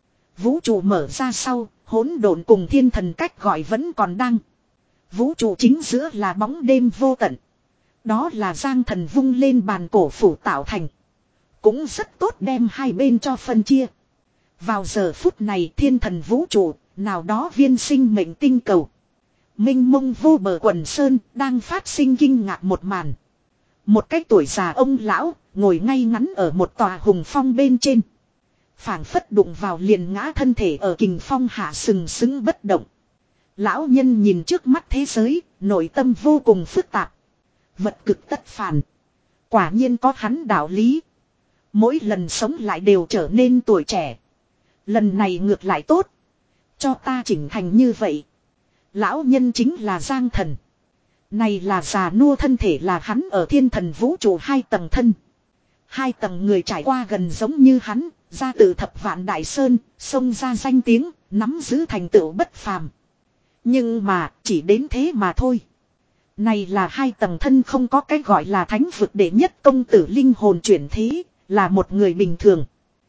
Vũ trụ mở ra sau, hỗn độn cùng thiên thần cách gọi vẫn còn đang. Vũ trụ chính giữa là bóng đêm vô tận. Đó là Giang Thần vung lên bàn cổ phủ tạo thành. Cũng rất tốt đem hai bên cho phân chia. Vào giờ phút này thiên thần vũ trụ, nào đó viên sinh mệnh tinh cầu. Minh mông vô bờ quần sơn đang phát sinh kinh ngạc một màn. Một cái tuổi già ông lão, ngồi ngay ngắn ở một tòa hùng phong bên trên. Phảng phất đụng vào liền ngã thân thể ở kình phong hạ sừng sững bất động. Lão nhân nhìn trước mắt thế giới, nội tâm vô cùng phức tạp. Vật cực tất phản. Quả nhiên có hắn đạo lý. Mỗi lần sống lại đều trở nên tuổi trẻ. Lần này ngược lại tốt. Cho ta chỉnh thành như vậy. Lão nhân chính là Giang Thần. Này là già nua thân thể là hắn ở thiên thần vũ trụ hai tầng thân. Hai tầng người trải qua gần giống như hắn, ra từ thập vạn đại sơn, xông ra danh tiếng, nắm giữ thành tựu bất phàm. Nhưng mà, chỉ đến thế mà thôi. Này là hai tầng thân không có cái gọi là thánh vực đệ nhất công tử linh hồn chuyển thế, là một người bình thường.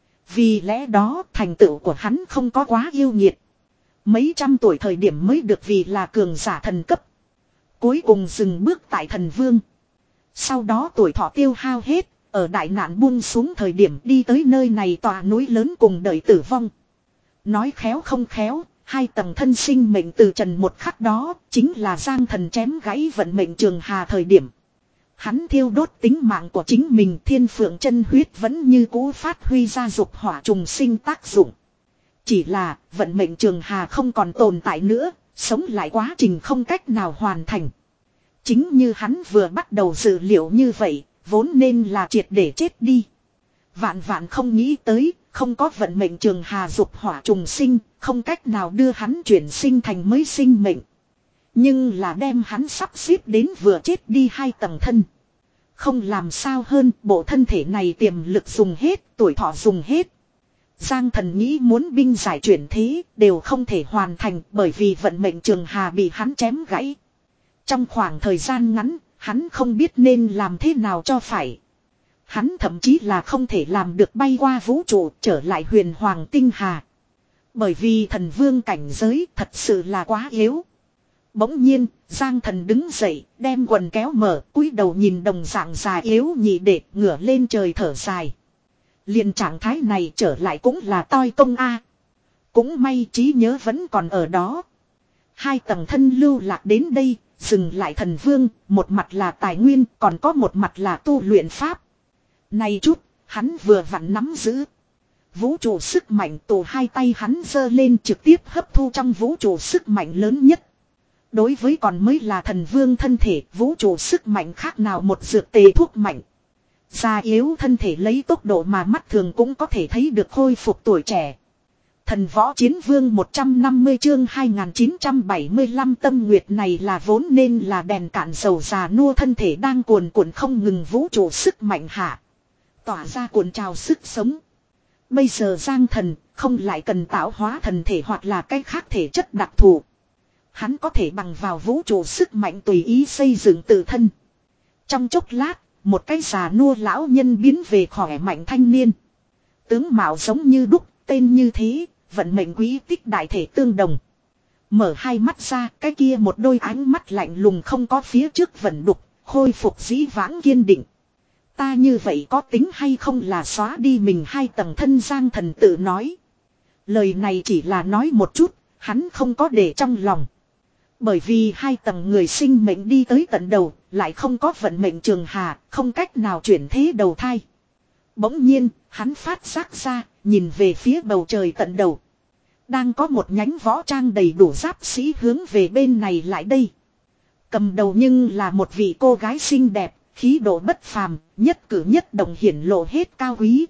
Vì lẽ đó, thành tựu của hắn không có quá yêu nghiệt. Mấy trăm tuổi thời điểm mới được vì là cường giả thần cấp. Cuối cùng dừng bước tại thần vương. Sau đó tuổi thọ tiêu hao hết, ở đại nạn buông xuống thời điểm đi tới nơi này tòa núi lớn cùng đợi tử vong. Nói khéo không khéo, hai tầng thân sinh mệnh từ trần một khắc đó, chính là Giang Thần chém gãy vận mệnh trường hà thời điểm. Hắn thiêu đốt tính mạng của chính mình, thiên phượng chân huyết vẫn như cũ phát huy ra dục hỏa trùng sinh tác dụng. Chỉ là vận mệnh trường hà không còn tồn tại nữa, sống lại quá trình không cách nào hoàn thành. Chính như hắn vừa bắt đầu dự liệu như vậy, vốn nên là triệt để chết đi. Vạn vạn không nghĩ tới, không có vận mệnh trường hà dục hỏa trùng sinh, không cách nào đưa hắn chuyển sinh thành mới sinh mệnh. Nhưng là đem hắn sắp xếp đến vừa chết đi hai tầng thân. Không làm sao hơn, bộ thân thể này tiềm lực dùng hết, tuổi thọ dùng hết. Giang Thần nghĩ muốn binh giải chuyển thế, đều không thể hoàn thành bởi vì vận mệnh trường hà bị hắn chém gãy. Trong khoảng thời gian ngắn, hắn không biết nên làm thế nào cho phải. Hắn thậm chí là không thể làm được bay qua vũ trụ trở lại huyền hoàng tinh hà. Bởi vì thần vương cảnh giới thật sự là quá yếu. Bỗng nhiên, Giang Thần đứng dậy, đem quần kéo mở, cúi đầu nhìn đồng dạng già yếu nhị đệ, ngửa lên trời thở dài. Liền trạng thái này trở lại cũng là toi công a. Cũng may trí nhớ vẫn còn ở đó. Hai tầng thân lưu lạc đến đây, dừng lại thần vương, một mặt là tài nguyên, còn có một mặt là tu luyện pháp. Này chút, hắn vừa vặn nắm giữ. Vũ trụ sức mạnh tụ hai tay hắn giơ lên trực tiếp hấp thu trong vũ trụ sức mạnh lớn nhất. Đối với còn mới là thần vương thân thể, vũ trụ sức mạnh khác nào một dược tề thuốc mạnh. Già yếu thân thể lấy tốc độ mà mắt thường cũng có thể thấy được khôi phục tuổi trẻ. Thần võ chiến vương một trăm năm mươi chương hai nghìn chín trăm bảy mươi lăm tâm nguyệt này là vốn nên là đèn cạn dầu già nua thân thể đang cuồn cuộn không ngừng vũ trụ sức mạnh hạ. Tỏa ra cuộn trào sức sống. Bây giờ Giang Thần không lại cần tạo hóa thần thể hoặc là cái khác thể chất đặc thù. Hắn có thể bằng vào vũ trụ sức mạnh tùy ý xây dựng tự thân. Trong chốc lát, một cái già nua lão nhân biến về khỏe mạnh thanh niên. Tướng mạo giống như đúc, tên như thế, vận mệnh quý tích đại thể tương đồng. Mở hai mắt ra, cái kia một đôi ánh mắt lạnh lùng không có phía trước vận đục, khôi phục dĩ vãng kiên định. Ta như vậy có tính hay không là xóa đi mình hai tầng thân Giang Thần tự nói. Lời này chỉ là nói một chút, hắn không có để trong lòng. Bởi vì hai tầng người sinh mệnh đi tới tận đầu, lại không có vận mệnh trường hà, không cách nào chuyển thế đầu thai. Bỗng nhiên, hắn phát giác ra, nhìn về phía bầu trời tận đầu. Đang có một nhánh võ trang đầy đủ giáp sĩ hướng về bên này lại đây. Cầm đầu nhưng là một vị cô gái xinh đẹp, khí độ bất phàm, nhất cử nhất động hiển lộ hết cao quý.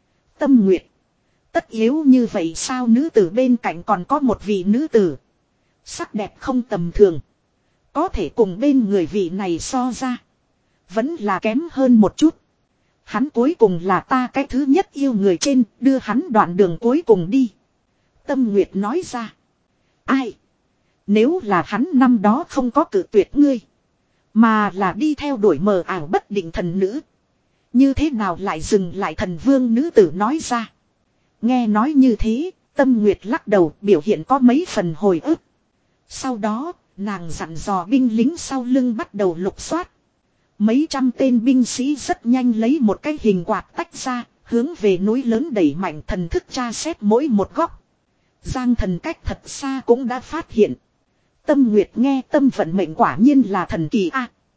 Tâm Nguyệt. Tất yếu như vậy sao nữ tử bên cạnh còn có một vị nữ tử. Sắc đẹp không tầm thường. Có thể cùng bên người vị này so ra. Vẫn là kém hơn một chút. Hắn cuối cùng là ta cái thứ nhất yêu người trên, đưa hắn đoạn đường cuối cùng đi. Tâm Nguyệt nói ra. Ai? Nếu là hắn năm đó không có cự tuyệt ngươi. Mà là đi theo đuổi mờ ảo bất định thần nữ. Như thế nào lại dừng lại thần vương nữ tử nói ra. Nghe nói như thế, Tâm Nguyệt lắc đầu biểu hiện có mấy phần hồi ức. Sau đó, nàng dặn dò binh lính sau lưng bắt đầu lục soát. Mấy trăm tên binh sĩ rất nhanh lấy một cái hình quạt tách ra, hướng về núi lớn đẩy mạnh thần thức tra xét mỗi một góc. Giang Thần cách thật xa cũng đã phát hiện. Tâm Nguyệt nghe tâm vận mệnh quả nhiên là thần kỳ a.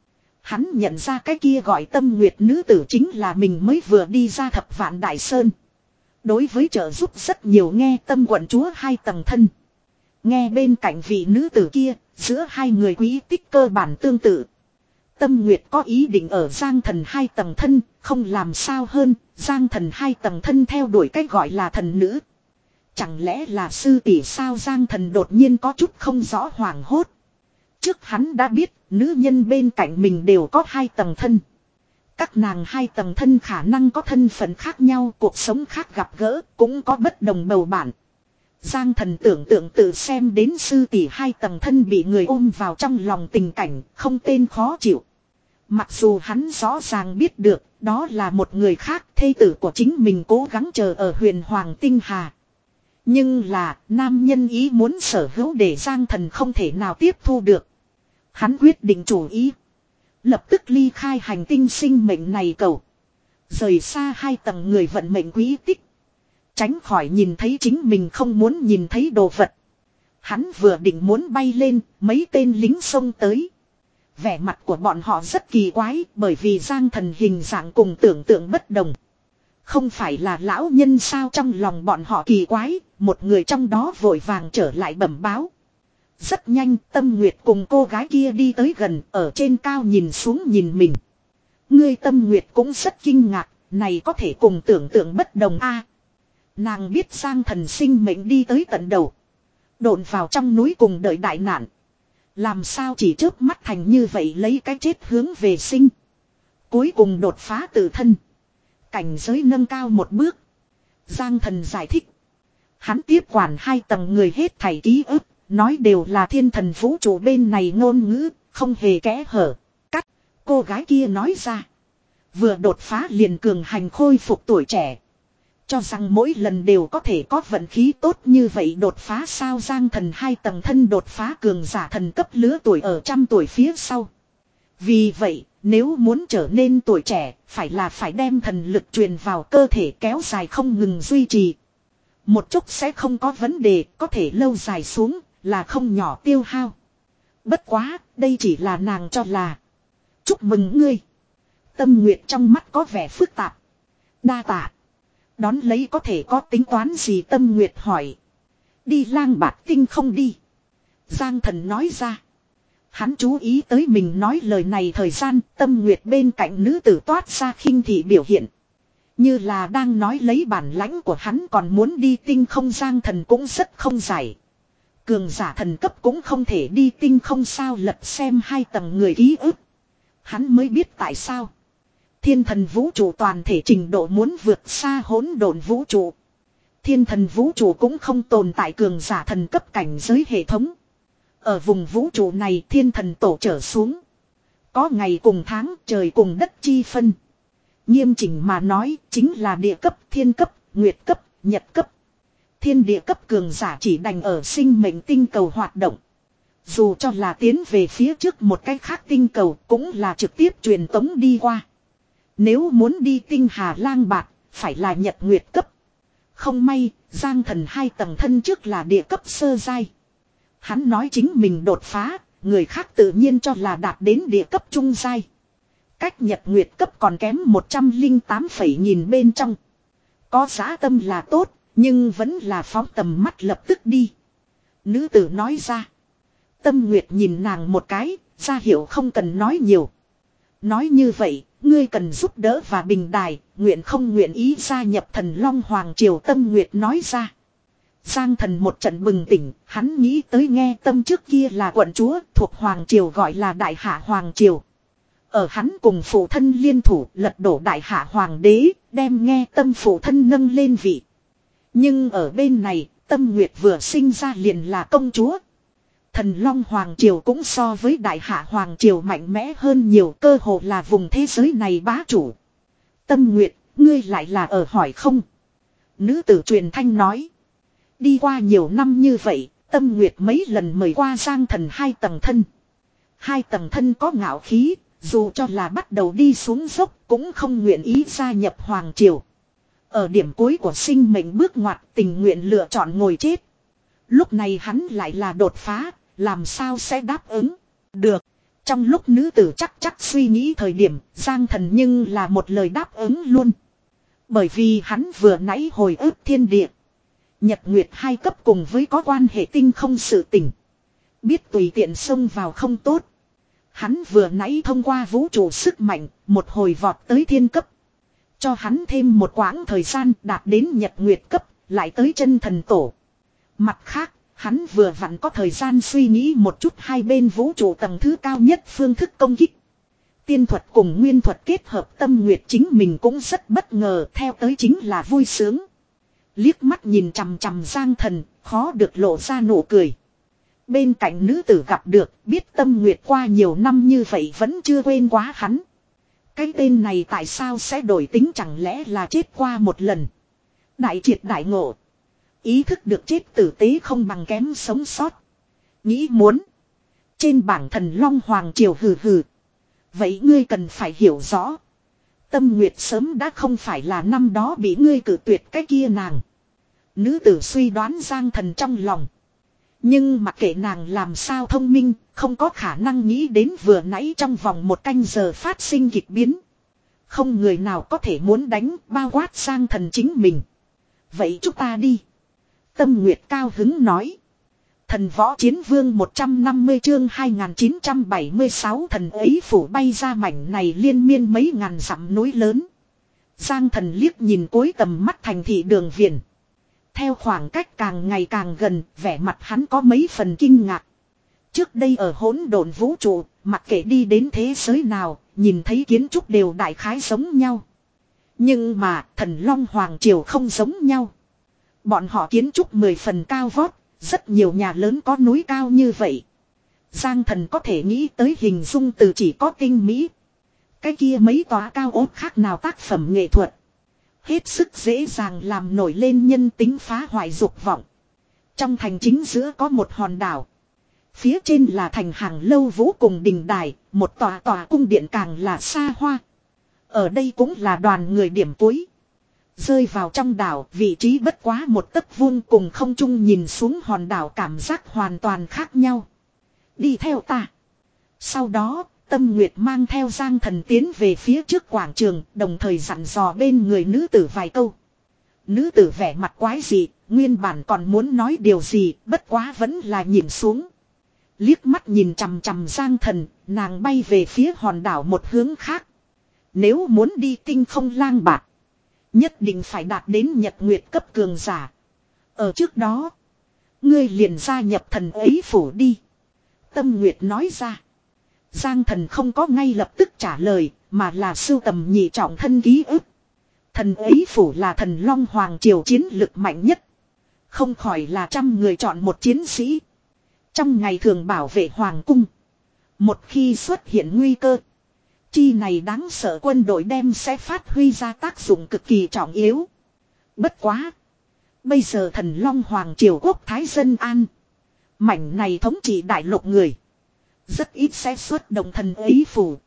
Hắn nhận ra cái kia gọi Tâm Nguyệt nữ tử chính là mình mới vừa đi ra Thập Vạn Đại Sơn. Đối với trợ giúp rất nhiều nghe Tâm quận chúa hai tầng thân. Nghe bên cạnh vị nữ tử kia, giữa hai người quý tích cơ bản tương tự. Tâm Nguyệt có ý định ở Giang Thần hai tầng thân, không làm sao hơn, Giang Thần hai tầng thân theo đuổi cách gọi là thần nữ. Chẳng lẽ là sư tỷ sao? Giang Thần đột nhiên có chút không rõ hoảng hốt. Trước hắn đã biết, nữ nhân bên cạnh mình đều có hai tầng thân. Các nàng hai tầng thân khả năng có thân phận khác nhau, cuộc sống khác gặp gỡ, cũng có bất đồng bầu bản. Giang Thần tưởng tượng tự xem đến sư tỷ hai tầng thân bị người ôm vào trong lòng tình cảnh, không tên khó chịu. Mặc dù hắn rõ ràng biết được, đó là một người khác, thê tử của chính mình cố gắng chờ ở huyền Hoàng Tinh Hà. Nhưng là, nam nhân ý muốn sở hữu để Giang Thần không thể nào tiếp thu được. Hắn quyết định chủ ý. Lập tức ly khai hành tinh sinh mệnh này cầu. Rời xa hai tầng người vận mệnh quý tích. Tránh khỏi nhìn thấy chính mình không muốn nhìn thấy đồ vật. Hắn vừa định muốn bay lên, mấy tên lính xông tới. Vẻ mặt của bọn họ rất kỳ quái, bởi vì Giang Thần hình dạng cùng tưởng tượng bất đồng. Không phải là lão nhân sao? Trong lòng bọn họ kỳ quái, một người trong đó vội vàng trở lại bẩm báo. Rất nhanh, Tâm Nguyệt cùng cô gái kia đi tới gần, ở trên cao nhìn xuống nhìn mình. Ngươi Tâm Nguyệt cũng rất kinh ngạc, này có thể cùng tưởng tượng bất đồng a. Nàng biết Giang Thần sinh mệnh đi tới tận đầu. Độn vào trong núi cùng đợi đại nạn. Làm sao chỉ chớp mắt thành như vậy, lấy cái chết hướng về sinh. Cuối cùng đột phá tự thân. Cảnh giới nâng cao một bước. Giang Thần giải thích. Hắn tiếp quản hai tầng người hết thảy ký ức. Nói đều là thiên thần vũ trụ bên này ngôn ngữ. Không hề kẽ hở. Cắt. Cô gái kia nói ra. Vừa đột phá liền cường hành khôi phục tuổi trẻ. Cho rằng mỗi lần đều có thể có vận khí tốt như vậy đột phá sao? Giang Thần hai tầng thân đột phá cường giả thần cấp lứa tuổi ở trăm tuổi phía sau. Vì vậy, nếu muốn trở nên tuổi trẻ, phải là phải đem thần lực truyền vào cơ thể kéo dài không ngừng duy trì. Một chút sẽ không có vấn đề, có thể lâu dài xuống, là không nhỏ tiêu hao. Bất quá, đây chỉ là nàng cho là. Chúc mừng ngươi. Tâm Nguyệt trong mắt có vẻ phức tạp. Đa tạ. Đón lấy có thể có tính toán gì? Tâm Nguyệt hỏi. Đi Lang Bạt Tinh không đi? Giang Thần nói ra. Hắn chú ý tới mình nói lời này thời gian, Tâm Nguyệt bên cạnh nữ tử toát ra khinh thị biểu hiện. Như là đang nói lấy bản lãnh của hắn còn muốn đi tinh không. Giang Thần cũng rất không giải. Cường giả thần cấp cũng không thể đi tinh không sao? Lật xem hai tầng người ký ức. Hắn mới biết tại sao. Thiên thần vũ trụ toàn thể trình độ muốn vượt xa hỗn độn vũ trụ. Thiên thần vũ trụ cũng không tồn tại cường giả thần cấp cảnh giới hệ thống. Ở vùng vũ trụ này thiên thần tổ trở xuống. Có ngày cùng tháng, trời cùng đất chi phân. Nghiêm chỉnh mà nói chính là địa cấp, thiên cấp, nguyệt cấp, nhật cấp. Thiên địa cấp cường giả chỉ đành ở sinh mệnh tinh cầu hoạt động. Dù cho là tiến về phía trước một cách khác tinh cầu cũng là trực tiếp truyền tống đi qua. Nếu muốn đi tinh hà Lang Bạt, phải là nhật nguyệt cấp. Không may, Giang Thần hai tầng thân trước là địa cấp sơ giai. Hắn nói chính mình đột phá, người khác tự nhiên cho là đạt đến địa cấp trung giai. Cách nhật nguyệt cấp còn kém một trăm lẻ tám phẩy nhìn bên trong. Có dã tâm là tốt, nhưng vẫn là phóng tầm mắt lập tức đi. Nữ tử nói ra. Tâm Nguyệt nhìn nàng một cái, ra hiệu không cần nói nhiều. Nói như vậy, ngươi cần giúp đỡ và bình đài, nguyện không nguyện ý gia nhập Thần Long Hoàng Triều? Tâm Nguyệt nói ra. Giang Thần một trận bừng tỉnh, hắn nghĩ tới nghe Tâm trước kia là quận chúa, thuộc Hoàng Triều gọi là Đại Hạ Hoàng Triều. Ở hắn cùng phụ thân liên thủ lật đổ Đại Hạ Hoàng đế, đem nghe Tâm phụ thân nâng lên vị. Nhưng ở bên này, Tâm Nguyệt vừa sinh ra liền là công chúa. Thần Long Hoàng Triều cũng so với Đại Hạ Hoàng Triều mạnh mẽ hơn nhiều, cơ hồ là vùng thế giới này bá chủ. Tâm Nguyệt, ngươi lại là ở hỏi không? Nữ tử truyền thanh nói. Đi qua nhiều năm như vậy, Tâm Nguyệt mấy lần mời qua Giang Thần hai tầng thân. Hai tầng thân có ngạo khí, dù cho là bắt đầu đi xuống dốc cũng không nguyện ý gia nhập Hoàng Triều. Ở điểm cuối của sinh mệnh bước ngoặt tình nguyện lựa chọn ngồi chết. Lúc này hắn lại là đột phá, làm sao sẽ đáp ứng? Được. Trong lúc nữ tử chắc chắc suy nghĩ thời điểm, Giang Thần nhưng là một lời đáp ứng luôn. Bởi vì hắn vừa nãy hồi ức thiên địa. Nhật Nguyệt hai cấp cùng với có quan hệ tinh không sự tình. Biết tùy tiện xông vào không tốt. Hắn vừa nãy thông qua vũ trụ sức mạnh, một hồi vọt tới thiên cấp. Cho hắn thêm một quãng thời gian đạt đến Nhật Nguyệt cấp, lại tới chân thần tổ. Mặt khác, hắn vừa vặn có thời gian suy nghĩ một chút hai bên vũ trụ tầng thứ cao nhất phương thức công kích. Tiên thuật cùng nguyên thuật kết hợp Tâm Nguyệt chính mình cũng rất bất ngờ, theo tới chính là vui sướng. Liếc mắt nhìn chằm chằm Giang Thần, khó được lộ ra nụ cười. Bên cạnh nữ tử gặp được, biết Tâm Nguyệt qua nhiều năm như vậy vẫn chưa quên quá hắn. Cái tên này tại sao sẽ đổi tính, chẳng lẽ là chết qua một lần. Đại triệt đại ngộ. Ý thức được chết tử tế không bằng kém sống sót. Nghĩ muốn. Trên bảng thần Long Hoàng Triều hừ hừ. Vậy ngươi cần phải hiểu rõ. Tâm Nguyệt sớm đã không phải là năm đó bị ngươi cử tuyệt cái kia nàng. Nữ tử suy đoán Giang Thần trong lòng. Nhưng mặc kệ nàng làm sao thông minh, không có khả năng nghĩ đến vừa nãy trong vòng một canh giờ phát sinh kịch biến. Không người nào có thể muốn đánh, bao quát Giang Thần chính mình. Vậy chúng ta đi. Tâm Nguyệt cao hứng nói. Thần võ chiến vương một trăm năm mươi chương hai nghìn chín trăm bảy mươi sáu thần ấy phủ bay ra mảnh này liên miên mấy ngàn dặm núi lớn. Giang Thần liếc nhìn cuối tầm mắt thành thị đường viền. Theo khoảng cách càng ngày càng gần, vẻ mặt hắn có mấy phần kinh ngạc. Trước đây ở hỗn độn vũ trụ, mặc kệ đi đến thế giới nào, nhìn thấy kiến trúc đều đại khái giống nhau. Nhưng mà, thần Long Hoàng Triều không giống nhau. Bọn họ kiến trúc mười phần cao vót, rất nhiều nhà lớn có núi cao như vậy. Giang Thần có thể nghĩ tới hình dung từ chỉ có tinh mỹ. Cái kia mấy tòa cao ốt khác nào tác phẩm nghệ thuật. Hết sức dễ dàng làm nổi lên nhân tính phá hoại dục vọng. Trong thành chính giữa có một hòn đảo. Phía trên là thành hàng lâu vũ cùng đình đài, một tòa tòa cung điện càng là xa hoa. Ở đây cũng là đoàn người điểm cuối. Rơi vào trong đảo, vị trí bất quá một tấc vuông, cùng không trung nhìn xuống hòn đảo cảm giác hoàn toàn khác nhau. Đi theo ta. Sau đó, Tâm Nguyệt mang theo Giang Thần tiến về phía trước quảng trường, đồng thời dặn dò bên người nữ tử vài câu. Nữ tử vẻ mặt quái dị, nguyên bản còn muốn nói điều gì, bất quá vẫn là nhìn xuống. Liếc mắt nhìn chằm chằm Giang Thần, nàng bay về phía hòn đảo một hướng khác. Nếu muốn đi tinh không lang bạc, nhất định phải đạt đến Nhật Nguyệt cấp cường giả. Ở trước đó, ngươi liền gia nhập thần ấy phủ đi. Tâm Nguyệt nói ra. Giang Thần không có ngay lập tức trả lời, mà là sưu tầm nhị trọng thân ký ức. Thần ấy phủ là thần Long Hoàng Triều chiến lực mạnh nhất. Không khỏi là trăm người chọn một chiến sĩ. Trong ngày thường bảo vệ Hoàng cung. Một khi xuất hiện nguy cơ, chi này đáng sợ quân đội đem sẽ phát huy ra tác dụng cực kỳ trọng yếu. Bất quá. Bây giờ thần Long Hoàng Triều quốc thái dân an. Mảnh này thống trị đại lục người. Rất ít sẽ xuất động thần ấy phủ.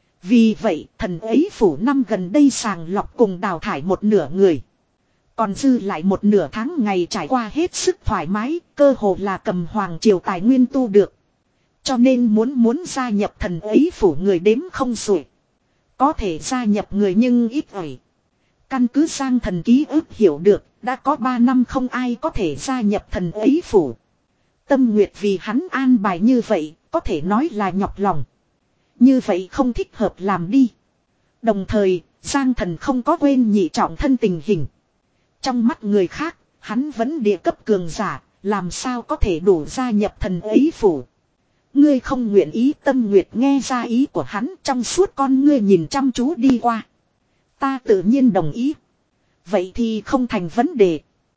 Vì vậy thần ấy phủ năm gần đây sàng lọc cùng đào thải một nửa người. Còn dư lại một nửa tháng ngày trải qua hết sức thoải mái, cơ hồ là cầm Hoàng Triều tài nguyên tu được. Cho nên muốn muốn gia nhập thần ấy phủ người đếm không xuể. Có thể gia nhập người nhưng ít ỏi. Căn cứ Giang Thần ký ức hiểu được, đã có ba năm không ai có thể gia nhập thần ấy phủ. Tâm Nguyệt vì hắn an bài như vậy, có thể nói là nhọc lòng. Như vậy không thích hợp làm đi. Đồng thời, Giang Thần không có quên nhị trọng thân tình hình. Trong mắt người khác, hắn vẫn địa cấp cường giả, làm sao có thể đủ gia nhập thần ấy phủ. Ngươi không nguyện ý. Tâm Nguyệt nghe ra ý của hắn, trong suốt con ngươi nhìn chăm chú đi qua. Ta tự nhiên đồng ý. Vậy thì không thành vấn đề.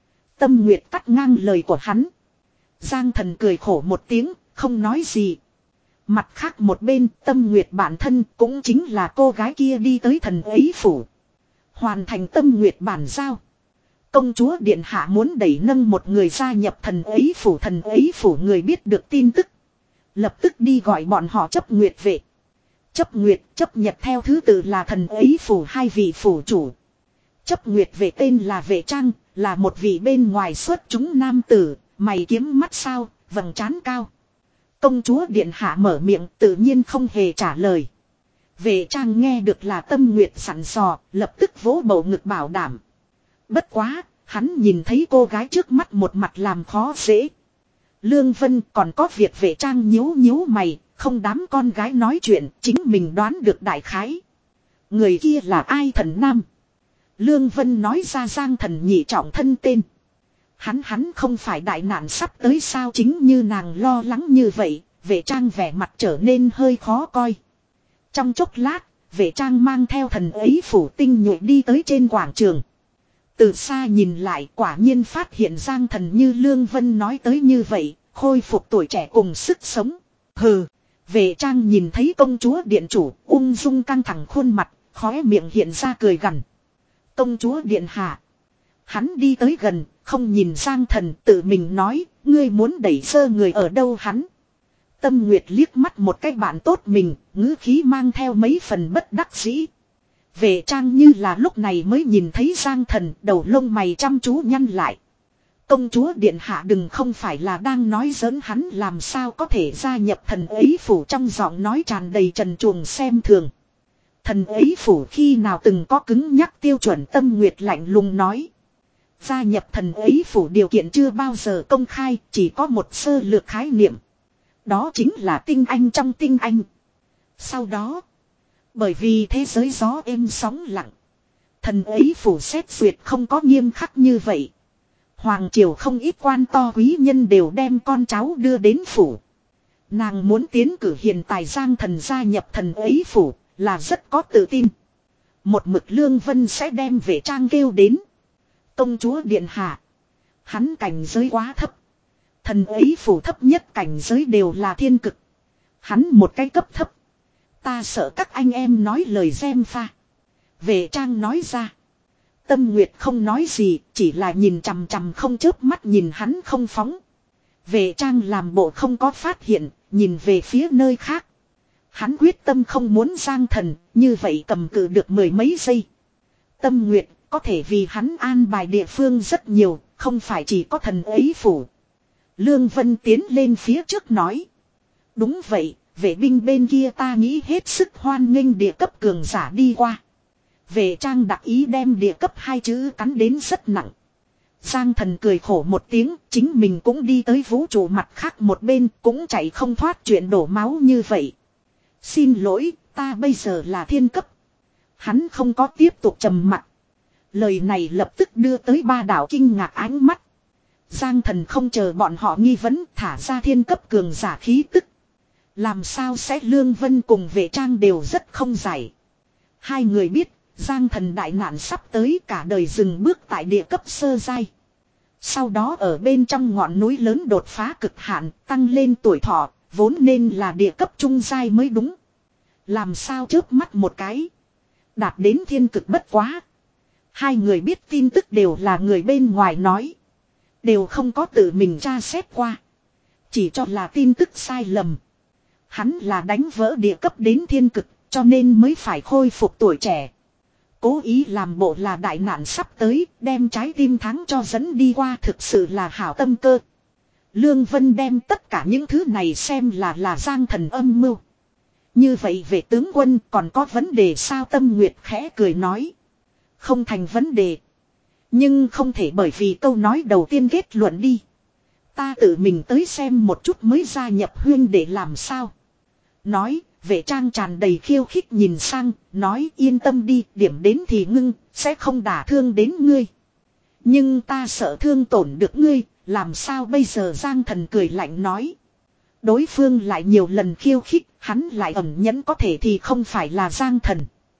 Tâm Nguyệt cắt ngang lời của hắn. Giang Thần cười khổ một tiếng, không nói gì. Mặt khác một bên, Tâm Nguyệt bản thân cũng chính là cô gái kia đi tới thần ấy phủ. Hoàn thành Tâm Nguyệt bản giao. Công chúa điện hạ muốn đẩy nâng một người gia nhập thần ấy phủ. Thần ấy phủ người biết được tin tức, lập tức đi gọi bọn họ chấp nguyệt vệ. Chấp nguyệt, chấp nhật theo thứ tự là thần ấy phủ hai vị phủ chủ. Chấp nguyệt vệ tên là Vệ Trang, là một vị bên ngoài xuất chúng nam tử, mày kiếm mắt sao, vầng trán cao. Công chúa điện hạ mở miệng tự nhiên không hề trả lời. Vệ trang nghe được là Tâm Nguyệt sẵn sò, lập tức vỗ bầu ngực bảo đảm. Bất quá, hắn nhìn thấy cô gái trước mắt một mặt làm khó dễ. Lương Vân còn có việc vệ trang nhíu nhíu mày, không đám con gái nói chuyện, chính mình đoán được đại khái. Người kia là ai thần nam? Lương Vân nói ra Giang Thần nhị trọng thân tên. Hắn hắn không phải đại nạn sắp tới sao, chính như nàng lo lắng như vậy, vệ trang vẻ mặt trở nên hơi khó coi. Trong chốc lát, vệ trang mang theo thần ấy phủ tinh nhuệ đi tới trên quảng trường. Từ xa nhìn lại quả nhiên phát hiện Giang Thần như Lương Vân nói tới như vậy, khôi phục tuổi trẻ cùng sức sống. Hừ, vệ trang nhìn thấy công chúa điện chủ ung dung căng thẳng khuôn mặt, khóe miệng hiện ra cười gằn. Công chúa điện hạ. Hắn đi tới gần, không nhìn Giang Thần, tự mình nói, ngươi muốn đẩy sơ người ở đâu hắn. Tâm Nguyệt liếc mắt một cái bạn tốt mình, ngữ khí mang theo mấy phần bất đắc dĩ. Vệ trang như là lúc này mới nhìn thấy Giang Thần, đầu lông mày chăm chú nhăn lại. Công chúa điện hạ đừng không phải là đang nói giỡn, hắn làm sao có thể gia nhập thần ấy phủ, trong giọng nói tràn đầy trần truồng xem thường. Thần ấy phủ khi nào từng có cứng nhắc tiêu chuẩn, Tâm Nguyệt lạnh lùng nói. Gia nhập thần ấy phủ điều kiện chưa bao giờ công khai, chỉ có một sơ lược khái niệm. Đó chính là tinh anh trong tinh anh. Sau đó, bởi vì thế giới gió êm sóng lặng, thần ấy phủ xét duyệt không có nghiêm khắc như vậy. Hoàng triều không ít quan to quý nhân đều đem con cháu đưa đến phủ. Nàng muốn tiến cử hiền tài Giang Thần gia nhập thần ấy phủ là rất có tự tin. Một mực Lương Vân sẽ đem vệ trang kêu đến. Công chúa điện hạ, hắn cảnh giới quá thấp. Thần ấy phủ thấp nhất cảnh giới đều là thiên cực. Hắn một cái cấp thấp. Ta sợ các anh em nói lời gièm pha. Vệ trang nói ra. Tâm Nguyệt không nói gì, chỉ là nhìn chằm chằm không chớp mắt nhìn hắn không phóng. Vệ trang làm bộ không có phát hiện, nhìn về phía nơi khác. Hắn quyết tâm không muốn Giang Thần, như vậy cầm cự được mười mấy giây. Tâm Nguyệt có thể vì hắn an bài địa phương rất nhiều, không phải chỉ có thần ấy phủ. Lương Vân tiến lên phía trước nói. Đúng vậy, vệ binh bên kia ta nghĩ hết sức hoan nghênh địa cấp cường giả đi qua. Vệ trang đặc ý đem địa cấp hai chữ cắn đến rất nặng. Giang Thần cười khổ một tiếng, chính mình cũng đi tới vũ trụ mặt khác một bên, cũng chạy không thoát chuyện đổ máu như vậy. Xin lỗi, ta bây giờ là thiên cấp. Hắn không có tiếp tục trầm mặc. Lời này lập tức đưa tới ba đảo kinh ngạc ánh mắt. Giang Thần không chờ bọn họ nghi vấn, thả ra thiên cấp cường giả khí tức. Làm sao sẽ Lương Vân cùng vệ trang đều rất không giải. Hai người biết, Giang Thần đại nạn sắp tới, cả đời dừng bước tại địa cấp sơ giai. Sau đó ở bên trong ngọn núi lớn đột phá cực hạn, tăng lên tuổi thọ, vốn nên là địa cấp trung giai mới đúng. Làm sao chớp mắt một cái, đạt đến thiên cực bất quá. Hai người biết tin tức đều là người bên ngoài nói. Đều không có tự mình tra xét qua. Chỉ cho là tin tức sai lầm. Hắn là đánh vỡ địa cấp đến thiên cực, cho nên mới phải khôi phục tuổi trẻ. Cố ý làm bộ là đại nạn sắp tới, đem trái tim thắng cho dẫn đi qua, thực sự là hảo tâm cơ. Lương Vân đem tất cả những thứ này xem là là Giang Thần âm mưu. Như vậy về tướng quân còn có vấn đề sao? Tâm Nguyệt khẽ cười nói. Không thành vấn đề. Nhưng không thể bởi vì câu nói đầu tiên kết luận đi. Ta tự mình tới xem một chút mới gia nhập huyên để làm sao. Nói, vệ trang tràn đầy khiêu khích nhìn sang, nói yên tâm đi, điểm đến thì ngưng, sẽ không đả thương đến ngươi. Nhưng ta sợ thương tổn được ngươi, làm sao bây giờ? Giang Thần cười lạnh nói. Đối phương lại nhiều lần khiêu khích, hắn lại ẩn nhẫn có thể thì không phải là Giang Thần.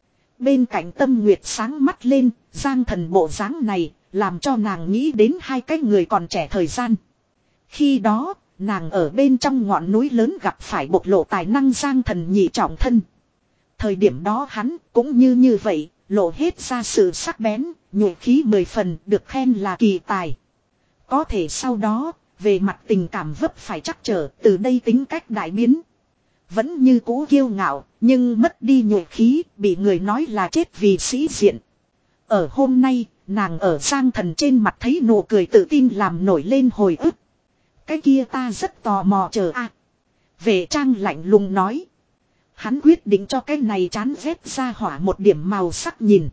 Bên cạnh Tâm Nguyệt sáng mắt lên, Giang Thần bộ dáng này, làm cho nàng nghĩ đến hai cái người còn trẻ thời gian. Khi đó, nàng ở bên trong ngọn núi lớn gặp phải bộc lộ tài năng Giang Thần nhị trọng thân. Thời điểm đó hắn cũng như như vậy, lộ hết ra sự sắc bén, nhuệ khí mười phần, được khen là kỳ tài. Có thể sau đó, về mặt tình cảm vấp phải trắc trở, từ đây tính cách đại biến. Vẫn như cũ kiêu ngạo, nhưng mất đi nhuệ khí, bị người nói là chết vì sĩ diện. Ở hôm nay, nàng ở Giang Thần trên mặt thấy nụ cười tự tin làm nổi lên hồi ức. Cái kia ta rất tò mò chờ a. Vệ trang lạnh lùng nói. Hắn quyết định cho cái này chán ghét ra hỏa một điểm màu sắc nhìn.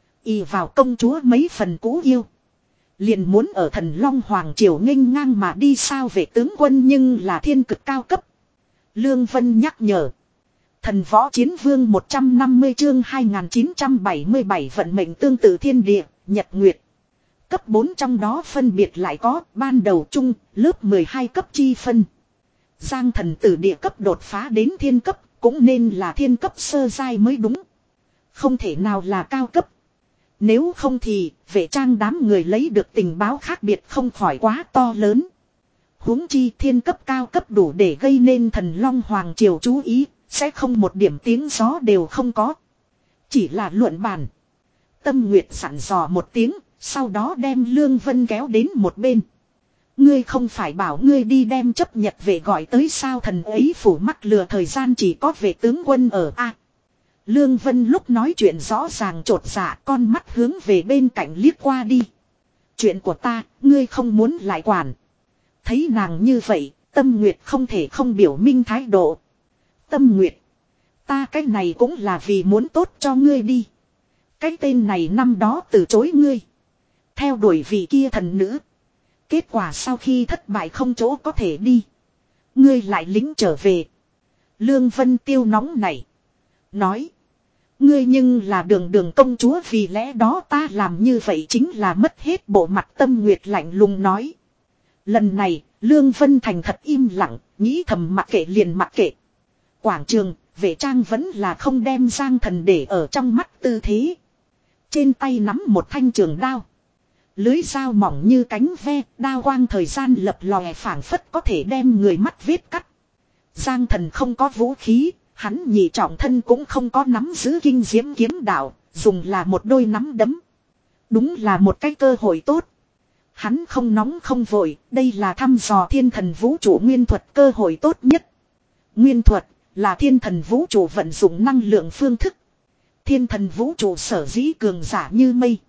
Y vào công chúa mấy phần cũ yêu. Liền muốn ở thần Long Hoàng Triều nghênh ngang mà đi sao về tướng quân nhưng là thiên cực cao cấp. Lương Vân nhắc nhở. Thần võ chiến vương một trăm năm mươi chương hai nghìn chín trăm bảy mươi bảy vận mệnh tương tự thiên địa, nhật nguyệt. Cấp bốn trong đó phân biệt lại có ban đầu trung, lớp mười hai cấp chi phân. Giang thần từ địa cấp đột phá đến thiên cấp, cũng nên là thiên cấp sơ giai mới đúng. Không thể nào là cao cấp. Nếu không thì, vệ trang đám người lấy được tình báo khác biệt không khỏi quá to lớn. Huống chi thiên cấp cao cấp đủ để gây nên thần Long Hoàng Triều chú ý, sẽ không một điểm tiếng gió đều không có. Chỉ là luận bàn. Tâm Nguyệt sẵn dò một tiếng, sau đó đem Lương Vân kéo đến một bên. Ngươi không phải bảo ngươi đi đem chấp nhật về gọi tới sao thần ấy phủ mắc lừa thời gian chỉ có vệ tướng quân ở A. Lương Vân lúc nói chuyện rõ ràng trột dạ con mắt hướng về bên cạnh liếc qua đi. Chuyện của ta, ngươi không muốn lại quản. Thấy nàng như vậy, Tâm Nguyệt không thể không biểu minh thái độ. Tâm Nguyệt, ta cái này cũng là vì muốn tốt cho ngươi đi. Cái tên này năm đó từ chối ngươi. Theo đuổi vị kia thần nữ. Kết quả sau khi thất bại không chỗ có thể đi. Ngươi lại lính trở về. Lương Vân tiêu nóng này. Nói. Ngươi nhưng là đường đường công chúa vì lẽ đó ta làm như vậy chính là mất hết bộ mặt. Tâm Nguyệt lạnh lùng nói. Lần này, Lương Vân thành thật im lặng, nghĩ thầm mặc kệ liền mặc kệ. Quảng trường, vệ trang vẫn là không đem Giang thần để ở trong mắt tư thế. Trên tay nắm một thanh trường đao. Lưới dao mỏng như cánh ve, đao quang thời gian lập lòe phảng phất có thể đem người mắt vết cắt. Giang thần không có vũ khí, hắn nhị trọng thân cũng không có nắm giữ kinh diễm kiếm đạo, dùng là một đôi nắm đấm. Đúng là một cái cơ hội tốt. Hắn không nóng không vội, đây là thăm dò thiên thần vũ trụ nguyên thuật cơ hội tốt nhất. Nguyên thuật là thiên thần vũ trụ vận dụng năng lượng phương thức. Thiên thần vũ trụ sở dĩ cường giả như mây.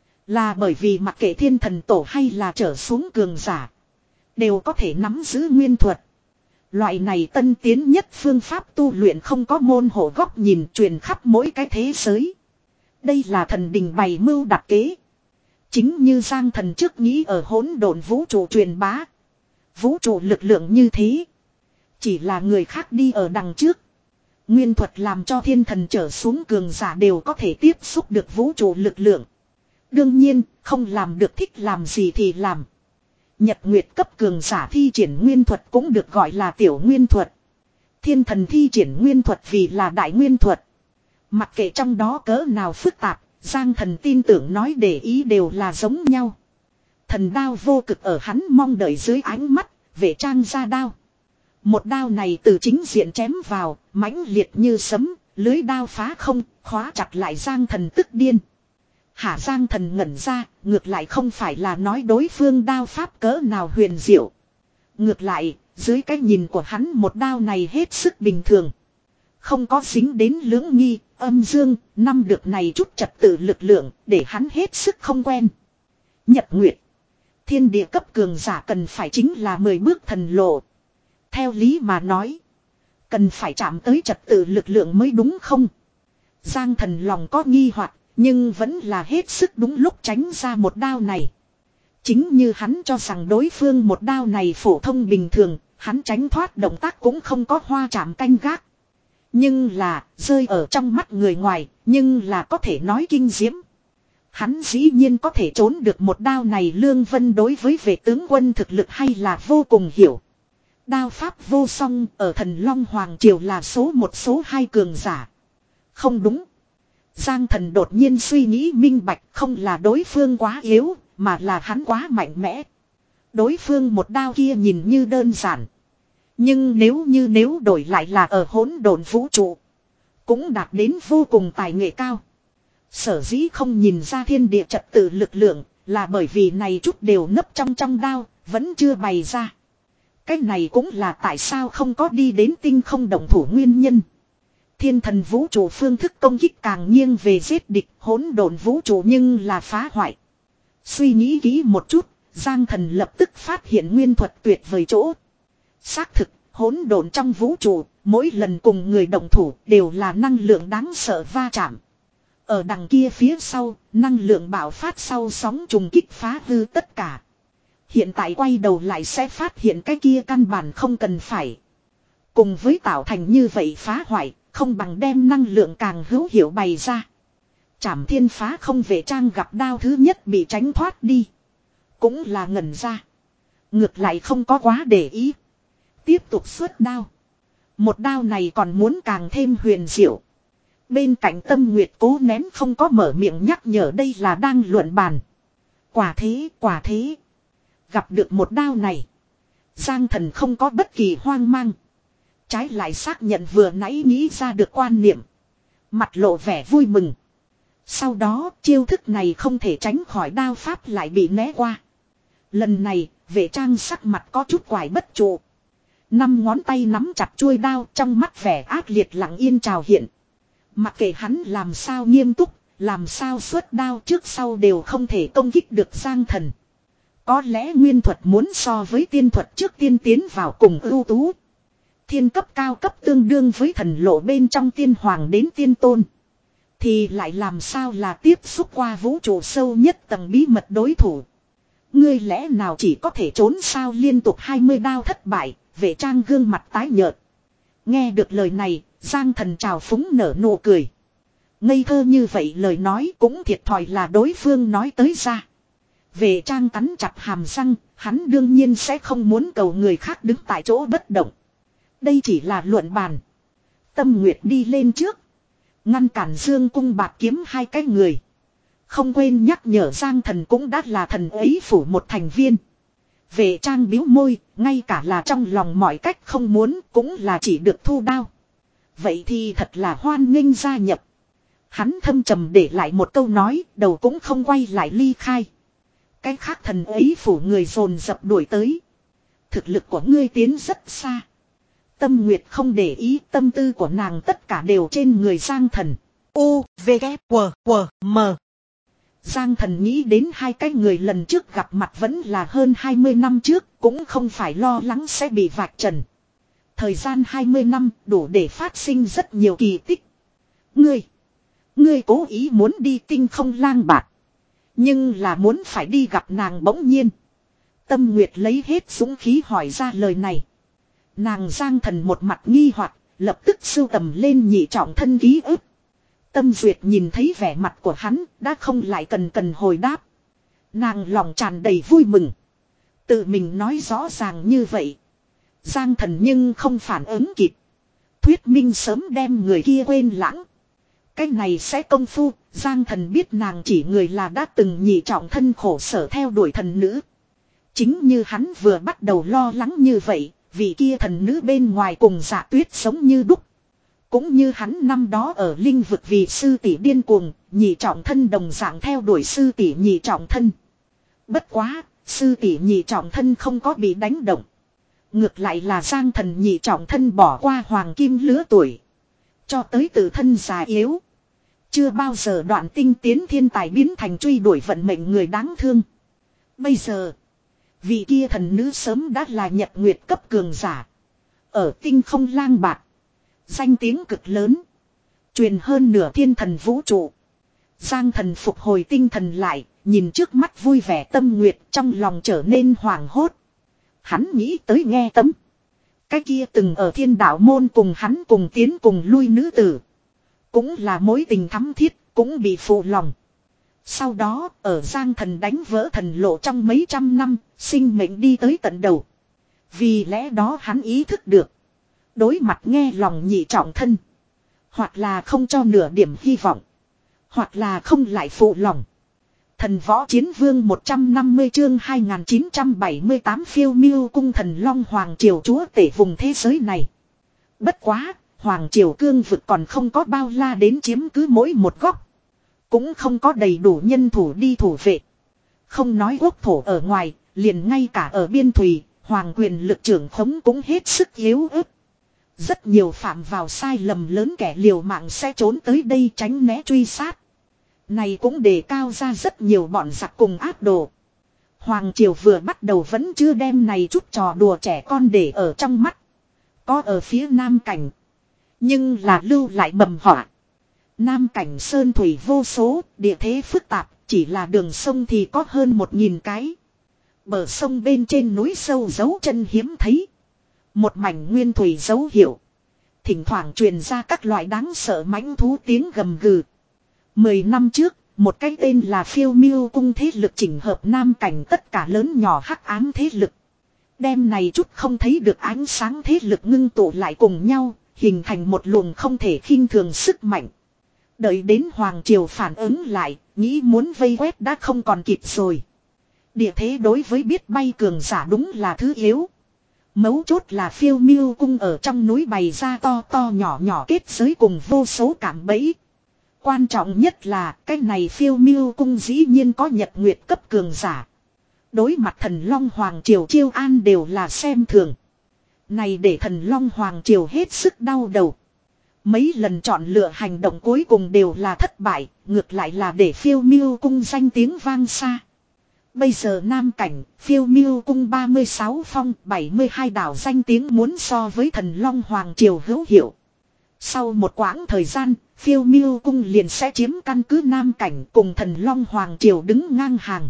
Là bởi vì mặc kệ thiên thần tổ hay là trở xuống cường giả. Đều có thể nắm giữ nguyên thuật. Loại này tân tiến nhất phương pháp tu luyện không có môn hộ góc nhìn truyền khắp mỗi cái thế giới. Đây là thần đình bày mưu đặc kế. Chính như Giang thần trước nghĩ ở hỗn độn vũ trụ truyền bá. Vũ trụ lực lượng như thế. Chỉ là người khác đi ở đằng trước. Nguyên thuật làm cho thiên thần trở xuống cường giả đều có thể tiếp xúc được vũ trụ lực lượng. Đương nhiên, không làm được thích làm gì thì làm. Nhật nguyệt cấp cường giả thi triển nguyên thuật cũng được gọi là tiểu nguyên thuật. Thiên thần thi triển nguyên thuật vì là đại nguyên thuật. Mặc kệ trong đó cỡ nào phức tạp, Giang thần tin tưởng nói để ý đều là giống nhau. Thần đao vô cực ở hắn mong đợi dưới ánh mắt, vệ trang ra đao. Một đao này từ chính diện chém vào, mãnh liệt như sấm, lưới đao phá không, khóa chặt lại Giang thần tức điên. Hả Giang thần ngẩn ra, ngược lại không phải là nói đối phương đao pháp cỡ nào huyền diệu. Ngược lại, dưới cái nhìn của hắn một đao này hết sức bình thường. Không có dính đến lưỡng nghi, âm dương, năm được này chút trật tự lực lượng, để hắn hết sức không quen. Nhật nguyệt. Thiên địa cấp cường giả cần phải chính là mười bước thần lộ. Theo lý mà nói, cần phải chạm tới trật tự lực lượng mới đúng không? Giang thần lòng có nghi hoặc, nhưng vẫn là hết sức đúng lúc tránh ra một đao này. Chính như hắn cho rằng đối phương một đao này phổ thông bình thường, hắn tránh thoát động tác cũng không có hoa chạm canh gác. Nhưng là, rơi ở trong mắt người ngoài, nhưng là có thể nói kinh diễm. Hắn dĩ nhiên có thể trốn được một đao này. Lương Vân đối với vệ tướng quân thực lực hay là vô cùng hiểu. Đao pháp vô song ở thần Long Hoàng Triều là số một số hai cường giả. Không đúng. Giang thần đột nhiên suy nghĩ minh bạch, không là đối phương quá yếu, mà là hắn quá mạnh mẽ. Đối phương một đao kia nhìn như đơn giản. Nhưng nếu như nếu đổi lại là ở hỗn độn vũ trụ, cũng đạt đến vô cùng tài nghệ cao. Sở dĩ không nhìn ra thiên địa trật tự lực lượng, là bởi vì này chút đều nấp trong trong đao, vẫn chưa bày ra. Cái này cũng là tại sao không có đi đến tinh không động thủ nguyên nhân. Thiên thần vũ trụ phương thức công kích càng nghiêng về giết địch, hỗn độn vũ trụ nhưng là phá hoại. Suy nghĩ kỹ một chút, Giang thần lập tức phát hiện nguyên thuật tuyệt vời chỗ. Xác thực, Hỗn độn trong vũ trụ, mỗi lần cùng người động thủ đều là năng lượng đáng sợ va chạm. Ở đằng kia phía sau, năng lượng bạo phát sau sóng trùng kích phá hư tất cả. Hiện tại quay đầu lại sẽ phát hiện cái kia căn bản không cần phải. Cùng với tạo thành như vậy phá hoại, không bằng đem năng lượng càng hữu hiệu bày ra. Trảm thiên phá không vệ trang gặp đao thứ nhất bị tránh thoát đi. Cũng là ngẩn ra. Ngược lại không có quá để ý. Tiếp tục xuất đao. Một đao này còn muốn càng thêm huyền diệu. Bên cạnh Tâm Nguyệt cố nén không có mở miệng nhắc nhở đây là đang luận bàn. Quả thế, quả thế. Gặp được một đao này. Giang Thần không có bất kỳ hoang mang. Trái lại xác nhận vừa nãy nghĩ ra được quan niệm. Mặt lộ vẻ vui mừng. Sau đó chiêu thức này không thể tránh khỏi đao pháp lại bị né qua. Lần này vệ trang sắc mặt có chút quải bất trụ. Năm ngón tay nắm chặt chuôi đao trong mắt vẻ ác liệt lặng yên trào hiện. Mặc kệ hắn làm sao nghiêm túc, làm sao xuất đao trước sau đều không thể công kích được Giang Thần. Có lẽ nguyên thuật muốn so với tiên thuật trước tiên tiến vào cùng ưu tú. Thiên cấp cao cấp tương đương với thần lộ bên trong tiên hoàng đến tiên tôn. Thì lại làm sao là tiếp xúc qua vũ trụ sâu nhất tầng bí mật đối thủ. Ngươi lẽ nào chỉ có thể trốn sao liên tục hai mươi đao thất bại, vệ trang gương mặt tái nhợt. Nghe được lời này, Giang Thần trào phúng nở nụ cười. Ngây thơ như vậy lời nói cũng thiệt thòi là đối phương nói tới ra. Vệ trang cắn chặt hàm răng, hắn đương nhiên sẽ không muốn cầu người khác đứng tại chỗ bất động. Đây chỉ là luận bàn. Tâm Nguyệt đi lên trước. Ngăn cản Dương Cung Bạt Kiếm hai cái người. Không quên nhắc nhở Giang Thần cũng đã là thần ấy phủ một thành viên. Vệ trang biếu môi, ngay cả là trong lòng mọi cách không muốn cũng là chỉ được thu đao. Vậy thì thật là hoan nghênh gia nhập. Hắn thâm trầm để lại một câu nói, đầu cũng không quay lại ly khai. Cái khác thần ấy phủ người dồn dập đuổi tới. Thực lực của ngươi tiến rất xa. Tâm Nguyệt không để ý, tâm tư của nàng tất cả đều trên người Giang Thần. U, V, K, W, W, M. Giang Thần nghĩ đến hai cái người lần trước gặp mặt vẫn là hơn hai mươi năm trước, cũng không phải lo lắng sẽ bị vạch trần. Thời gian hai mươi năm đủ để phát sinh rất nhiều kỳ tích. Ngươi, ngươi cố ý muốn đi tinh không lang bạt. Nhưng là muốn phải đi gặp nàng bỗng nhiên. Tâm Nguyệt lấy hết dũng khí hỏi ra lời này. Nàng Giang Thần một mặt nghi hoặc, lập tức sưu tầm lên nhị trọng thân ký ức. Tâm Duyệt nhìn thấy vẻ mặt của hắn, đã không lại cần cần hồi đáp. Nàng lòng tràn đầy vui mừng. Tự mình nói rõ ràng như vậy. Giang Thần nhưng không phản ứng kịp. Thuyết minh sớm đem người kia quên lãng. Cái này sẽ công phu, Giang Thần biết nàng chỉ người là đã từng nhị trọng thân khổ sở theo đuổi thần nữ. Chính như hắn vừa bắt đầu lo lắng như vậy, vị kia thần nữ bên ngoài cùng Dạ Tuyết sống như đúc. Cũng như hắn năm đó ở linh vực vì sư tỷ điên cuồng, nhị trọng thân đồng dạng theo đuổi sư tỷ nhị trọng thân. Bất quá, sư tỷ nhị trọng thân không có bị đánh động. Ngược lại là Giang Thần nhị trọng thân bỏ qua hoàng kim lứa tuổi. Cho tới tự thân già yếu. Chưa bao giờ đoạn tinh tiến thiên tài biến thành truy đuổi vận mệnh người đáng thương. Bây giờ, vị kia thần nữ sớm đã là nhật nguyệt cấp cường giả. Ở tinh không lang bạt. Danh tiếng cực lớn. Truyền hơn nửa thiên thần vũ trụ. Giang Thần phục hồi tinh thần lại, nhìn trước mắt vui vẻ Tâm Nguyệt trong lòng trở nên hoảng hốt. Hắn nghĩ tới nghe Tấm. Cái kia từng ở thiên đạo môn cùng hắn cùng tiến cùng lui nữ tử. Cũng là mối tình thắm thiết, cũng bị phụ lòng. Sau đó, ở Giang Thần đánh vỡ thần lộ trong mấy trăm năm, sinh mệnh đi tới tận đầu. Vì lẽ đó hắn ý thức được. Đối mặt nghe lòng nhị trọng thân. Hoặc là không cho nửa điểm hy vọng. Hoặc là không lại phụ lòng. Thần võ chiến vương một trăm năm mươi chương hai nghìn chín trăm bảy mươi tám phiêu miêu cung thần long hoàng triều chúa tể vùng thế giới này. Bất quá, hoàng triều cương vực còn không có bao la đến chiếm cứ mỗi một góc. Cũng không có đầy đủ nhân thủ đi thủ vệ. Không nói quốc thổ ở ngoài, liền ngay cả ở biên thùy, hoàng quyền lực trưởng khống cũng hết sức yếu ớt. Rất nhiều phạm vào sai lầm lớn kẻ liều mạng sẽ trốn tới đây tránh né truy sát. Này cũng đề cao ra rất nhiều bọn giặc cùng ác đồ. Hoàng triều vừa bắt đầu vẫn chưa đem này chút trò đùa trẻ con để ở trong mắt. Có ở phía Nam Cảnh. Nhưng là lưu lại mầm họa. Nam Cảnh sơn thủy vô số, địa thế phức tạp, chỉ là đường sông thì có hơn một nghìn cái. Bờ sông bên trên núi sâu dấu chân hiếm thấy. Một mảnh nguyên thủy dấu hiệu. Thỉnh thoảng truyền ra các loại đáng sợ mãnh thú tiếng gầm gừ. Mười năm trước, một cái tên là Phiêu Miêu cung thế lực chỉnh hợp Nam Cảnh tất cả lớn nhỏ hắc ám thế lực. Đêm này chút không thấy được ánh sáng thế lực ngưng tụ lại cùng nhau, hình thành một luồng không thể khinh thường sức mạnh. Đợi đến Hoàng Triều phản ứng lại, nghĩ muốn vây quét đã không còn kịp rồi. Địa thế đối với biết bay cường giả đúng là thứ yếu. Mấu chốt là Phiêu Miêu cung ở trong núi bày ra to to nhỏ nhỏ kết giới cùng vô số cảm bẫy. Quan trọng nhất là cái này Phiêu Miêu cung dĩ nhiên có nhật nguyệt cấp cường giả. Đối mặt thần Long Hoàng Triều chiêu an đều là xem thường. Này để thần Long Hoàng Triều hết sức đau đầu. Mấy lần chọn lựa hành động cuối cùng đều là thất bại, ngược lại là để Phiêu Miêu cung danh tiếng vang xa. Bây giờ Nam Cảnh, Phiêu Miêu cung ba mươi sáu phong, bảy mươi hai đảo danh tiếng muốn so với thần Long Hoàng Triều hữu hiệu. Sau một quãng thời gian, Phiêu Miêu cung liền sẽ chiếm căn cứ Nam Cảnh cùng thần Long Hoàng Triều đứng ngang hàng.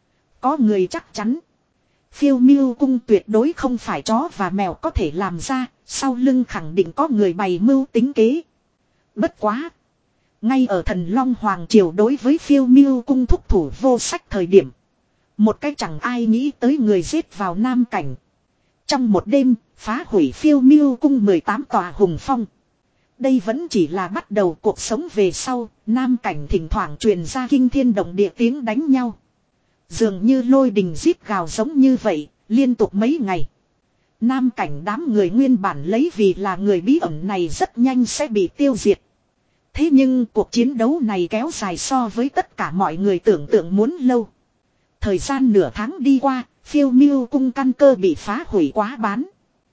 Có người chắc chắn. Phiêu Miêu cung tuyệt đối không phải chó và mèo có thể làm ra, sau lưng khẳng định có người bày mưu tính kế. Bất quá. Ngay ở thần Long Hoàng Triều đối với Phiêu Miêu cung thúc thủ vô sách thời điểm. Một cách chẳng ai nghĩ tới người giết vào Nam Cảnh. Trong một đêm, phá hủy Phiêu Miêu cung mười tám tòa hùng phong. Đây vẫn chỉ là bắt đầu cuộc sống về sau, Nam Cảnh thỉnh thoảng truyền ra kinh thiên động địa tiếng đánh nhau. Dường như lôi đình giết gào giống như vậy, liên tục mấy ngày. Nam Cảnh đám người nguyên bản lấy vì là người bí ẩn này rất nhanh sẽ bị tiêu diệt. Thế nhưng cuộc chiến đấu này kéo dài so với tất cả mọi người tưởng tượng muốn lâu. Thời gian nửa tháng đi qua, Phiêu Miêu cung căn cơ bị phá hủy quá bán.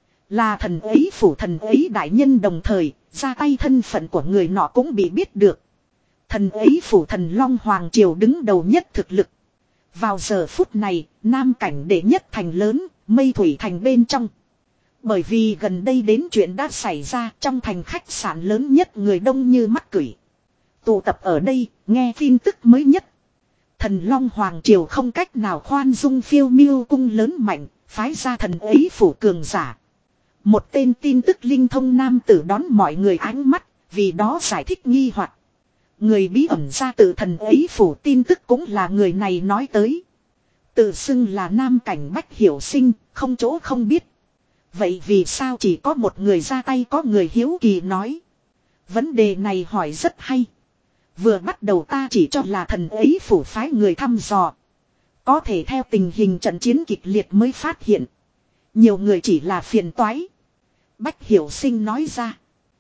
Là thần ấy phủ thần ấy đại nhân đồng thời, ra tay thân phận của người nọ cũng bị biết được. Thần ấy phủ thần Long Hoàng Triều đứng đầu nhất thực lực. Vào giờ phút này, Nam Cảnh đệ nhất thành lớn, Mây Thủy thành bên trong. Bởi vì gần đây đến chuyện đã xảy ra trong thành khách sạn lớn nhất người đông như mắc cửi. Tụ tập ở đây, nghe tin tức mới nhất. Thần Long Hoàng Triều không cách nào khoan dung Phiêu Miêu cung lớn mạnh, phái ra thần ấy phủ cường giả. Một tên tin tức linh thông nam tử đón mọi người ánh mắt, vì đó giải thích nghi hoặc. Người bí ẩn ra tự thần ấy phủ tin tức cũng là người này nói tới. Tự xưng là Nam Cảnh Bách Hiểu Sinh, không chỗ không biết. Vậy vì sao chỉ có một người ra tay có người hiếu kỳ nói. Vấn đề này hỏi rất hay. Vừa bắt đầu ta chỉ cho là thần ấy phủ phái người thăm dò. Có thể theo tình hình trận chiến kịch liệt mới phát hiện. Nhiều người chỉ là phiền toái. Bách Hiểu Sinh nói ra.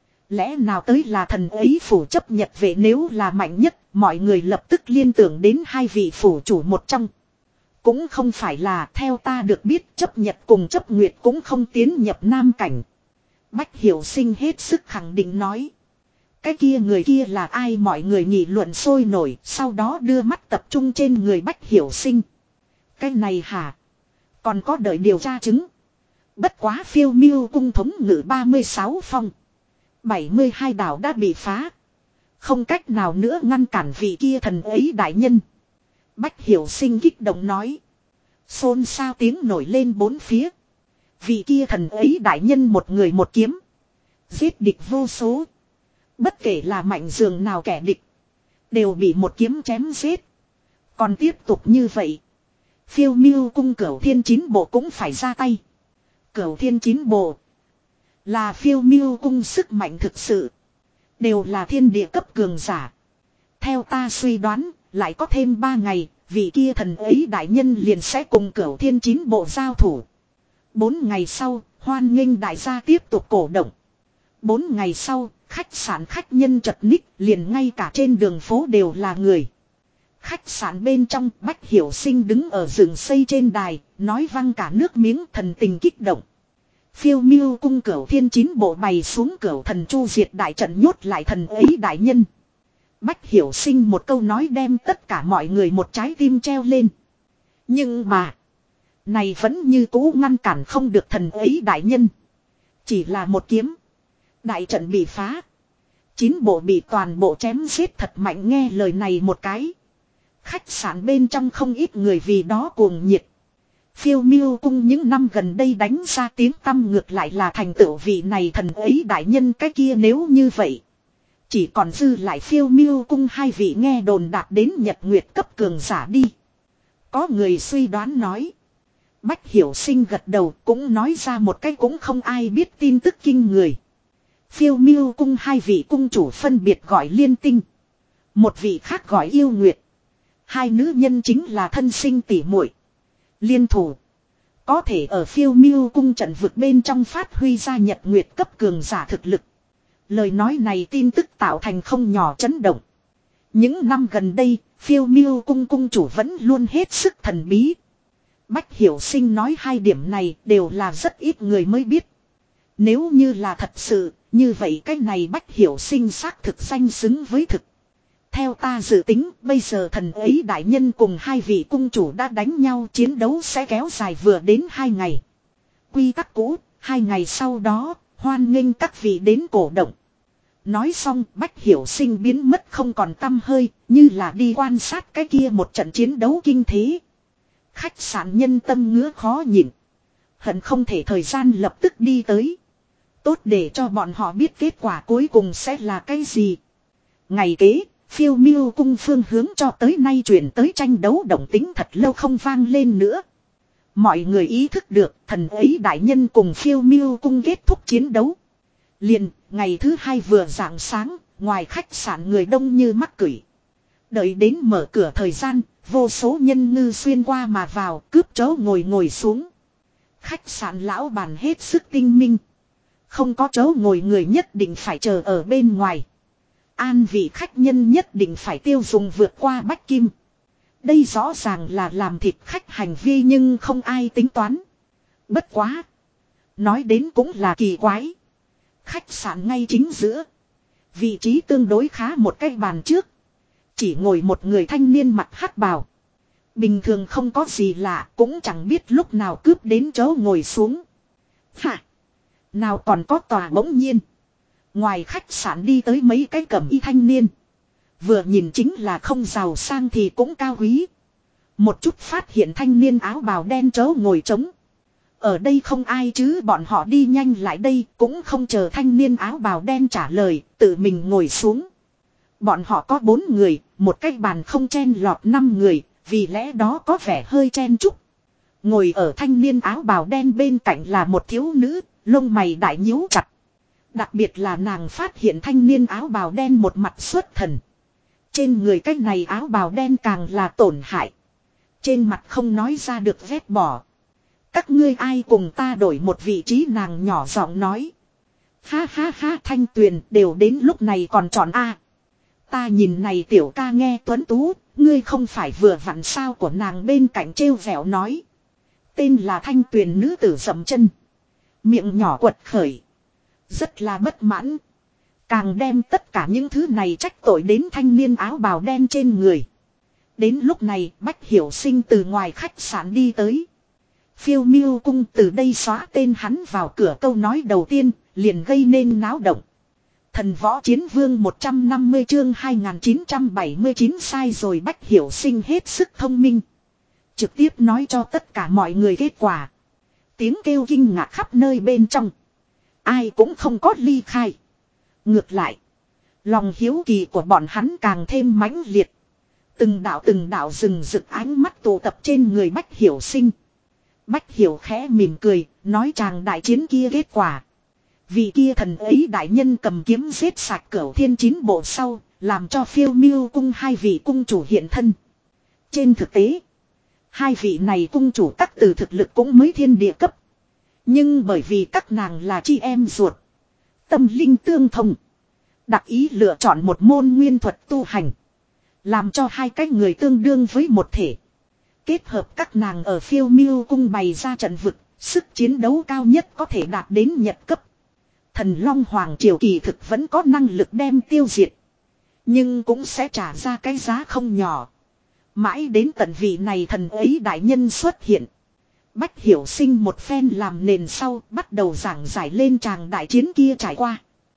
Lẽ nào tới là thần ấy phủ chấp nhật vệ nếu là mạnh nhất, mọi người lập tức liên tưởng đến hai vị phủ chủ một trong. Cũng không phải là theo ta được biết chấp nhật cùng chấp nguyệt cũng không tiến nhập Nam Cảnh. Bách Hiểu Sinh hết sức khẳng định nói. Cái kia người kia là ai mọi người nghị luận sôi nổi, sau đó đưa mắt tập trung trên người Bách Hiểu Sinh. Cái này hả? Còn có đợi điều tra chứng. Bất quá Phiêu Miêu cung thống ngự ba mươi sáu phong. bảy mươi hai đảo đã bị phá. Không cách nào nữa ngăn cản vị kia thần ấy đại nhân. Bách Hiểu Sinh kích động nói. Xôn xao tiếng nổi lên bốn phía. Vị kia thần ấy đại nhân một người một kiếm. Giết địch vô số. Bất kể là mạnh dường nào kẻ địch. Đều bị một kiếm chém giết. Còn tiếp tục như vậy. Phiêu Miêu cung Cửu Thiên Chín Bộ cũng phải ra tay. Cửu Thiên Chín Bộ. Là Phiêu Miêu cung sức mạnh thực sự. Đều là thiên địa cấp cường giả. Theo ta suy đoán, lại có thêm ba ngày, vị kia thần ấy đại nhân liền sẽ cùng Cửu Thiên Chín Bộ giao thủ. Bốn ngày sau, hoan nghênh đại gia tiếp tục cổ động. Bốn ngày sau, khách sạn khách nhân chật ních, liền ngay cả trên đường phố đều là người. Khách sạn bên trong, Bách Hiểu Sinh đứng ở rừng xây trên đài, nói văng cả nước miếng thần tình kích động. Phiêu Miêu cung Cửu Thiên Chín Bộ bày xuống Cửu Thần Chu diệt đại trận nhốt lại thần ấy đại nhân. Bách Hiểu Sinh một câu nói đem tất cả mọi người một trái tim treo lên. Nhưng mà, này vẫn như cũ ngăn cản không được thần ấy đại nhân. Chỉ là một kiếm. Đại trận bị phá. Chín bộ bị toàn bộ chém giết thật mạnh, nghe lời này một cái. Khách sạn bên trong không ít người vì đó cuồng nhiệt. Phiêu Miêu cung những năm gần đây đánh ra tiếng tăm ngược lại là thành tựu vị này thần ấy đại nhân cái kia, nếu như vậy. Chỉ còn dư lại Phiêu Miêu cung hai vị nghe đồn đạt đến nhật nguyệt cấp cường giả đi. Có người suy đoán nói. Bách Hiểu Sinh gật đầu cũng nói ra một cái cũng không ai biết tin tức kinh người. Phiêu Miêu cung hai vị cung chủ phân biệt gọi Liên Tinh. Một vị khác gọi Yêu Nguyệt. Hai nữ nhân chính là thân sinh tỉ muội, liên thủ. Có thể ở Phiêu Miêu cung trận vực bên trong phát huy ra nhật nguyệt cấp cường giả thực lực. Lời nói này tin tức tạo thành không nhỏ chấn động. Những năm gần đây, Phiêu Miêu cung cung chủ vẫn luôn hết sức thần bí. Bách Hiểu Sinh nói hai điểm này đều là rất ít người mới biết. Nếu như là thật sự, như vậy cái này Bách Hiểu Sinh xác thực danh xứng với thực. Theo ta dự tính, bây giờ thần ấy đại nhân cùng hai vị cung chủ đã đánh nhau, chiến đấu sẽ kéo dài vừa đến hai ngày. Quy tắc cũ, hai ngày sau đó, hoan nghênh các vị đến cổ động. Nói xong, Bách Hiểu Sinh biến mất không còn tăm hơi, như là đi quan sát cái kia một trận chiến đấu kinh thế. Khách sạn nhân tâm ngứa khó nhịn. Hận không thể thời gian lập tức đi tới. Tốt để cho bọn họ biết kết quả cuối cùng sẽ là cái gì. Ngày kế, Phiêu Miêu cung phương hướng cho tới nay chuyển tới tranh đấu động tính thật lâu không vang lên nữa. Mọi người ý thức được thần ấy đại nhân cùng Phiêu Miêu cung kết thúc chiến đấu. Liền, ngày thứ hai vừa rạng sáng, ngoài khách sạn người đông như mắc cửi. Đợi đến mở cửa thời gian, vô số nhân ngư xuyên qua mà vào, cướp chỗ ngồi ngồi xuống. Khách sạn lão bàn hết sức tinh minh. Không có chỗ ngồi người nhất định phải chờ ở bên ngoài. An vị khách nhân nhất định phải tiêu dùng vượt qua bách kim. Đây rõ ràng là làm thịt khách hành vi nhưng không ai tính toán. Bất quá. Nói đến cũng là kỳ quái. Khách sạn ngay chính giữa. Vị trí tương đối khá một cái bàn trước. Chỉ ngồi một người thanh niên mặc hắc bào. Bình thường không có gì lạ, cũng chẳng biết lúc nào cướp đến chỗ ngồi xuống. Hả? Nào còn có tòa bỗng nhiên. Ngoài khách sạn đi tới mấy cái cẩm y thanh niên. Vừa nhìn chính là không giàu sang thì cũng cao quý. Một chút phát hiện thanh niên áo bào đen chỗ ngồi trống. Ở đây không ai chứ, bọn họ đi nhanh lại đây cũng không chờ thanh niên áo bào đen trả lời, tự mình ngồi xuống. Bọn họ có bốn người, một cái bàn không chen lọt năm người, vì lẽ đó có vẻ hơi chen chúc. Ngồi ở thanh niên áo bào đen bên cạnh là một thiếu nữ, lông mày đại nhíu chặt. Đặc biệt là nàng phát hiện thanh niên áo bào đen một mặt xuất thần. Trên người cái này áo bào đen càng là tổn hại. Trên mặt không nói ra được vết bỏ. Các ngươi ai cùng ta đổi một vị trí, nàng nhỏ giọng nói. Ha ha ha, Thanh Tuyền đều đến lúc này còn chọn a. Ta nhìn này tiểu ca nghe tuấn tú, ngươi không phải vừa vặn sao, của nàng bên cạnh trêu vẻo nói. Tên là Thanh Tuyền nữ tử dậm chân. Miệng nhỏ quật khởi. Rất là bất mãn. Càng đem tất cả những thứ này trách tội đến thanh niên áo bào đen trên người. Đến lúc này Bách Hiểu Sinh từ ngoài khách sạn đi tới. Phiêu Miêu cung từ đây xóa tên hắn vào cửa câu nói đầu tiên, liền gây nên náo động. Thần võ chiến vương một trăm năm mươi chương hai nghìn chín trăm bảy mươi chín sai rồi. Bách Hiểu Sinh hết sức thông minh. Trực tiếp nói cho tất cả mọi người kết quả. Tiếng kêu kinh ngạc khắp nơi bên trong. Ai cũng không có ly khai. Ngược lại, lòng hiếu kỳ của bọn hắn càng thêm mãnh liệt. Từng đạo từng đạo rừng rực ánh mắt tụ tập trên người Bách Hiểu Sinh. Bách Hiểu khẽ mỉm cười, nói chàng đại chiến kia kết quả. Vị kia thần ấy đại nhân cầm kiếm giết sạch Cửu Thiên chín bộ sau, làm cho Phiêu Miêu cung hai vị cung chủ hiện thân. Trên thực tế, hai vị này cung chủ các từ thực lực cũng mới thiên địa cấp. Nhưng bởi vì các nàng là chị em ruột, tâm linh tương thông, đặc ý lựa chọn một môn nguyên thuật tu hành, làm cho hai cái người tương đương với một thể. Kết hợp các nàng ở Phiêu Miêu cung bày ra trận vực, sức chiến đấu cao nhất có thể đạt đến nhật cấp. Thần Long Hoàng Triều kỳ thực vẫn có năng lực đem tiêu diệt, nhưng cũng sẽ trả ra cái giá không nhỏ. Mãi đến tận vị này thần ấy đại nhân xuất hiện, Bách Hiểu Sinh một phen làm nền sau bắt đầu giảng giải lên tràng đại chiến kia trải qua.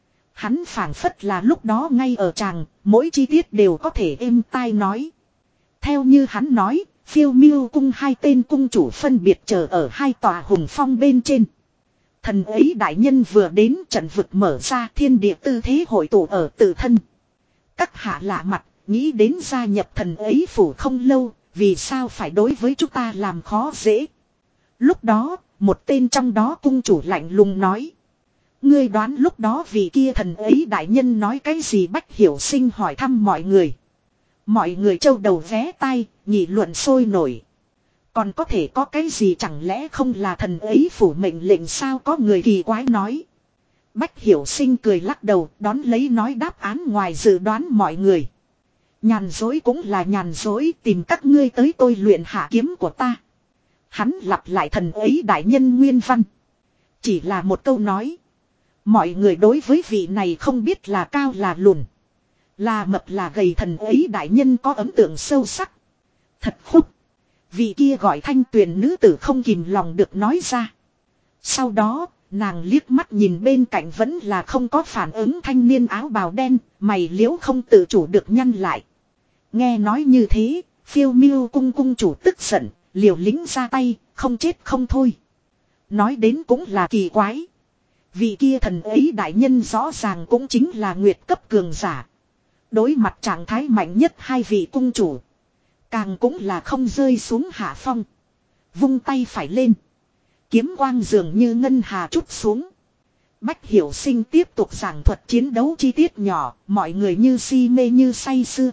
Hắn phảng phất là lúc đó ngay ở tràng, mỗi chi tiết đều có thể êm tai nói. Theo như hắn nói, Phiêu Miêu cung hai tên cung chủ phân biệt chờ ở hai tòa hùng phong bên trên. Thần ấy đại nhân vừa đến, trận vực mở ra, thiên địa tư thế hội tụ ở tự thân. Các hạ lạ mặt, nghĩ đến gia nhập thần ấy phủ không lâu, vì sao phải đối với chúng ta làm khó dễ. Lúc đó, một tên trong đó cung chủ lạnh lùng nói. Ngươi đoán lúc đó vì kia thần ấy đại nhân nói cái gì? Bách Hiểu Sinh hỏi thăm mọi người. Mọi người trâu đầu vé tai, nghị luận sôi nổi. Còn có thể có cái gì, chẳng lẽ không là thần ấy phủ mệnh lệnh sao? Có người kỳ quái nói. Bách Hiểu Sinh cười lắc đầu, đón lấy nói đáp án ngoài dự đoán mọi người. Nhàn dối cũng là nhàn dối, tìm các ngươi tới tôi luyện hạ kiếm của ta. Hắn lặp lại thần ấy đại nhân nguyên văn. Chỉ là một câu nói. Mọi người đối với vị này không biết là cao là lùn, là mập là gầy, thần ấy đại nhân có ấn tượng sâu sắc. Thật khúc. Vị kia gọi Thanh Tuyền nữ tử không kìm lòng được nói ra. Sau đó, nàng liếc mắt nhìn bên cạnh vẫn là không có phản ứng thanh niên áo bào đen, mày liễu không tự chủ được nhăn lại. Nghe nói như thế, Phiêu Miêu cung cung chủ tức giận, liều lĩnh ra tay, không chết không thôi. Nói đến cũng là kỳ quái. Vị kia thần ấy đại nhân rõ ràng cũng chính là nguyệt cấp cường giả. Đối mặt trạng thái mạnh nhất hai vị cung chủ, càng cũng là không rơi xuống hạ phong. Vung tay phải lên, kiếm quang dường như ngân hà trút xuống. Bách Hiểu Sinh tiếp tục giảng thuật chiến đấu chi tiết nhỏ, mọi người như si mê như say sưa.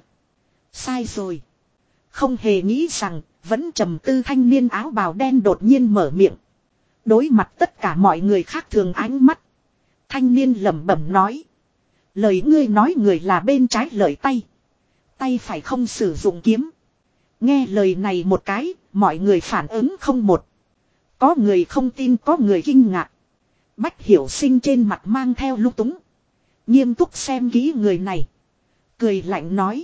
Sai rồi. Không hề nghĩ rằng, vẫn trầm tư thanh niên áo bào đen đột nhiên mở miệng. Đối mặt tất cả mọi người khác thường ánh mắt, thanh niên lẩm bẩm nói. Lời ngươi nói người là bên trái lợi tay, tay phải không sử dụng kiếm. Nghe lời này một cái, mọi người phản ứng không một. Có người không tin, có người kinh ngạc. Bách Hiểu Sinh trên mặt mang theo lung túng, nghiêm túc xem kỹ người này, cười lạnh nói.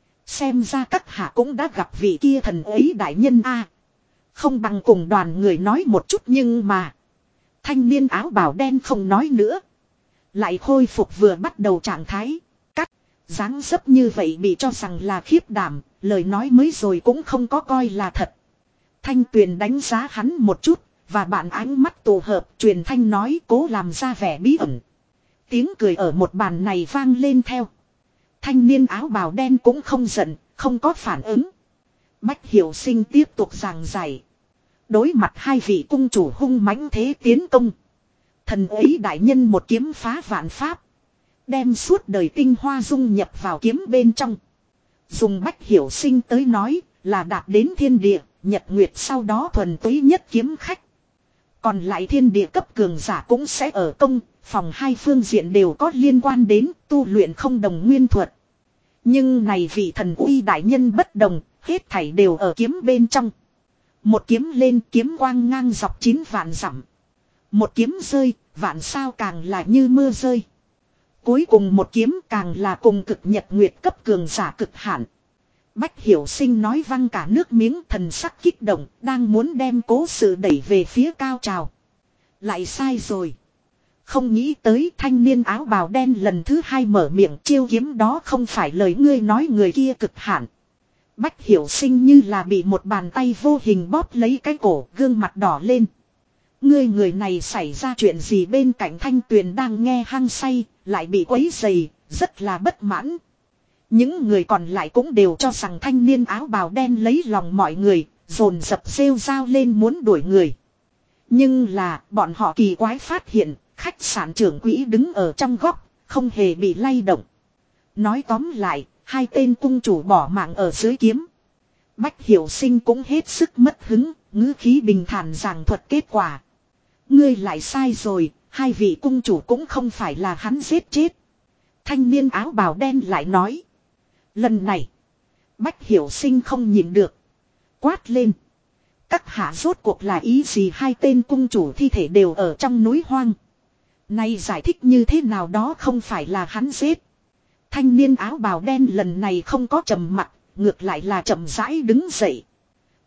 Xem ra các hạ cũng đã gặp vị kia thần ấy đại nhân a. Không bằng cùng đoàn người nói một chút. Nhưng mà thanh niên áo bào đen không nói nữa, lại khôi phục vừa bắt đầu trạng thái. Cắt, dáng dấp như vậy bị cho rằng là khiếp đảm, lời nói mới rồi cũng không có coi là thật. Thanh Tuyền đánh giá hắn một chút, và bạn ánh mắt tụ hợp, truyền thanh nói cố làm ra vẻ bí ẩn. Tiếng cười ở một bàn này vang lên theo. Thanh niên áo bào đen cũng không giận, không có phản ứng. Bách Hiểu Sinh tiếp tục giảng giải. Đối mặt hai vị cung chủ hung mãnh thế tiến công, thần ấy đại nhân một kiếm phá vạn pháp, đem suốt đời tinh hoa dung nhập vào kiếm bên trong. Dùng Bách Hiểu Sinh tới nói, là đạt đến thiên địa, nhật nguyệt sau đó thuần túy nhất kiếm khách. Còn lại thiên địa cấp cường giả cũng sẽ ở công, phòng hai phương diện đều có liên quan đến, tu luyện không đồng nguyên thuật. Nhưng này vị thần uy đại nhân bất đồng, hết thảy đều ở kiếm bên trong. Một kiếm lên, kiếm quang ngang dọc chín vạn dặm. Một kiếm rơi, vạn sao càng là như mưa rơi. Cuối cùng một kiếm càng là cùng cực nhật nguyệt cấp cường giả cực hạn. Bách Hiểu Sinh nói văng cả nước miếng, thần sắc kích động, đang muốn đem cố sự đẩy về phía cao trào. Lại sai rồi. Không nghĩ tới thanh niên áo bào đen lần thứ hai mở miệng, chiêu kiếm đó không phải lời ngươi nói người kia cực hạn. Bách Hiểu Sinh như là bị một bàn tay vô hình bóp lấy cái cổ, gương mặt đỏ lên. Ngươi người này xảy ra chuyện gì? Bên cạnh Thanh Tuyền đang nghe hăng say, lại bị quấy rầy, rất là bất mãn. Những người còn lại cũng đều cho rằng thanh niên áo bào đen lấy lòng mọi người, dồn dập rêu rao lên muốn đuổi người. Nhưng là bọn họ kỳ quái phát hiện, khách sạn trưởng quỹ đứng ở trong góc, không hề bị lay động. Nói tóm lại, hai tên cung chủ bỏ mạng ở dưới kiếm. Bách Hiểu Sinh cũng hết sức mất hứng, ngữ khí bình thản giảng thuật kết quả. Ngươi lại sai rồi, hai vị cung chủ cũng không phải là hắn giết chết. Thanh niên áo bào đen lại nói. Lần này, Bách Hiểu Sinh không nhịn được, quát lên. Các hạ rốt cuộc là ý gì? Hai tên cung chủ thi thể đều ở trong núi hoang. Nay giải thích như thế nào đó không phải là hắn giết. Thanh niên áo bào đen lần này không có trầm mặc, ngược lại là chậm rãi đứng dậy.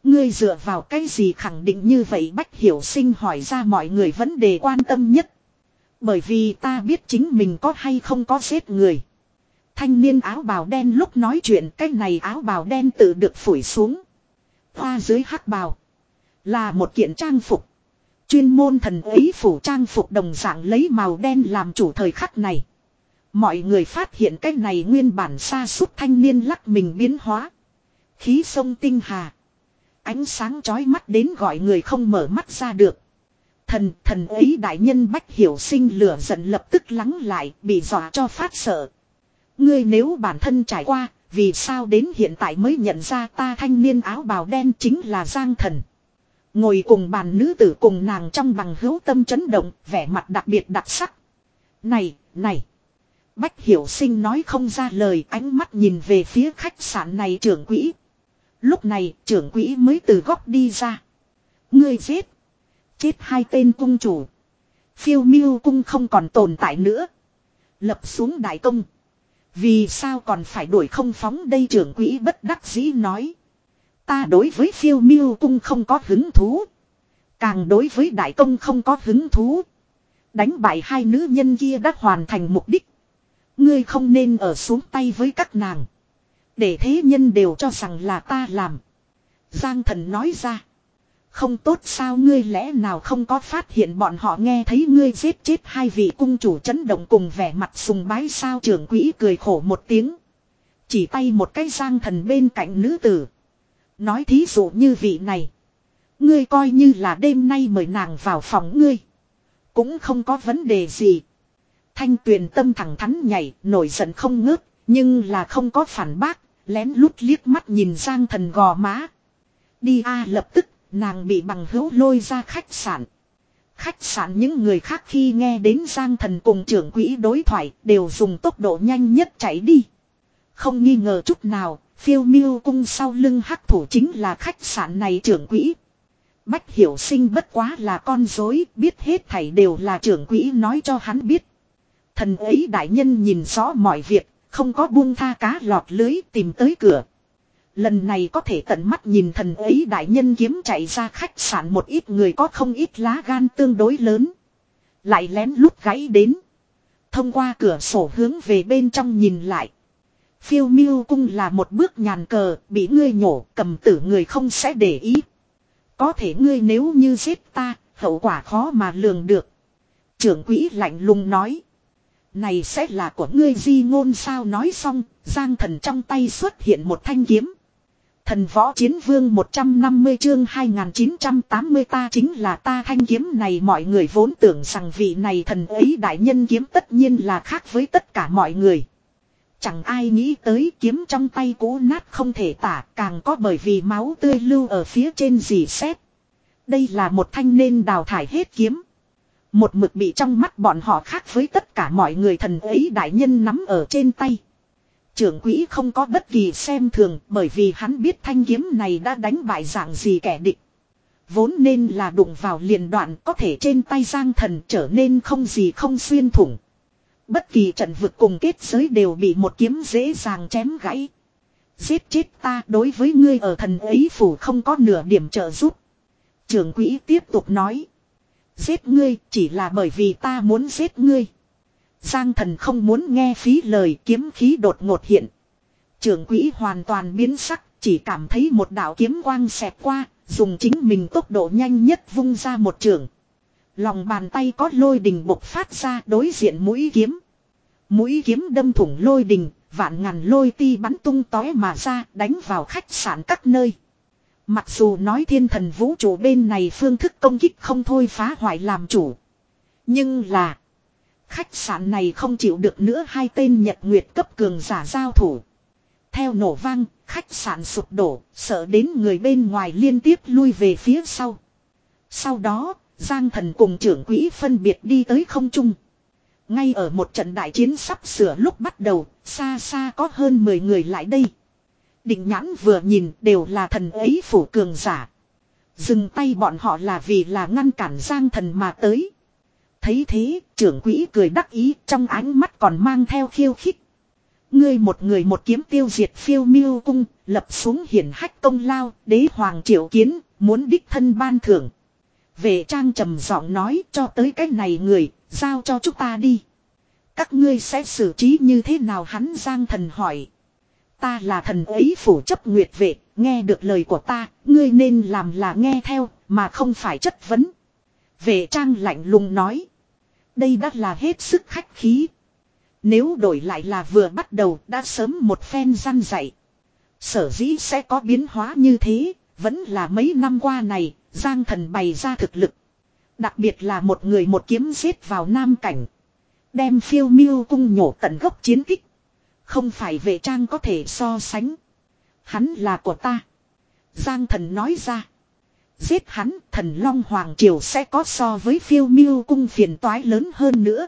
Ngươi dựa vào cái gì khẳng định như vậy? Bách Hiểu Sinh hỏi ra mọi người vấn đề quan tâm nhất. Bởi vì ta biết chính mình có hay không có giết người. Thanh niên áo bào đen lúc nói chuyện, cái này áo bào đen tự được phủi xuống. Hoa dưới hắc bào là một kiện trang phục. Chuyên môn thần ấy phủ trang phục đồng dạng lấy màu đen làm chủ. Thời khắc này, mọi người phát hiện cái này nguyên bản sa sút thanh niên lắc mình biến hóa. Khí sông tinh hà, ánh sáng chói mắt đến gọi người không mở mắt ra được. Thần, thần ấy đại nhân Bách Hiểu Sinh lửa giận lập tức lắng lại, bị dọa cho phát sợ. Ngươi nếu bản thân trải qua, vì sao đến hiện tại mới nhận ra ta? Thanh niên áo bào đen chính là Giang Thần. Ngồi cùng bàn nữ tử cùng nàng trong bằng hữu tâm chấn động, vẻ mặt đặc biệt đặc sắc. Này, này. Bách Hiểu Sinh nói không ra lời, ánh mắt nhìn về phía khách sạn này trưởng quỹ. Lúc này trưởng quỹ mới từ góc đi ra. Ngươi giết. Chết hai tên cung chủ. Phiêu Miêu cung không còn tồn tại nữa. Lập xuống đại công. Vì sao còn phải đuổi không phóng đây? Trưởng quỹ bất đắc dĩ nói. Ta đối với Phiêu Miêu cung không có hứng thú. Càng đối với đại công không có hứng thú. Đánh bại hai nữ nhân kia đã hoàn thành mục đích. Ngươi không nên ở xuống tay với các nàng. Để thế nhân đều cho rằng là ta làm. Giang Thần nói ra. Không tốt sao? Ngươi lẽ nào không có phát hiện bọn họ nghe thấy ngươi giết chết hai vị cung chủ chấn động cùng vẻ mặt sùng bái sao? Trưởng quỹ cười khổ một tiếng. Chỉ tay một cái Giang Thần bên cạnh nữ tử. Nói thí dụ như vị này. Ngươi coi như là đêm nay mời nàng vào phòng ngươi. Cũng không có vấn đề gì. Thanh Tuyền tâm thẳng thắn nhảy, nổi giận không ngớt. Nhưng là không có phản bác. Lén lút liếc mắt nhìn Giang Thần gò má. Đi a. Lập tức nàng bị bằng hữu lôi ra khách sạn. Khách sạn những người khác khi nghe đến Giang Thần cùng trưởng quỹ đối thoại đều dùng tốc độ nhanh nhất chạy đi. Không nghi ngờ chút nào, Phiêu Miêu cung sau lưng hắc thủ chính là khách sạn này trưởng quỹ. Bách Hiểu Sinh bất quá là con dối, biết hết thảy đều là trưởng quỹ nói cho hắn biết. Thần ấy đại nhân nhìn rõ mọi việc, không có buông tha cá lọt lưới tìm tới cửa. Lần này có thể tận mắt nhìn thần ấy đại nhân kiếm chạy ra khách sạn, một ít người có không ít lá gan tương đối lớn. Lại lén lút gáy đến. Thông qua cửa sổ hướng về bên trong nhìn lại. Phiêu Miêu cung là một bước nhàn cờ, bị ngươi nhổ cầm tử người không sẽ để ý. Có thể ngươi nếu như giết ta, hậu quả khó mà lường được. Trưởng quỹ lạnh lùng nói. Này sẽ là của ngươi di ngôn sao? Nói xong, Giang Thần trong tay xuất hiện một thanh kiếm. Thần võ chiến vương một trăm năm mươi chương hai nghìn chín trăm tám mươi ta chính là ta. Thanh kiếm này mọi người vốn tưởng rằng vị này thần ấy đại nhân kiếm tất nhiên là khác với tất cả mọi người. Chẳng ai nghĩ tới kiếm trong tay cũ nát không thể tả, càng có bởi vì máu tươi lưu ở phía trên rỉ sét. Đây là một thanh nên đào thải hết kiếm. Một mực bị trong mắt bọn họ khác với tất cả mọi người thần ấy đại nhân nắm ở trên tay. Trưởng quỹ không có bất kỳ xem thường, bởi vì hắn biết thanh kiếm này đã đánh bại dạng gì kẻ địch. Vốn nên là đụng vào liền đoạn, có thể trên tay Giang Thần trở nên không gì không xuyên thủng. Bất kỳ trận vực cùng kết giới đều bị một kiếm dễ dàng chém gãy. Giết chết ta, đối với ngươi ở thần ấy phủ không có nửa điểm trợ giúp. Trưởng quỹ tiếp tục nói. Giết ngươi chỉ là bởi vì ta muốn giết ngươi. Giang Thần không muốn nghe phí lời, kiếm khí đột ngột hiện. Trưởng quỹ hoàn toàn biến sắc, chỉ cảm thấy một đạo kiếm quang xẹt qua, dùng chính mình tốc độ nhanh nhất vung ra một trường. Lòng bàn tay có lôi đình bộc phát ra đối diện mũi kiếm. Mũi kiếm đâm thủng lôi đình, vạn ngàn lôi ti bắn tung tóe mà ra, đánh vào khách sạn các nơi. Mặc dù nói thiên thần vũ trụ bên này phương thức công kích không thôi phá hoại làm chủ. Nhưng là khách sạn này không chịu được nữa hai tên nhật nguyệt cấp cường giả giao thủ. Theo nổ vang, khách sạn sụp đổ, sợ đến người bên ngoài liên tiếp lui về phía sau. Sau đó, Giang Thần cùng trưởng quỹ phân biệt đi tới không trung. Ngay ở một trận đại chiến sắp sửa lúc bắt đầu, xa xa có hơn mười người lại đây. Định nhãn vừa nhìn đều là thần ấy phủ cường giả. Dừng tay bọn họ là vì là ngăn cản Giang Thần mà tới. Thấy thế, trưởng quỹ cười đắc ý, trong ánh mắt còn mang theo khiêu khích. Ngươi một người một kiếm tiêu diệt Phiêu Miêu cung, lập xuống hiển hách công lao, đế hoàng triệu kiến, muốn đích thân ban thưởng. Vệ trang trầm giọng nói, cho tới cái này người, giao cho chúng ta đi. Các ngươi sẽ xử trí như thế nào, hắn Giang Thần hỏi. Ta là thần ấy phủ chấp nguyệt vệ, nghe được lời của ta, ngươi nên làm là nghe theo, mà không phải chất vấn. Vệ trang lạnh lùng nói. Đây đã là hết sức khách khí. Nếu đổi lại là vừa bắt đầu đã sớm một phen răn dạy. Sở dĩ sẽ có biến hóa như thế, vẫn là mấy năm qua này, Giang Thần bày ra thực lực. Đặc biệt là một người một kiếm giết vào nam cảnh. Đem Phiêu Miêu cung nhổ tận gốc chiến kích. Không phải Vệ trang có thể so sánh. Hắn là của ta. Giang Thần nói ra. Giết hắn, Thần Long Hoàng Triều sẽ có so với Phiêu Miêu cung phiền toái lớn hơn nữa.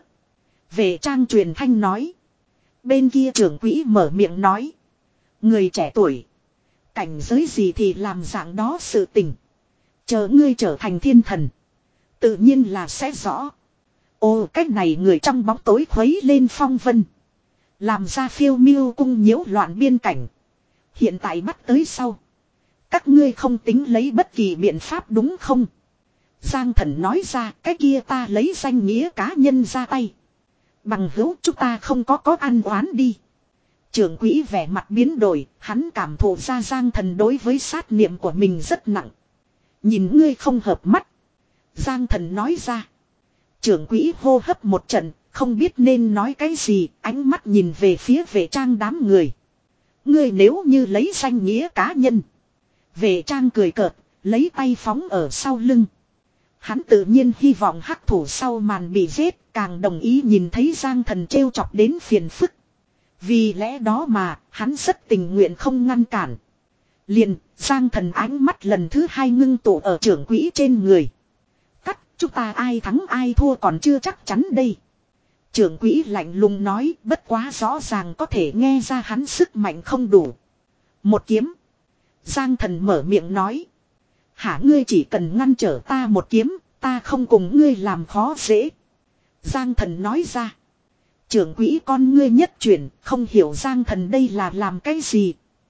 Vệ trang truyền thanh nói. Bên kia trưởng quỹ mở miệng nói. Người trẻ tuổi. Cảnh giới gì thì làm dạng đó sự tình. Chờ ngươi trở thành thiên thần. Tự nhiên là sẽ rõ. Ồ, cách này người trong bóng tối khuấy lên phong vân. Làm ra Phiêu Miêu cung nhiễu loạn biên cảnh. Hiện tại bắt tới sau. Các ngươi không tính lấy bất kỳ biện pháp đúng không? Giang Thần nói ra, cái kia ta lấy danh nghĩa cá nhân ra tay. Bằng hữu chúng ta không có có ăn oán đi. Trưởng quỹ vẻ mặt biến đổi, hắn cảm thụ ra Giang Thần đối với sát niệm của mình rất nặng. Nhìn ngươi không hợp mắt. Giang Thần nói ra. Trưởng quỹ hô hấp một trận, không biết nên nói cái gì, ánh mắt nhìn về phía vệ trang đám người. Ngươi nếu như lấy danh nghĩa cá nhân. Vệ trang cười cợt, lấy tay phóng ở sau lưng. Hắn tự nhiên hy vọng hắc thủ sau màn bị giết, càng đồng ý nhìn thấy Giang Thần trêu chọc đến phiền phức. Vì lẽ đó mà, hắn rất tình nguyện không ngăn cản. Liền, Giang Thần ánh mắt lần thứ hai ngưng tụ ở trưởng quỹ trên người. Cắt, chúng ta ai thắng ai thua còn chưa chắc chắn đây. Trưởng quỹ lạnh lùng nói, bất quá rõ ràng có thể nghe ra hắn sức mạnh không đủ. Một kiếm. Giang Thần mở miệng nói. Hả, ngươi chỉ cần ngăn trở ta một kiếm, ta không cùng ngươi làm khó dễ. Giang Thần nói ra. Trưởng quỹ con ngươi nhất chuyển, không hiểu Giang Thần đây là làm cái gì.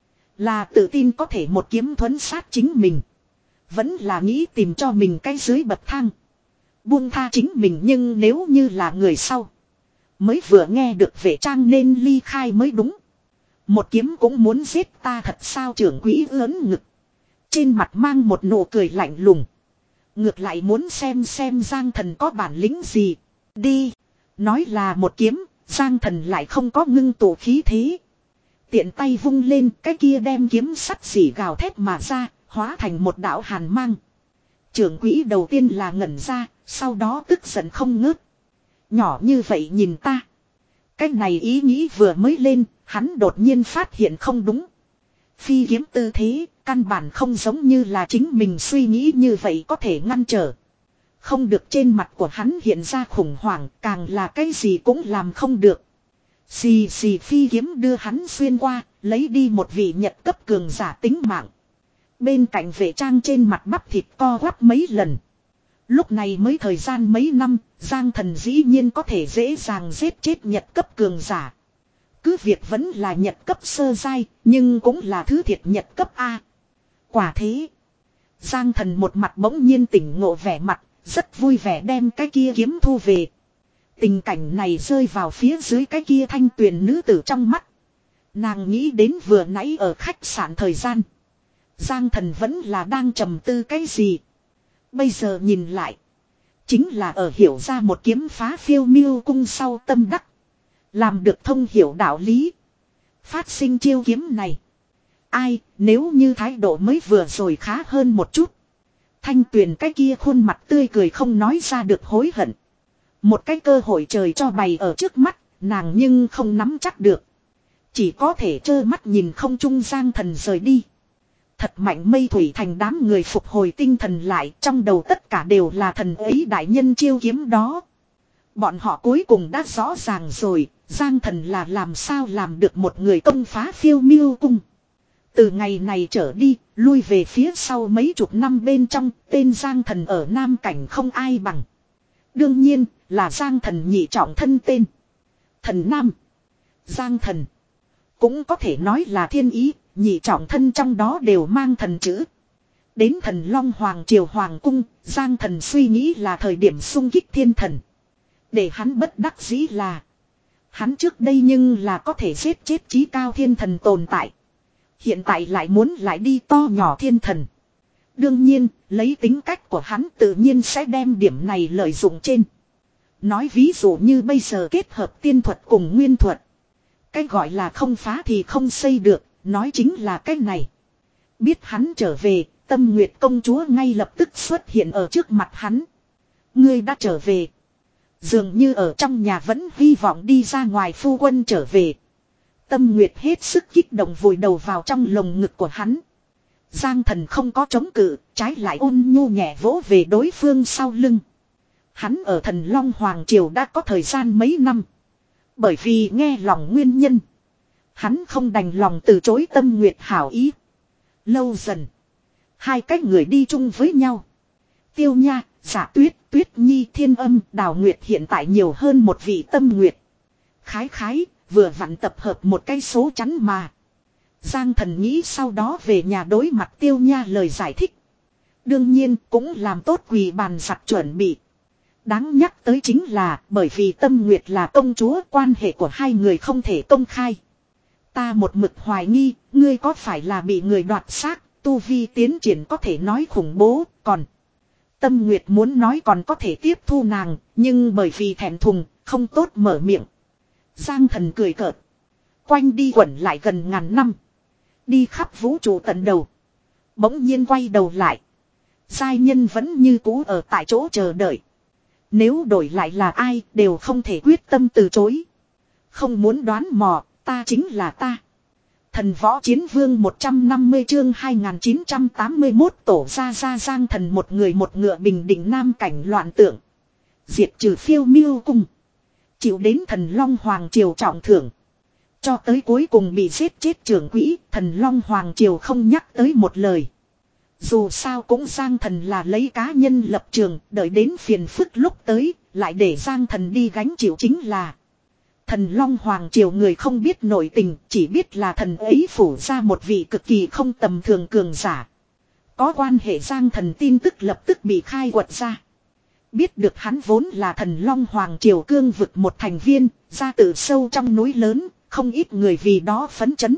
Là tự tin có thể một kiếm thuấn sát chính mình. Vẫn là nghĩ tìm cho mình cái dưới bậc thang. Buông tha chính mình, nhưng nếu như là người sau. Mới vừa nghe được vệ trang nên ly khai mới đúng. Một kiếm cũng muốn giết ta thật sao, trưởng quỹ ớn ngực. Trên mặt mang một nụ cười lạnh lùng. Ngược lại muốn xem xem Giang Thần có bản lĩnh gì. Đi. Nói là một kiếm, Giang Thần lại không có ngưng tụ khí thế. Tiện tay vung lên, cái kia đem kiếm sắt xỉ gào thét mà ra, hóa thành một đạo hàn mang. Trưởng quỹ đầu tiên là ngẩn ra, sau đó tức giận không ngớt. Nhỏ như vậy nhìn ta. Cái này ý nghĩ vừa mới lên, hắn đột nhiên phát hiện không đúng. Phi kiếm tư thế, căn bản không giống như là chính mình suy nghĩ như vậy có thể ngăn trở. Không được, trên mặt của hắn hiện ra khủng hoảng, càng là cái gì cũng làm không được. Xì xì, phi kiếm đưa hắn xuyên qua, lấy đi một vị nhật cấp cường giả tính mạng. Bên cạnh vệ trang trên mặt bắp thịt co quắp mấy lần. Lúc này mới thời gian mấy năm, Giang Thần dĩ nhiên có thể dễ dàng giết chết nhật cấp cường giả. Cứ việc vẫn là nhật cấp sơ giai, nhưng cũng là thứ thiệt nhật cấp A. Quả thế, Giang Thần một mặt bỗng nhiên tỉnh ngộ vẻ mặt, rất vui vẻ đem cái kia kiếm thu về. Tình cảnh này rơi vào phía dưới cái kia thanh tuyền nữ tử trong mắt. Nàng nghĩ đến vừa nãy ở khách sạn thời gian. Giang Thần vẫn là đang trầm tư cái gì. Bây giờ nhìn lại. Chính là ở hiểu ra một kiếm phá Phiêu Miêu cung sau tâm đắc. Làm được thông hiểu đạo lý. Phát sinh chiêu kiếm này. Ai, nếu như thái độ mới vừa rồi khá hơn một chút. Thanh tuyền cái kia khuôn mặt tươi cười không nói ra được hối hận. Một cái cơ hội trời cho bày ở trước mắt, nàng nhưng không nắm chắc được. Chỉ có thể trơ mắt nhìn không trung Giang Thần rời đi. Thật mạnh, mây thủy thành đám người phục hồi tinh thần lại, trong đầu tất cả đều là thần ấy đại nhân chiêu kiếm đó. Bọn họ cuối cùng đã rõ ràng rồi, Giang Thần là làm sao làm được một người công phá Phiêu Miêu cung. Từ ngày này trở đi, lui về phía sau mấy chục năm bên trong, tên Giang Thần ở Nam Cảnh không ai bằng. Đương nhiên, là Giang Thần nhị trọng thân tên. Thần Nam. Giang Thần. Cũng có thể nói là thiên ý, nhị trọng thân trong đó đều mang thần chữ. Đến thần Long Hoàng Triều Hoàng Cung, Giang Thần suy nghĩ là thời điểm xung kích thiên thần. Để hắn bất đắc dĩ là hắn trước đây nhưng là có thể giết chết chí cao thiên thần tồn tại. Hiện tại lại muốn lại đi to nhỏ thiên thần. Đương nhiên, lấy tính cách của hắn tự nhiên sẽ đem điểm này lợi dụng trên. Nói ví dụ như bây giờ kết hợp tiên thuật cùng nguyên thuật. Cái gọi là không phá thì không xây được, nói chính là cái này. Biết hắn trở về, Tâm Nguyệt công chúa ngay lập tức xuất hiện ở trước mặt hắn. Ngươi đã trở về. Dường như ở trong nhà vẫn hy vọng đi ra ngoài phu quân trở về. Tâm Nguyệt hết sức kích động vùi đầu vào trong lồng ngực của hắn. Giang Thần không có chống cự, trái lại ôn nhu nhẹ vỗ về đối phương sau lưng. Hắn ở Thần Long Hoàng Triều đã có thời gian mấy năm. Bởi vì nghe lòng nguyên nhân, hắn không đành lòng từ chối Tâm Nguyệt hảo ý. Lâu dần, hai cái người đi chung với nhau. Tiêu Nha, Giả Tuyết, Tuyết Nhi, Thiên Âm, Đào Nguyệt hiện tại nhiều hơn một vị Tâm Nguyệt. Khái khái, vừa vặn tập hợp một cái số chắn mà. Giang Thần nghĩ sau đó về nhà đối mặt Tiêu Nha lời giải thích. Đương nhiên cũng làm tốt quỳ bàn giặt chuẩn bị. Đáng nhắc tới chính là bởi vì Tâm Nguyệt là công chúa, quan hệ của hai người không thể công khai. Ta một mực hoài nghi, ngươi có phải là bị người đoạt xác, tu vi tiến triển có thể nói khủng bố, còn Tâm Nguyệt muốn nói còn có thể tiếp thu nàng, nhưng bởi vì thẹn thùng, không tốt mở miệng. Giang Thần cười cợt. Quanh đi quẩn lại gần ngàn năm. Đi khắp vũ trụ tận đầu. Bỗng nhiên quay đầu lại. Giai nhân vẫn như cũ ở tại chỗ chờ đợi. Nếu đổi lại là ai đều không thể quyết tâm từ chối. Không muốn đoán mò, ta chính là ta. Thần Võ Chiến Vương một trăm năm mươi chương hai nghìn chín trăm tám mươi mốt tổ ra ra Giang Thần một người một ngựa bình định nam cảnh loạn tượng. Diệt trừ phiêu miêu cung. Chịu đến Thần Long Hoàng Triều trọng thưởng. Cho tới cuối cùng bị giết chết trưởng quỹ, Thần Long Hoàng Triều không nhắc tới một lời. Dù sao cũng Giang Thần là lấy cá nhân lập trường, đợi đến phiền phức lúc tới, lại để Giang Thần đi gánh chịu chính là. Thần Long Hoàng Triều người không biết nội tình, chỉ biết là thần ấy phủ ra một vị cực kỳ không tầm thường cường giả. Có quan hệ Giang Thần tin tức lập tức bị khai quật ra. Biết được hắn vốn là Thần Long Hoàng Triều cương vực một thành viên, ra từ sâu trong núi lớn, không ít người vì đó phấn chấn.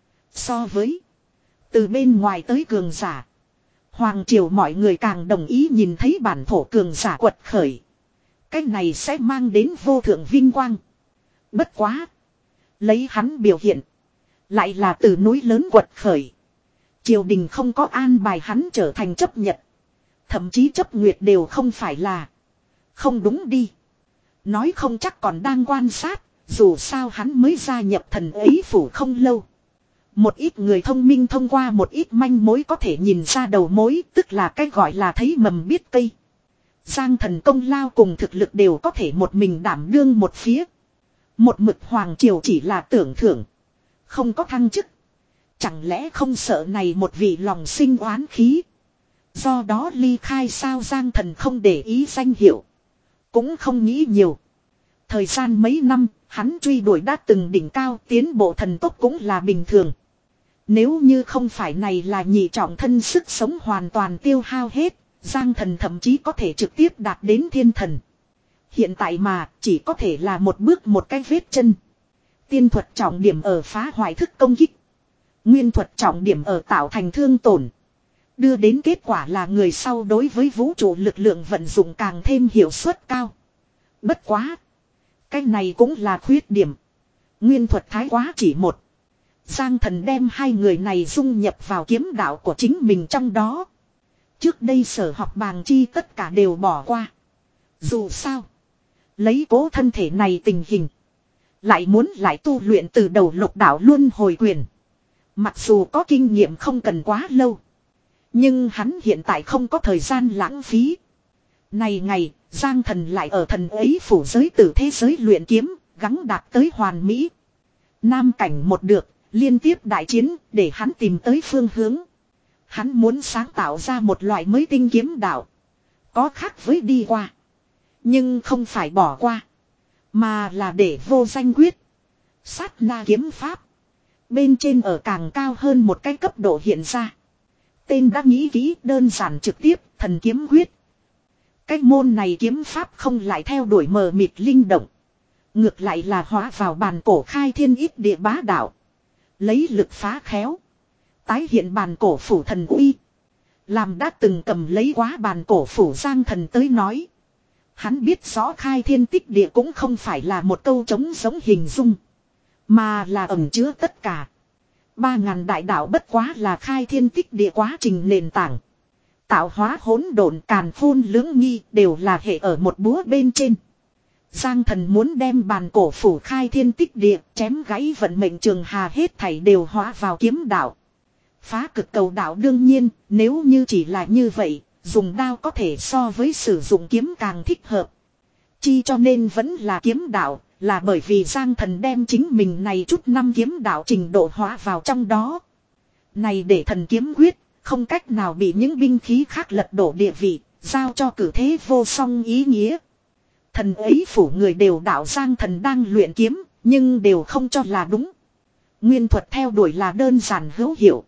So với từ bên ngoài tới cường giả, Hoàng Triều mọi người càng đồng ý nhìn thấy bản thổ cường giả quật khởi. Cái này sẽ mang đến vô thượng vinh quang. Bất quá, lấy hắn biểu hiện, lại là từ núi lớn quật khởi. Triều đình không có an bài hắn trở thành chấp nhật. Thậm chí chấp nguyệt đều không phải là. Không đúng đi. Nói không chắc còn đang quan sát, dù sao hắn mới gia nhập thần ấy phủ không lâu. Một ít người thông minh thông qua một ít manh mối có thể nhìn ra đầu mối, tức là cái gọi là thấy mầm biết cây. Giang Thần công lao cùng thực lực đều có thể một mình đảm đương một phía. Một mực Hoàng Triều chỉ là tưởng thưởng, không có thăng chức. Chẳng lẽ không sợ này một vị lòng sinh oán khí. Do đó ly khai sao? Giang Thần không để ý danh hiệu, cũng không nghĩ nhiều. Thời gian mấy năm, hắn truy đuổi đã từng đỉnh cao, tiến bộ thần tốc cũng là bình thường. Nếu như không phải này là nhị trọng thân sức sống hoàn toàn tiêu hao hết, Giang Thần thậm chí có thể trực tiếp đạt đến thiên thần. Hiện tại mà chỉ có thể là một bước một cái vết chân. Tiên thuật trọng điểm ở phá hoại thức công kích. Nguyên thuật trọng điểm ở tạo thành thương tổn. Đưa đến kết quả là người sau đối với vũ trụ lực lượng vận dụng càng thêm hiệu suất cao. Bất quá, cái này cũng là khuyết điểm. Nguyên thuật thái quá chỉ một. Giang Thần đem hai người này dung nhập vào kiếm đạo của chính mình trong đó. Trước đây sở học bàng chi tất cả đều bỏ qua. Dù sao, lấy cố thân thể này tình hình, lại muốn lại tu luyện từ đầu lục đạo luân hồi quyền. Mặc dù có kinh nghiệm không cần quá lâu, nhưng hắn hiện tại không có thời gian lãng phí. Này ngày, Giang Thần lại ở thần ấy phủ giới tử thế giới luyện kiếm, gắng đạt tới hoàn mỹ. Nam cảnh một được, liên tiếp đại chiến, để hắn tìm tới phương hướng. Hắn muốn sáng tạo ra một loại mới tinh kiếm đạo. Có khác với đi qua, nhưng không phải bỏ qua, mà là để vô danh quyết, sát na kiếm pháp, Bên trên ở càng cao hơn một cái cấp độ hiện ra. Tên đã nghĩ kỹ, đơn giản trực tiếp, thần kiếm quyết. Cái môn này kiếm pháp không lại theo đuổi mờ mịt linh động. Ngược lại là hóa vào bàn cổ khai thiên ít địa bá đạo. Lấy lực phá khéo. Tái hiện bàn cổ phủ thần uy. Làm đã từng cầm lấy quá bàn cổ phủ Giang Thần tới nói. Hắn biết rõ khai thiên tích địa cũng không phải là một câu trống giống hình dung. Mà là ẩn chứa tất cả. Ba ngàn đại đạo bất quá là khai thiên tích địa quá trình nền tảng. Tạo hóa hỗn độn càn khôn lưỡng nghi đều là hệ ở một búa bên trên. Giang Thần muốn đem bàn cổ phủ khai thiên tích địa chém gãy vận mệnh trường hà hết thảy đều hóa vào kiếm đạo. Phá cực cầu đạo đương nhiên nếu như chỉ là như vậy dùng đao có thể so với sử dụng kiếm càng thích hợp. Chi cho nên vẫn là kiếm đạo là bởi vì Giang Thần đem chính mình này chút năm kiếm đạo trình độ hóa vào trong đó. Này để thần kiếm quyết không cách nào bị những binh khí khác lật đổ địa vị, giao cho cử thế vô song ý nghĩa. Thần ấy phủ người đều đạo Giang Thần đang luyện kiếm, nhưng đều không cho là đúng. Nguyên thuật theo đuổi là đơn giản hữu hiệu.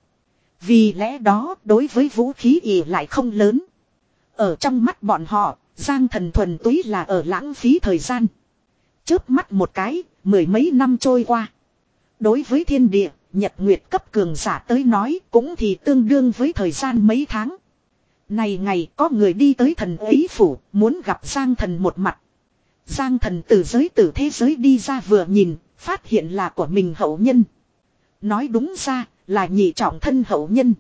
Vì lẽ đó, đối với vũ khí ỉ lại không lớn. Ở trong mắt bọn họ, Giang Thần thuần túy là ở lãng phí thời gian. Chớp mắt một cái, mười mấy năm trôi qua. Đối với thiên địa, nhật nguyệt cấp cường giả tới nói cũng thì tương đương với thời gian mấy tháng. Này ngày có người đi tới thần ấy phủ, muốn gặp Giang Thần một mặt. Giang Thần từ giới từ thế giới đi ra vừa nhìn, phát hiện là của mình hậu nhân. Nói đúng ra, là nhị trọng thân hậu nhân.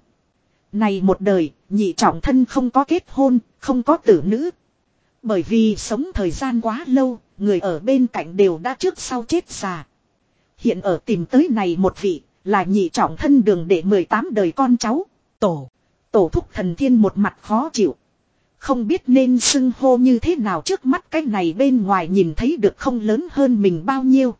Này một đời, nhị trọng thân không có kết hôn, không có tử nữ. Bởi vì sống thời gian quá lâu, người ở bên cạnh đều đã trước sau chết già. Hiện ở tìm tới này một vị, là nhị trọng thân đường để mười tám đời con cháu. Tổ, tổ thúc Thần Thiên một mặt khó chịu. Không biết nên xưng hô như thế nào trước mắt cái này bên ngoài nhìn thấy được không lớn hơn mình bao nhiêu.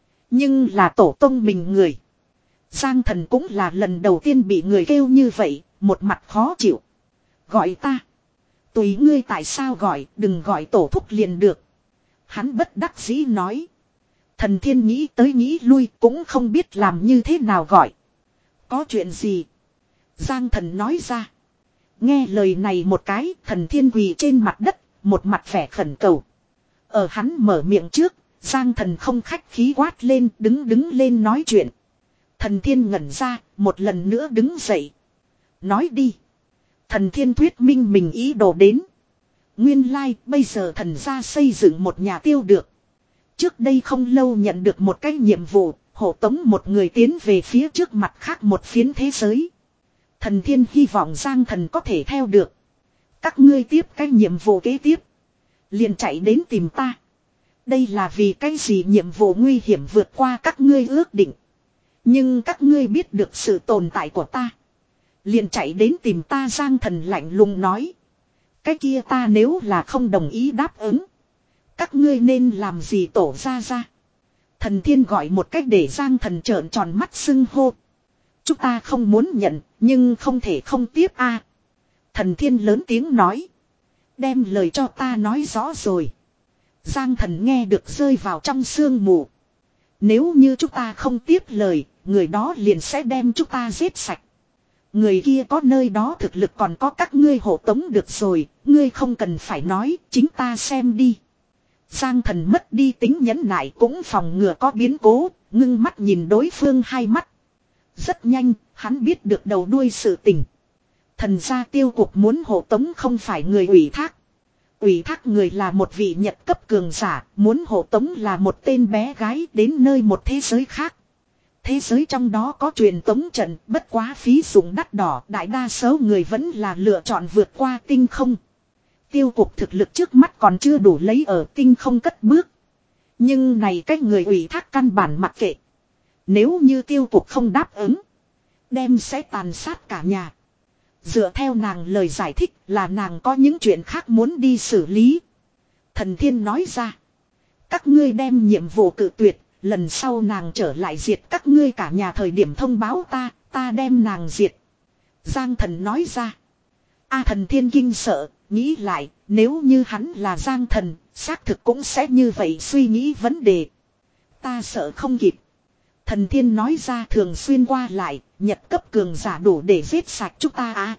Nhưng là tổ tông mình người. Giang Thần cũng là lần đầu tiên bị người kêu như vậy, một mặt khó chịu. Gọi ta. Tùy ngươi tại sao gọi, đừng gọi tổ thúc liền được. Hắn bất đắc dĩ nói. Thần Thiên nghĩ tới nghĩ lui cũng không biết làm như thế nào gọi. Có chuyện gì? Giang Thần nói ra. Nghe lời này một cái, Thần Thiên quỳ trên mặt đất, một mặt vẻ khẩn cầu. Ở hắn mở miệng trước, Giang Thần không khách khí quát lên, đứng đứng lên nói chuyện. Thần Thiên ngẩn ra, một lần nữa đứng dậy. Nói đi. Thần Thiên thuyết minh mình ý đồ đến. Nguyên lai, bây giờ thần gia xây dựng một nhà tiêu được. Trước đây không lâu nhận được một cái nhiệm vụ, hộ tống một người tiến về phía trước mặt khác một phiến thế giới. Thần Thiên hy vọng Giang Thần có thể theo được. Các ngươi tiếp cái nhiệm vụ kế tiếp. Liền chạy đến tìm ta. Đây là vì cái gì nhiệm vụ nguy hiểm vượt qua các ngươi ước định. Nhưng các ngươi biết được sự tồn tại của ta. Liền chạy đến tìm ta. Giang Thần lạnh lùng nói. Cái kia ta nếu là không đồng ý đáp ứng. Các ngươi nên làm gì tổ ra ra. Thần Thiên gọi một cách để Giang Thần trợn tròn mắt xưng hô. Chúng ta không muốn nhận, nhưng không thể không tiếp a. À, Thần Thiên lớn tiếng nói. Đem lời cho ta nói rõ rồi. Giang Thần nghe được rơi vào trong sương mù. Nếu như chúng ta không tiếp lời, người đó liền sẽ đem chúng ta giết sạch. Người kia có nơi đó thực lực còn có các ngươi hộ tống được rồi, ngươi không cần phải nói, chính ta xem đi. Giang Thần mất đi tính nhẫn nại cũng phòng ngừa có biến cố, ngưng mắt nhìn đối phương hai mắt. Rất nhanh, hắn biết được đầu đuôi sự tình. Thần gia tiêu cục muốn hộ tống không phải người ủy thác. Ủy thác người là một vị nhật cấp cường giả, muốn hộ tống là một tên bé gái đến nơi một thế giới khác. Thế giới trong đó có truyền tống trận, bất quá phí dụng đắt đỏ, đại đa số người vẫn là lựa chọn vượt qua tinh không. Tiêu cục thực lực trước mắt còn chưa đủ lấy ở tinh không cất bước. Nhưng này cách người ủy thác căn bản mặc kệ. Nếu như tiêu cục không đáp ứng, đem sẽ tàn sát cả nhà. Dựa theo nàng lời giải thích là nàng có những chuyện khác muốn đi xử lý. Thần Thiên nói ra. Các ngươi đem nhiệm vụ cự tuyệt, lần sau nàng trở lại diệt các ngươi cả nhà thời điểm thông báo ta, ta đem nàng diệt. Giang Thần nói ra. A Thần Thiên kinh sợ, nghĩ lại, nếu như hắn là Giang Thần, xác thực cũng sẽ như vậy suy nghĩ vấn đề. Ta sợ không kịp. Thần thiên nói ra thường xuyên qua lại, nhật cấp cường giả đủ để giết sạch chúng ta à.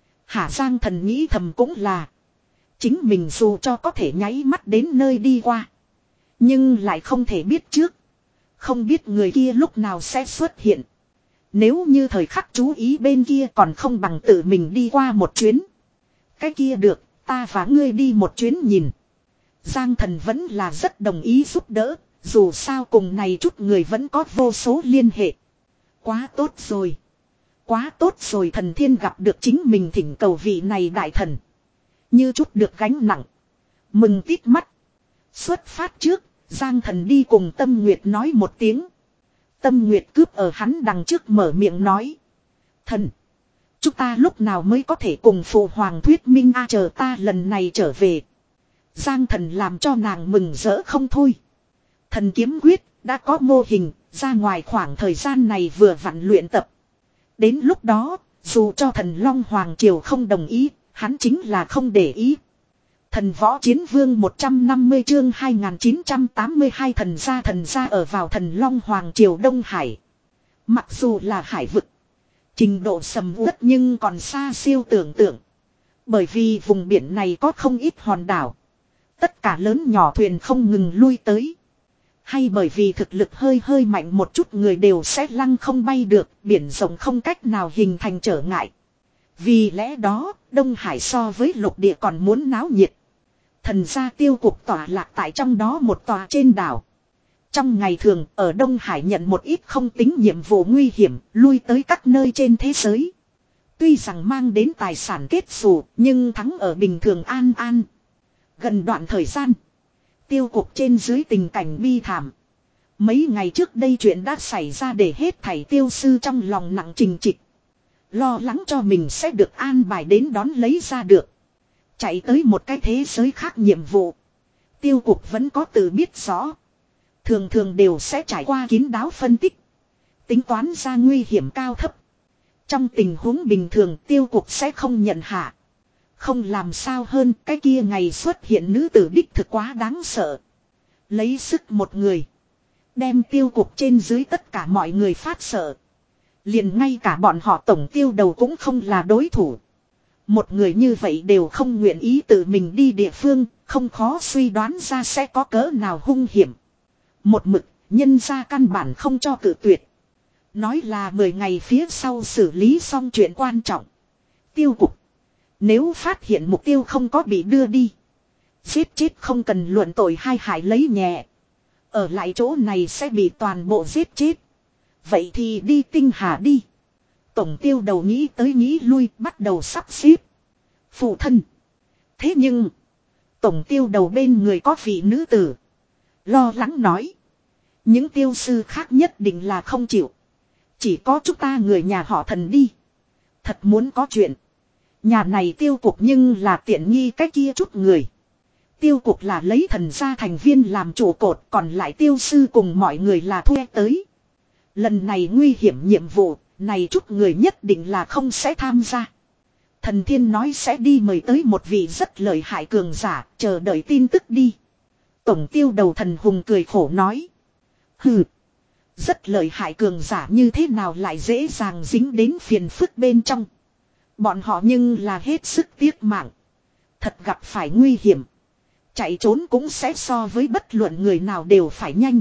Hà Giang thần nghĩ thầm cũng là. Chính mình dù cho có thể nháy mắt đến nơi đi qua. Nhưng lại không thể biết trước. Không biết người kia lúc nào sẽ xuất hiện. Nếu như thời khắc chú ý bên kia còn không bằng tự mình đi qua một chuyến. Cái kia được, ta và ngươi đi một chuyến nhìn. Giang thần vẫn là rất đồng ý giúp đỡ. Dù sao cùng này chút người vẫn có vô số liên hệ. Quá tốt rồi. Quá tốt rồi, thần thiên gặp được chính mình thỉnh cầu vị này đại thần. Như chút được gánh nặng. Mừng tít mắt. Xuất phát trước, Giang thần đi cùng Tâm Nguyệt nói một tiếng. Tâm Nguyệt cướp ở hắn đằng trước mở miệng nói. Thần. Chúng ta lúc nào mới có thể cùng phụ hoàng thuyết minh a, chờ ta lần này trở về. Giang thần làm cho nàng mừng rỡ không thôi. Thần kiếm quyết đã có mô hình, ra ngoài khoảng thời gian này vừa vặn luyện tập. Đến lúc đó, dù cho thần Long Hoàng Triều không đồng ý, hắn chính là không để ý. Thần võ chiến vương một trăm năm mươi chương hai nghìn chín trăm tám mươi hai, thần gia thần gia ở vào thần Long Hoàng Triều Đông Hải. Mặc dù là hải vực, trình độ sầm uất nhưng còn xa siêu tưởng tượng. Bởi vì vùng biển này có không ít hòn đảo. Tất cả lớn nhỏ thuyền không ngừng lui tới. Hay bởi vì thực lực hơi hơi mạnh một chút người đều sẽ lăng không bay được, biển rộng không cách nào hình thành trở ngại. Vì lẽ đó, Đông Hải so với lục địa còn muốn náo nhiệt. Thần gia tiêu cục tỏa lạc tại trong đó một tòa trên đảo. Trong ngày thường, ở Đông Hải nhận một ít không tính nhiệm vụ nguy hiểm, lui tới các nơi trên thế giới. Tuy rằng mang đến tài sản kết xù, nhưng thắng ở bình thường an an. Gần đoạn thời gian, tiêu cục trên dưới tình cảnh bi thảm. Mấy ngày trước đây chuyện đã xảy ra để hết thảy tiêu sư trong lòng nặng trình trịch. Lo lắng cho mình sẽ được an bài đến đón lấy ra được. Chạy tới một cái thế giới khác nhiệm vụ. Tiêu cục vẫn có tự biết rõ. Thường thường đều sẽ trải qua kín đáo phân tích. Tính toán ra nguy hiểm cao thấp. Trong tình huống bình thường tiêu cục sẽ không nhận hạ. Không làm sao hơn, cái kia ngày xuất hiện nữ tử đích thực quá đáng sợ. Lấy sức một người. Đem tiêu cục trên dưới tất cả mọi người phát sợ. Liền ngay cả bọn họ tổng tiêu đầu cũng không là đối thủ. Một người như vậy đều không nguyện ý tự mình đi địa phương, không khó suy đoán ra sẽ có cỡ nào hung hiểm. Một mực, nhân ra căn bản không cho cự tuyệt. Nói là mười ngày phía sau xử lý xong chuyện quan trọng. Tiêu cục. Nếu phát hiện mục tiêu không có bị đưa đi. Giết chết không cần luận tội hai hại lấy nhẹ. Ở lại chỗ này sẽ bị toàn bộ giết chết. Vậy thì đi Tinh Hà đi. Tổng tiêu đầu nghĩ tới nghĩ lui bắt đầu sắp xếp. Phụ thân. Thế nhưng. Tổng tiêu đầu bên người có vị nữ tử. Lo lắng nói. Những tiêu sư khác nhất định là không chịu. Chỉ có chúng ta người nhà họ thần đi. Thật muốn có chuyện. Nhà này tiêu cục nhưng là tiện nghi cái kia chút người. Tiêu cục là lấy thần gia thành viên làm trụ cột, còn lại tiêu sư cùng mọi người là thuê tới. Lần này nguy hiểm nhiệm vụ, này chút người nhất định là không sẽ tham gia. Thần thiên nói sẽ đi mời tới một vị rất lợi hại cường giả, chờ đợi tin tức đi. Tổng tiêu đầu thần hùng cười khổ nói. Hừ, rất lợi hại cường giả như thế nào lại dễ dàng dính đến phiền phức bên trong. Bọn họ nhưng là hết sức tiếc mạng. Thật gặp phải nguy hiểm. Chạy trốn cũng sẽ so với bất luận người nào đều phải nhanh.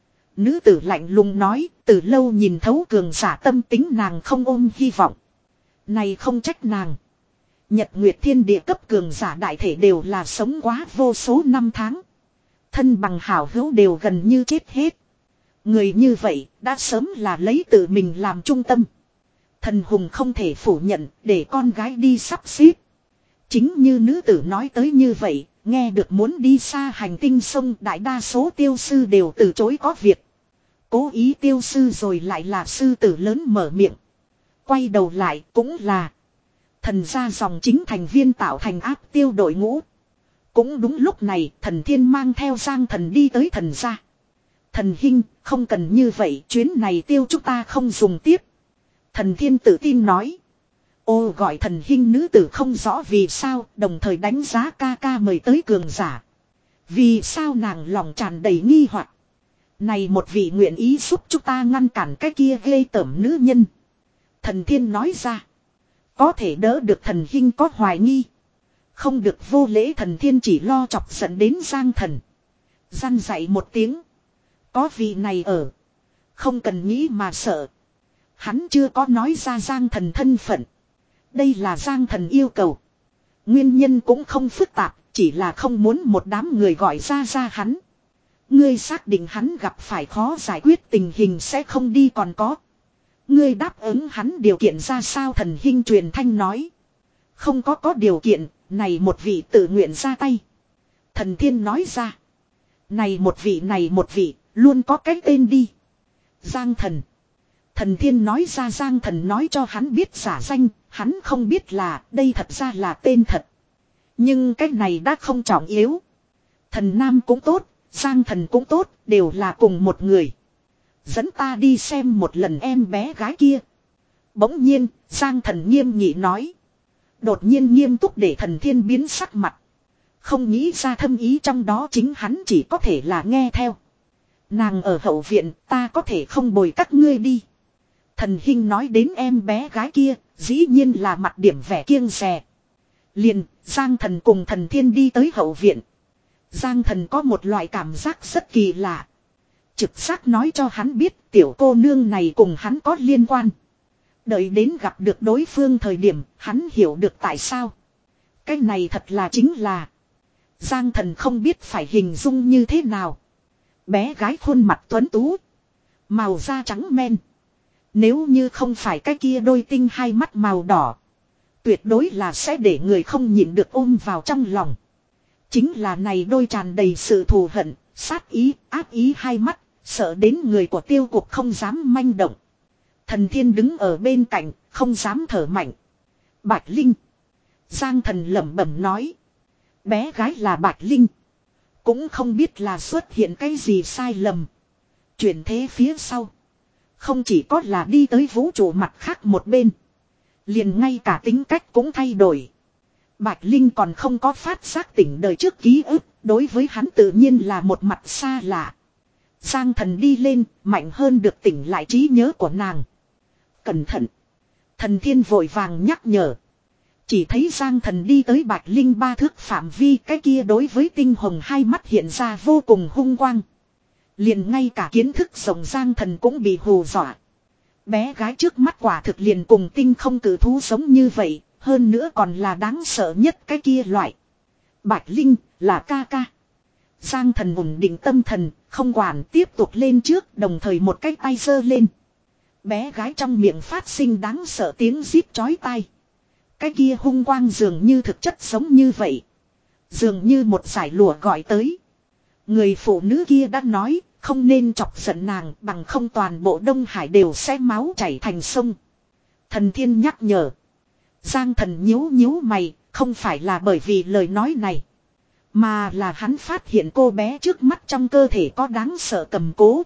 Nữ tử lạnh lùng nói, từ lâu nhìn thấu cường giả tâm tính nàng không ôm hy vọng. Này không trách nàng. Nhật Nguyệt Thiên Địa cấp cường giả đại thể đều là sống quá vô số năm tháng. Thân bằng hảo hữu đều gần như chết hết. Người như vậy đã sớm là lấy tự mình làm trung tâm. Thần hùng không thể phủ nhận để con gái đi sắp xếp. Chính như nữ tử nói tới như vậy, nghe được muốn đi xa hành tinh sông đại đa số tiêu sư đều từ chối có việc. Cố ý tiêu sư rồi lại là sư tử lớn mở miệng. Quay đầu lại cũng là. Thần gia dòng chính thành viên tạo thành áp tiêu đội ngũ. Cũng đúng lúc này thần thiên mang theo Giang thần đi tới thần gia. Thần Hinh không cần như vậy, chuyến này tiêu chúng ta không dùng tiếp. Thần thiên tự tin nói. Ô gọi thần Hinh nữ tử không rõ vì sao, đồng thời đánh giá ca ca mời tới cường giả. Vì sao nàng lòng tràn đầy nghi hoặc. Này một vị nguyện ý giúp chúng ta ngăn cản cái kia ghê tởm nữ nhân. Thần thiên nói ra. Có thể đỡ được thần hình có hoài nghi. Không được vô lễ, thần thiên chỉ lo chọc giận đến Giang Thần. Răn dạy một tiếng. Có vị này ở. Không cần nghĩ mà sợ. Hắn chưa có nói ra Giang Thần thân phận. Đây là Giang Thần yêu cầu. Nguyên nhân cũng không phức tạp. Chỉ là không muốn một đám người gọi ra ra hắn. Ngươi xác định hắn gặp phải khó giải quyết tình hình sẽ không đi còn có. Ngươi đáp ứng hắn điều kiện ra sao, thần hình truyền thanh nói. Không có có điều kiện, này một vị tự nguyện ra tay. Thần thiên nói ra. Này một vị này một vị, luôn có cái tên đi. Giang Thần. Thần thiên nói ra, Giang Thần nói cho hắn biết giả danh, hắn không biết là đây thật ra là tên thật. Nhưng cái này đã không trọng yếu. Thần Nam cũng tốt, Giang Thần cũng tốt, đều là cùng một người. Dẫn ta đi xem một lần em bé gái kia. Bỗng nhiên, Giang Thần nghiêm nghị nói. Đột nhiên nghiêm túc để thần thiên biến sắc mặt. Không nghĩ ra thâm ý trong đó, chính hắn chỉ có thể là nghe theo. Nàng ở hậu viện, ta có thể không bồi các ngươi đi. Thần hình nói đến em bé gái kia, dĩ nhiên là mặt điểm vẻ kiêng dè. Liền, Giang Thần cùng thần thiên đi tới hậu viện. Giang Thần có một loại cảm giác rất kỳ lạ. Trực giác nói cho hắn biết tiểu cô nương này cùng hắn có liên quan. Đợi đến gặp được đối phương thời điểm, hắn hiểu được tại sao. Cái này thật là chính là. Giang Thần không biết phải hình dung như thế nào. Bé gái khuôn mặt tuấn tú. Màu da trắng men. Nếu như không phải cái kia đôi tinh hai mắt màu đỏ. Tuyệt đối là sẽ để người không nhịn được ôm vào trong lòng. Chính là này đôi tràn đầy sự thù hận, sát ý, ác ý hai mắt, sợ đến người của Tiêu Cục không dám manh động. Thần thiên đứng ở bên cạnh, không dám thở mạnh. Bạch Linh. Giang Thần lẩm bẩm nói. Bé gái là Bạch Linh. Cũng không biết là xuất hiện cái gì sai lầm. Chuyển thế phía sau. Không chỉ có là đi tới vũ trụ mặt khác một bên. Liền ngay cả tính cách cũng thay đổi. Bạch Linh còn không có phát giác tỉnh đời trước ký ức. Đối với hắn tự nhiên là một mặt xa lạ. Giang Thần đi lên, mạnh hơn được tỉnh lại trí nhớ của nàng. Cẩn thận. Thần thiên vội vàng nhắc nhở. Chỉ thấy Giang Thần đi tới Bạch Linh ba thước phạm vi, cái kia đối với tinh hồng hai mắt hiện ra vô cùng hung quang. Liền ngay cả kiến thức rộng Giang Thần cũng bị hù dọa. Bé gái trước mắt quả thực liền cùng tinh không cử thú giống như vậy, hơn nữa còn là đáng sợ nhất cái kia loại. Bạch Linh là ca ca. Giang Thần ổn định tâm thần, không quản tiếp tục lên trước, đồng thời một cái tay giơ lên. Bé gái trong miệng phát sinh đáng sợ tiếng rít chói tai. Cái kia hung quang dường như thực chất giống như vậy. Dường như một giải lụa gọi tới. Người phụ nữ kia đã nói, không nên chọc giận nàng, bằng không toàn bộ Đông Hải đều sẽ máu chảy thành sông. Thần thiên nhắc nhở. Giang Thần nhíu nhíu mày, không phải là bởi vì lời nói này. Mà là hắn phát hiện cô bé trước mắt trong cơ thể có đáng sợ cầm cố.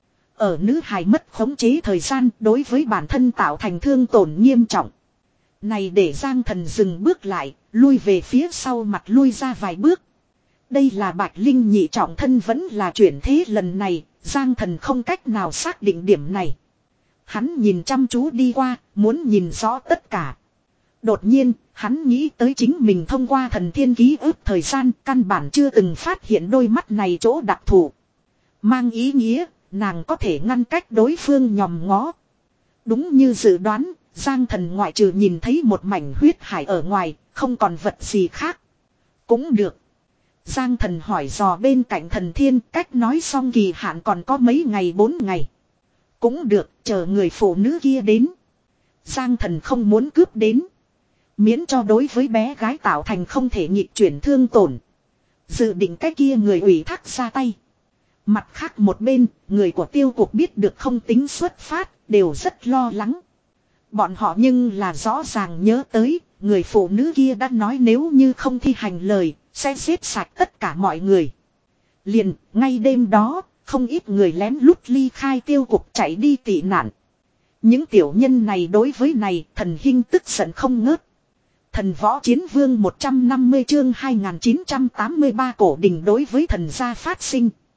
Ở nữ hài mất khống chế thời gian đối với bản thân tạo thành thương tổn nghiêm trọng. Này để Giang Thần dừng bước lại, lui về phía sau mặt lui ra vài bước. Đây là Bạch Linh nhị trọng thân vẫn là chuyển thế lần này, Giang Thần không cách nào xác định điểm này. Hắn nhìn chăm chú đi qua, muốn nhìn rõ tất cả. Đột nhiên, hắn nghĩ tới chính mình thông qua thần thiên ký ức thời gian, căn bản chưa từng phát hiện đôi mắt này chỗ đặc thù. Mang ý nghĩa, nàng có thể ngăn cách đối phương nhòm ngó. Đúng như dự đoán, Giang Thần ngoại trừ nhìn thấy một mảnh huyết hải ở ngoài, không còn vật gì khác. Cũng được. Giang Thần hỏi dò bên cạnh thần thiên, cách nói xong kỳ hạn còn có mấy ngày bốn ngày. Cũng được, chờ người phụ nữ kia đến. Giang Thần không muốn cướp đến. Miễn cho đối với bé gái tạo thành không thể nhịp chuyển thương tổn. Dự định cái kia người ủy thác ra tay. Mặt khác một bên, người của Tiêu Cục biết được không tính xuất phát, đều rất lo lắng. Bọn họ nhưng là rõ ràng nhớ tới, người phụ nữ kia đã nói nếu như không thi hành lời, sẽ giết sạch tất cả mọi người. Liền, ngay đêm đó, không ít người lén lút ly khai Tiêu Cục chạy đi tị nạn. Những tiểu nhân này đối với này, thần hình tức giận không ngớt. Thần Võ Chiến Vương một trăm năm mươi chương hai nghìn chín trăm tám mươi ba cổ đình đối với thần gia phát sinh.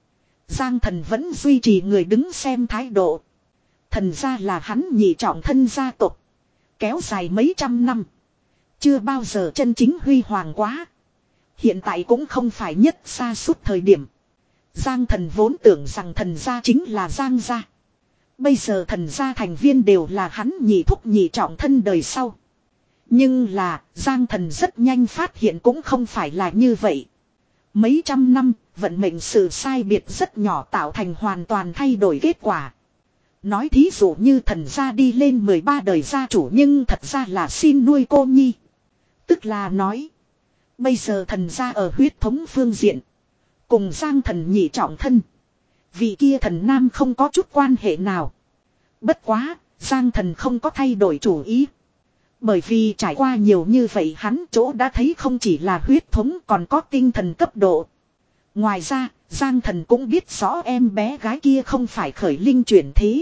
Giang Thần vẫn duy trì người đứng xem thái độ. Thần gia là hắn nhị trọng thân gia tộc. Kéo dài mấy trăm năm. Chưa bao giờ chân chính huy hoàng quá. Hiện tại cũng không phải nhất xa suốt thời điểm. Giang Thần vốn tưởng rằng thần gia chính là Giang gia. Bây giờ thần gia thành viên đều là hắn nhị thúc nhị trọng thân đời sau. Nhưng là Giang Thần rất nhanh phát hiện cũng không phải là như vậy. Mấy trăm năm, vận mệnh sự sai biệt rất nhỏ tạo thành hoàn toàn thay đổi kết quả. Nói thí dụ như thần gia đi lên mười ba đời gia chủ nhưng thật ra là xin nuôi cô nhi. Tức là nói, bây giờ thần gia ở huyết thống phương diện, cùng Giang Thần nhị trọng thân. Vị kia thần nam không có chút quan hệ nào. Bất quá, Giang Thần không có thay đổi chủ ý. Bởi vì trải qua nhiều như vậy hắn chỗ đã thấy không chỉ là huyết thống còn có tinh thần cấp độ. Ngoài ra, Giang Thần cũng biết rõ em bé gái kia không phải khởi linh chuyển thế,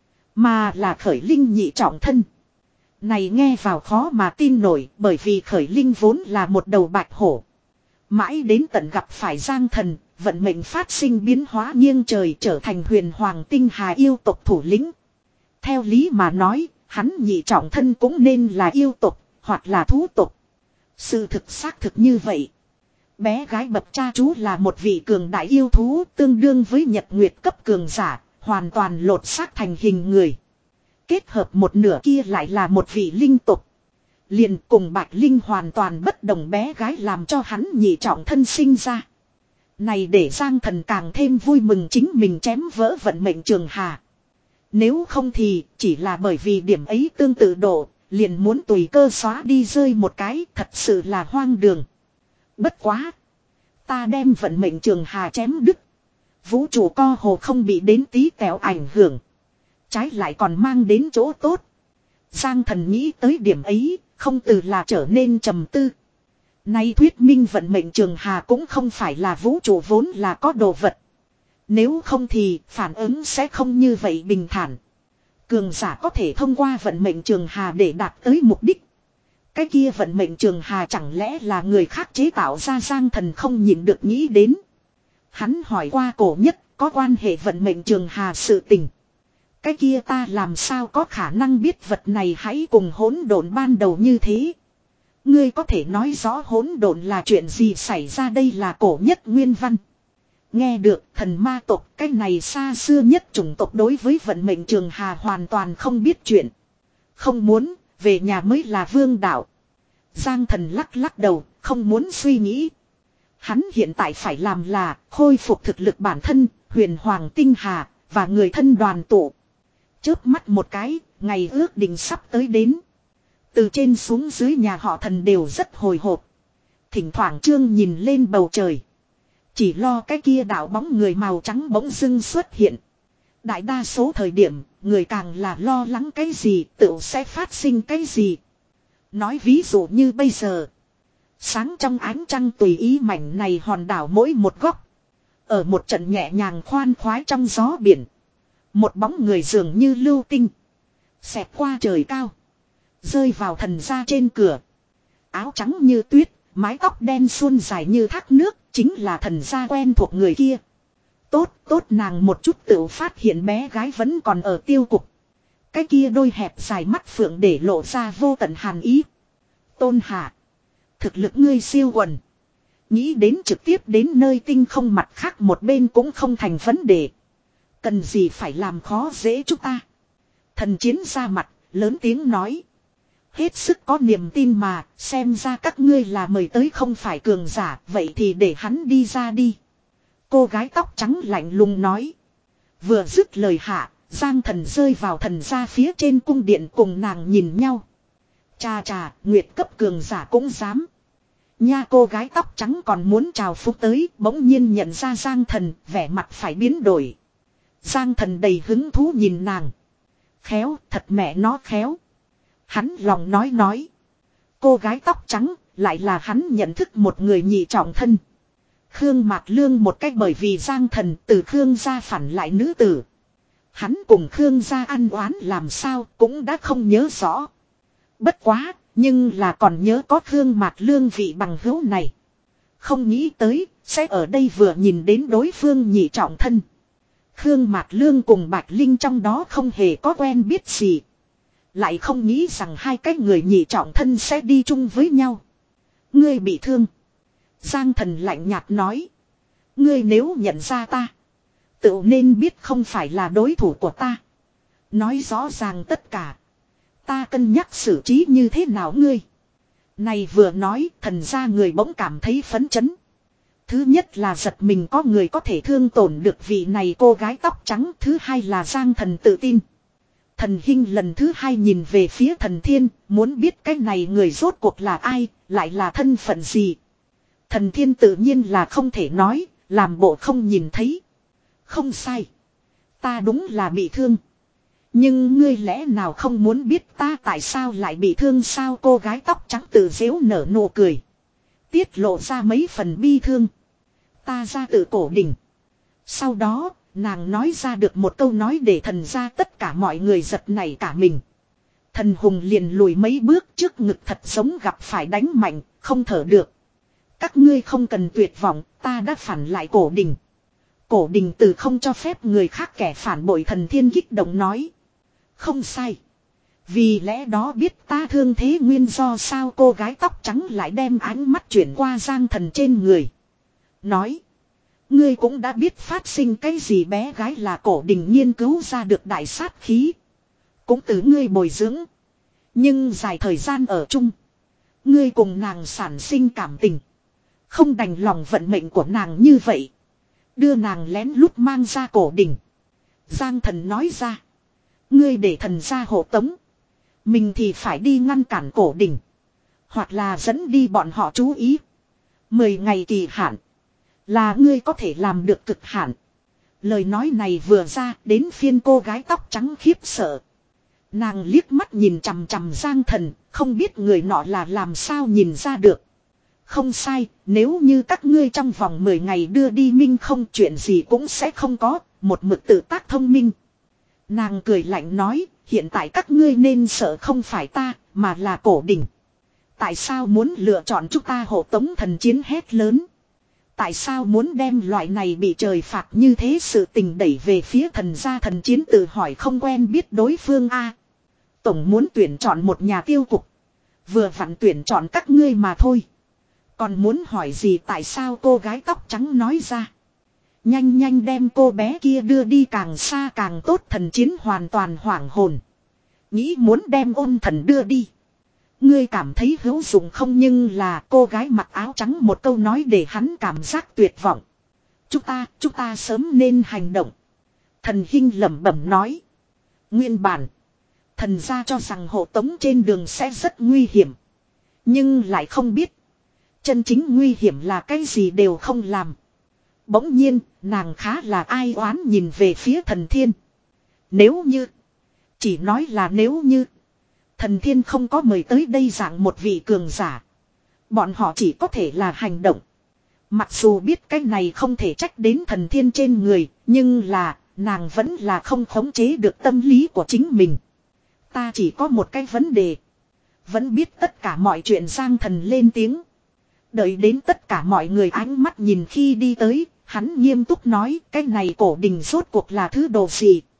mà là khởi linh nhị trọng thân. Này nghe vào khó mà tin nổi bởi vì khởi linh vốn là một đầu bạch hổ. Mãi đến tận gặp phải Giang Thần, vận mệnh phát sinh biến hóa nghiêng trời trở thành huyền hoàng tinh hà yêu tộc thủ lĩnh. Theo lý mà nói, hắn nhị trọng thân cũng nên là yêu tộc, hoặc là thú tộc. Sự thực xác thực như vậy. Bé gái bậc cha chú là một vị cường đại yêu thú tương đương với nhật nguyệt cấp cường giả, hoàn toàn lột xác thành hình người. Kết hợp một nửa kia lại là một vị linh tộc. Liền cùng Bạch Linh hoàn toàn bất đồng bé gái làm cho hắn nhị trọng thân sinh ra. Này để Giang Thần càng thêm vui mừng chính mình chém vỡ vận mệnh trường hà. Nếu không thì chỉ là bởi vì điểm ấy tương tự độ, liền muốn tùy cơ xóa đi rơi một cái, thật sự là hoang đường. Bất quá, ta đem vận mệnh trường hà chém đứt. Vũ trụ co hồ không bị đến tí tẹo ảnh hưởng. Trái lại còn mang đến chỗ tốt. Giang Thần nghĩ tới điểm ấy, không từ là trở nên trầm tư. Nay thuyết minh vận mệnh trường hà cũng không phải là vũ trụ vốn là có đồ vật. Nếu không thì phản ứng sẽ không như vậy bình thản. Cường giả có thể thông qua vận mệnh trường hà để đạt tới mục đích. Cái kia vận mệnh trường hà chẳng lẽ là người khác chế tạo ra? Giang Thần không nhịn được nghĩ đến. Hắn hỏi qua cổ nhất có quan hệ vận mệnh trường hà sự tình. Cái kia ta làm sao có khả năng biết vật này hãy cùng hỗn độn ban đầu như thế. Ngươi có thể nói rõ hỗn độn là chuyện gì xảy ra? Đây là cổ nhất nguyên văn. Nghe được thần ma tộc cái này xa xưa nhất chủng tộc đối với vận mệnh trường hà hoàn toàn không biết chuyện. Không muốn, về nhà mới là vương đạo. Giang Thần lắc lắc đầu, không muốn suy nghĩ. Hắn hiện tại phải làm là khôi phục thực lực bản thân, huyền hoàng tinh hà, và người thân đoàn tụ. Chớp mắt một cái, ngày ước định sắp tới đến. Từ trên xuống dưới nhà họ thần đều rất hồi hộp. Thỉnh thoảng Trương nhìn lên bầu trời. Chỉ lo cái kia đạo bóng người màu trắng bỗng dưng xuất hiện. Đại đa số thời điểm, người càng là lo lắng cái gì, tự sẽ phát sinh cái gì. Nói ví dụ như bây giờ. Sáng trong ánh trăng tùy ý mảnh này hòn đảo mỗi một góc. Ở một trận nhẹ nhàng khoan khoái trong gió biển. Một bóng người dường như lưu tinh. Xẹt qua trời cao. Rơi vào thần gia trên cửa. Áo trắng như tuyết, mái tóc đen suôn dài như thác nước. Chính là thần gia quen thuộc người kia. Tốt, tốt nàng một chút tự phát hiện bé gái vẫn còn ở tiêu cục. Cái kia đôi hẹp dài mắt phượng để lộ ra vô tận hàn ý. Tôn Hạ. Thực lực ngươi siêu quần. Nghĩ đến trực tiếp đến nơi tinh không mặt khác một bên cũng không thành vấn đề. Cần gì phải làm khó dễ chúng ta. Thần chiến ra mặt, lớn tiếng nói. Hết sức có niềm tin mà, xem ra các ngươi là mời tới không phải cường giả, vậy thì để hắn đi ra đi. Cô gái tóc trắng lạnh lùng nói. Vừa dứt lời hạ, Giang Thần rơi vào thần gia phía trên cung điện cùng nàng nhìn nhau. Chà chà, nguyệt cấp cường giả cũng dám. Nha, cô gái tóc trắng còn muốn chào phúc tới, bỗng nhiên nhận ra Giang Thần, vẻ mặt phải biến đổi. Giang Thần đầy hứng thú nhìn nàng. Khéo, thật mẹ nó khéo. Hắn lòng nói nói. Cô gái tóc trắng, lại là hắn nhận thức một người nhị trọng thân. Khương Mạc Lương một cách bởi vì Giang Thần từ Khương gia phản lại nữ tử. Hắn cùng Khương gia ăn oán làm sao cũng đã không nhớ rõ. Bất quá, nhưng là còn nhớ có Khương Mạc Lương vị bằng hữu này. Không nghĩ tới, sẽ ở đây vừa nhìn đến đối phương nhị trọng thân. Khương Mạt Lương cùng Bạch Linh trong đó không hề có quen biết gì. Lại không nghĩ rằng hai cái người nhị trọng thân sẽ đi chung với nhau. Ngươi bị thương. Giang Thần lạnh nhạt nói. Ngươi nếu nhận ra ta, tự nên biết không phải là đối thủ của ta. Nói rõ ràng tất cả. Ta cân nhắc xử trí như thế nào ngươi. Này vừa nói, thần ra người bỗng cảm thấy phấn chấn. Thứ nhất là giật mình có người có thể thương tổn được vị này cô gái tóc trắng. Thứ hai là Giang Thần tự tin. Thần Hinh lần thứ hai nhìn về phía Thần Thiên, muốn biết cái này người rốt cuộc là ai, lại là thân phận gì. Thần Thiên tự nhiên là không thể nói, làm bộ không nhìn thấy. Không sai. Ta đúng là bị thương. Nhưng ngươi lẽ nào không muốn biết ta tại sao lại bị thương sao? Cô gái tóc trắng tự giễu nở nụ cười. Tiết lộ ra mấy phần bi thương. Ta ra từ cổ đỉnh. Sau đó, nàng nói ra được một câu nói để thần ra tất cả mọi người giật nảy cả mình. Thần Hùng liền lùi mấy bước, trước ngực thật giống gặp phải đánh mạnh, không thở được. Các ngươi không cần tuyệt vọng, ta đã phản lại cổ đình. Cổ đình từ không cho phép người khác kẻ phản bội. Thần Thiên kích động nói. Không sai. Vì lẽ đó biết ta thương thế nguyên do sao? Cô gái tóc trắng lại đem ánh mắt chuyển qua Giang Thần trên người. Nói. Ngươi cũng đã biết phát sinh cái gì. Bé gái là cổ đình nghiên cứu ra được đại sát khí. Cũng từ ngươi bồi dưỡng. Nhưng dài thời gian ở chung. Ngươi cùng nàng sản sinh cảm tình. Không đành lòng vận mệnh của nàng như vậy. Đưa nàng lén lút mang ra cổ đình. Giang Thần nói ra. Ngươi để thần ra hộ tống. Mình thì phải đi ngăn cản cổ đình. Hoặc là dẫn đi bọn họ chú ý. Mười ngày kỳ hạn. Là ngươi có thể làm được cực hạn. Lời nói này vừa ra đến phiên cô gái tóc trắng khiếp sợ. Nàng liếc mắt nhìn chằm chằm Giang Thần. Không biết người nọ là làm sao nhìn ra được. Không sai, nếu như các ngươi trong vòng mười ngày đưa đi Minh không, chuyện gì cũng sẽ không có. Một mực tự tác thông minh. Nàng cười lạnh nói, hiện tại các ngươi nên sợ không phải ta, mà là cổ đình. Tại sao muốn lựa chọn chúng ta hộ tống? Thần Chiến hét lớn. Tại sao muốn đem loại này bị trời phạt như thế sự tình đẩy về phía thần gia? Thần Chiến tự hỏi, không quen biết đối phương a. Tổng muốn tuyển chọn một nhà tiêu cục. Vừa vặn tuyển chọn các ngươi mà thôi. Còn muốn hỏi gì? Tại sao? Cô gái tóc trắng nói ra. Nhanh nhanh đem cô bé kia đưa đi, càng xa càng tốt. Thần Chiến hoàn toàn hoảng hồn. Nghĩ muốn đem Ôn Thần đưa đi. Ngươi cảm thấy hữu dụng không? Nhưng là cô gái mặc áo trắng một câu nói để hắn cảm giác tuyệt vọng. Chúng ta, chúng ta sớm nên hành động. Thần Hinh lẩm bẩm nói. Nguyên bản, thần gia cho rằng hộ tống trên đường sẽ rất nguy hiểm. Nhưng lại không biết. Chân chính nguy hiểm là cái gì đều không làm. Bỗng nhiên, nàng khá là ai oán nhìn về phía Thần Thiên. Nếu như, chỉ nói là nếu như, Thần Thiên không có mời tới đây dạng một vị cường giả, bọn họ chỉ có thể là hành động. Mặc dù biết cái này không thể trách đến Thần Thiên trên người, nhưng là, nàng vẫn là không khống chế được tâm lý của chính mình. Ta chỉ có một cái vấn đề. Vẫn biết tất cả mọi chuyện. Giang Thần lên tiếng. Đợi đến tất cả mọi người ánh mắt nhìn khi đi tới, hắn nghiêm túc nói, cái này cổ đình rốt cuộc là thứ đồ gì?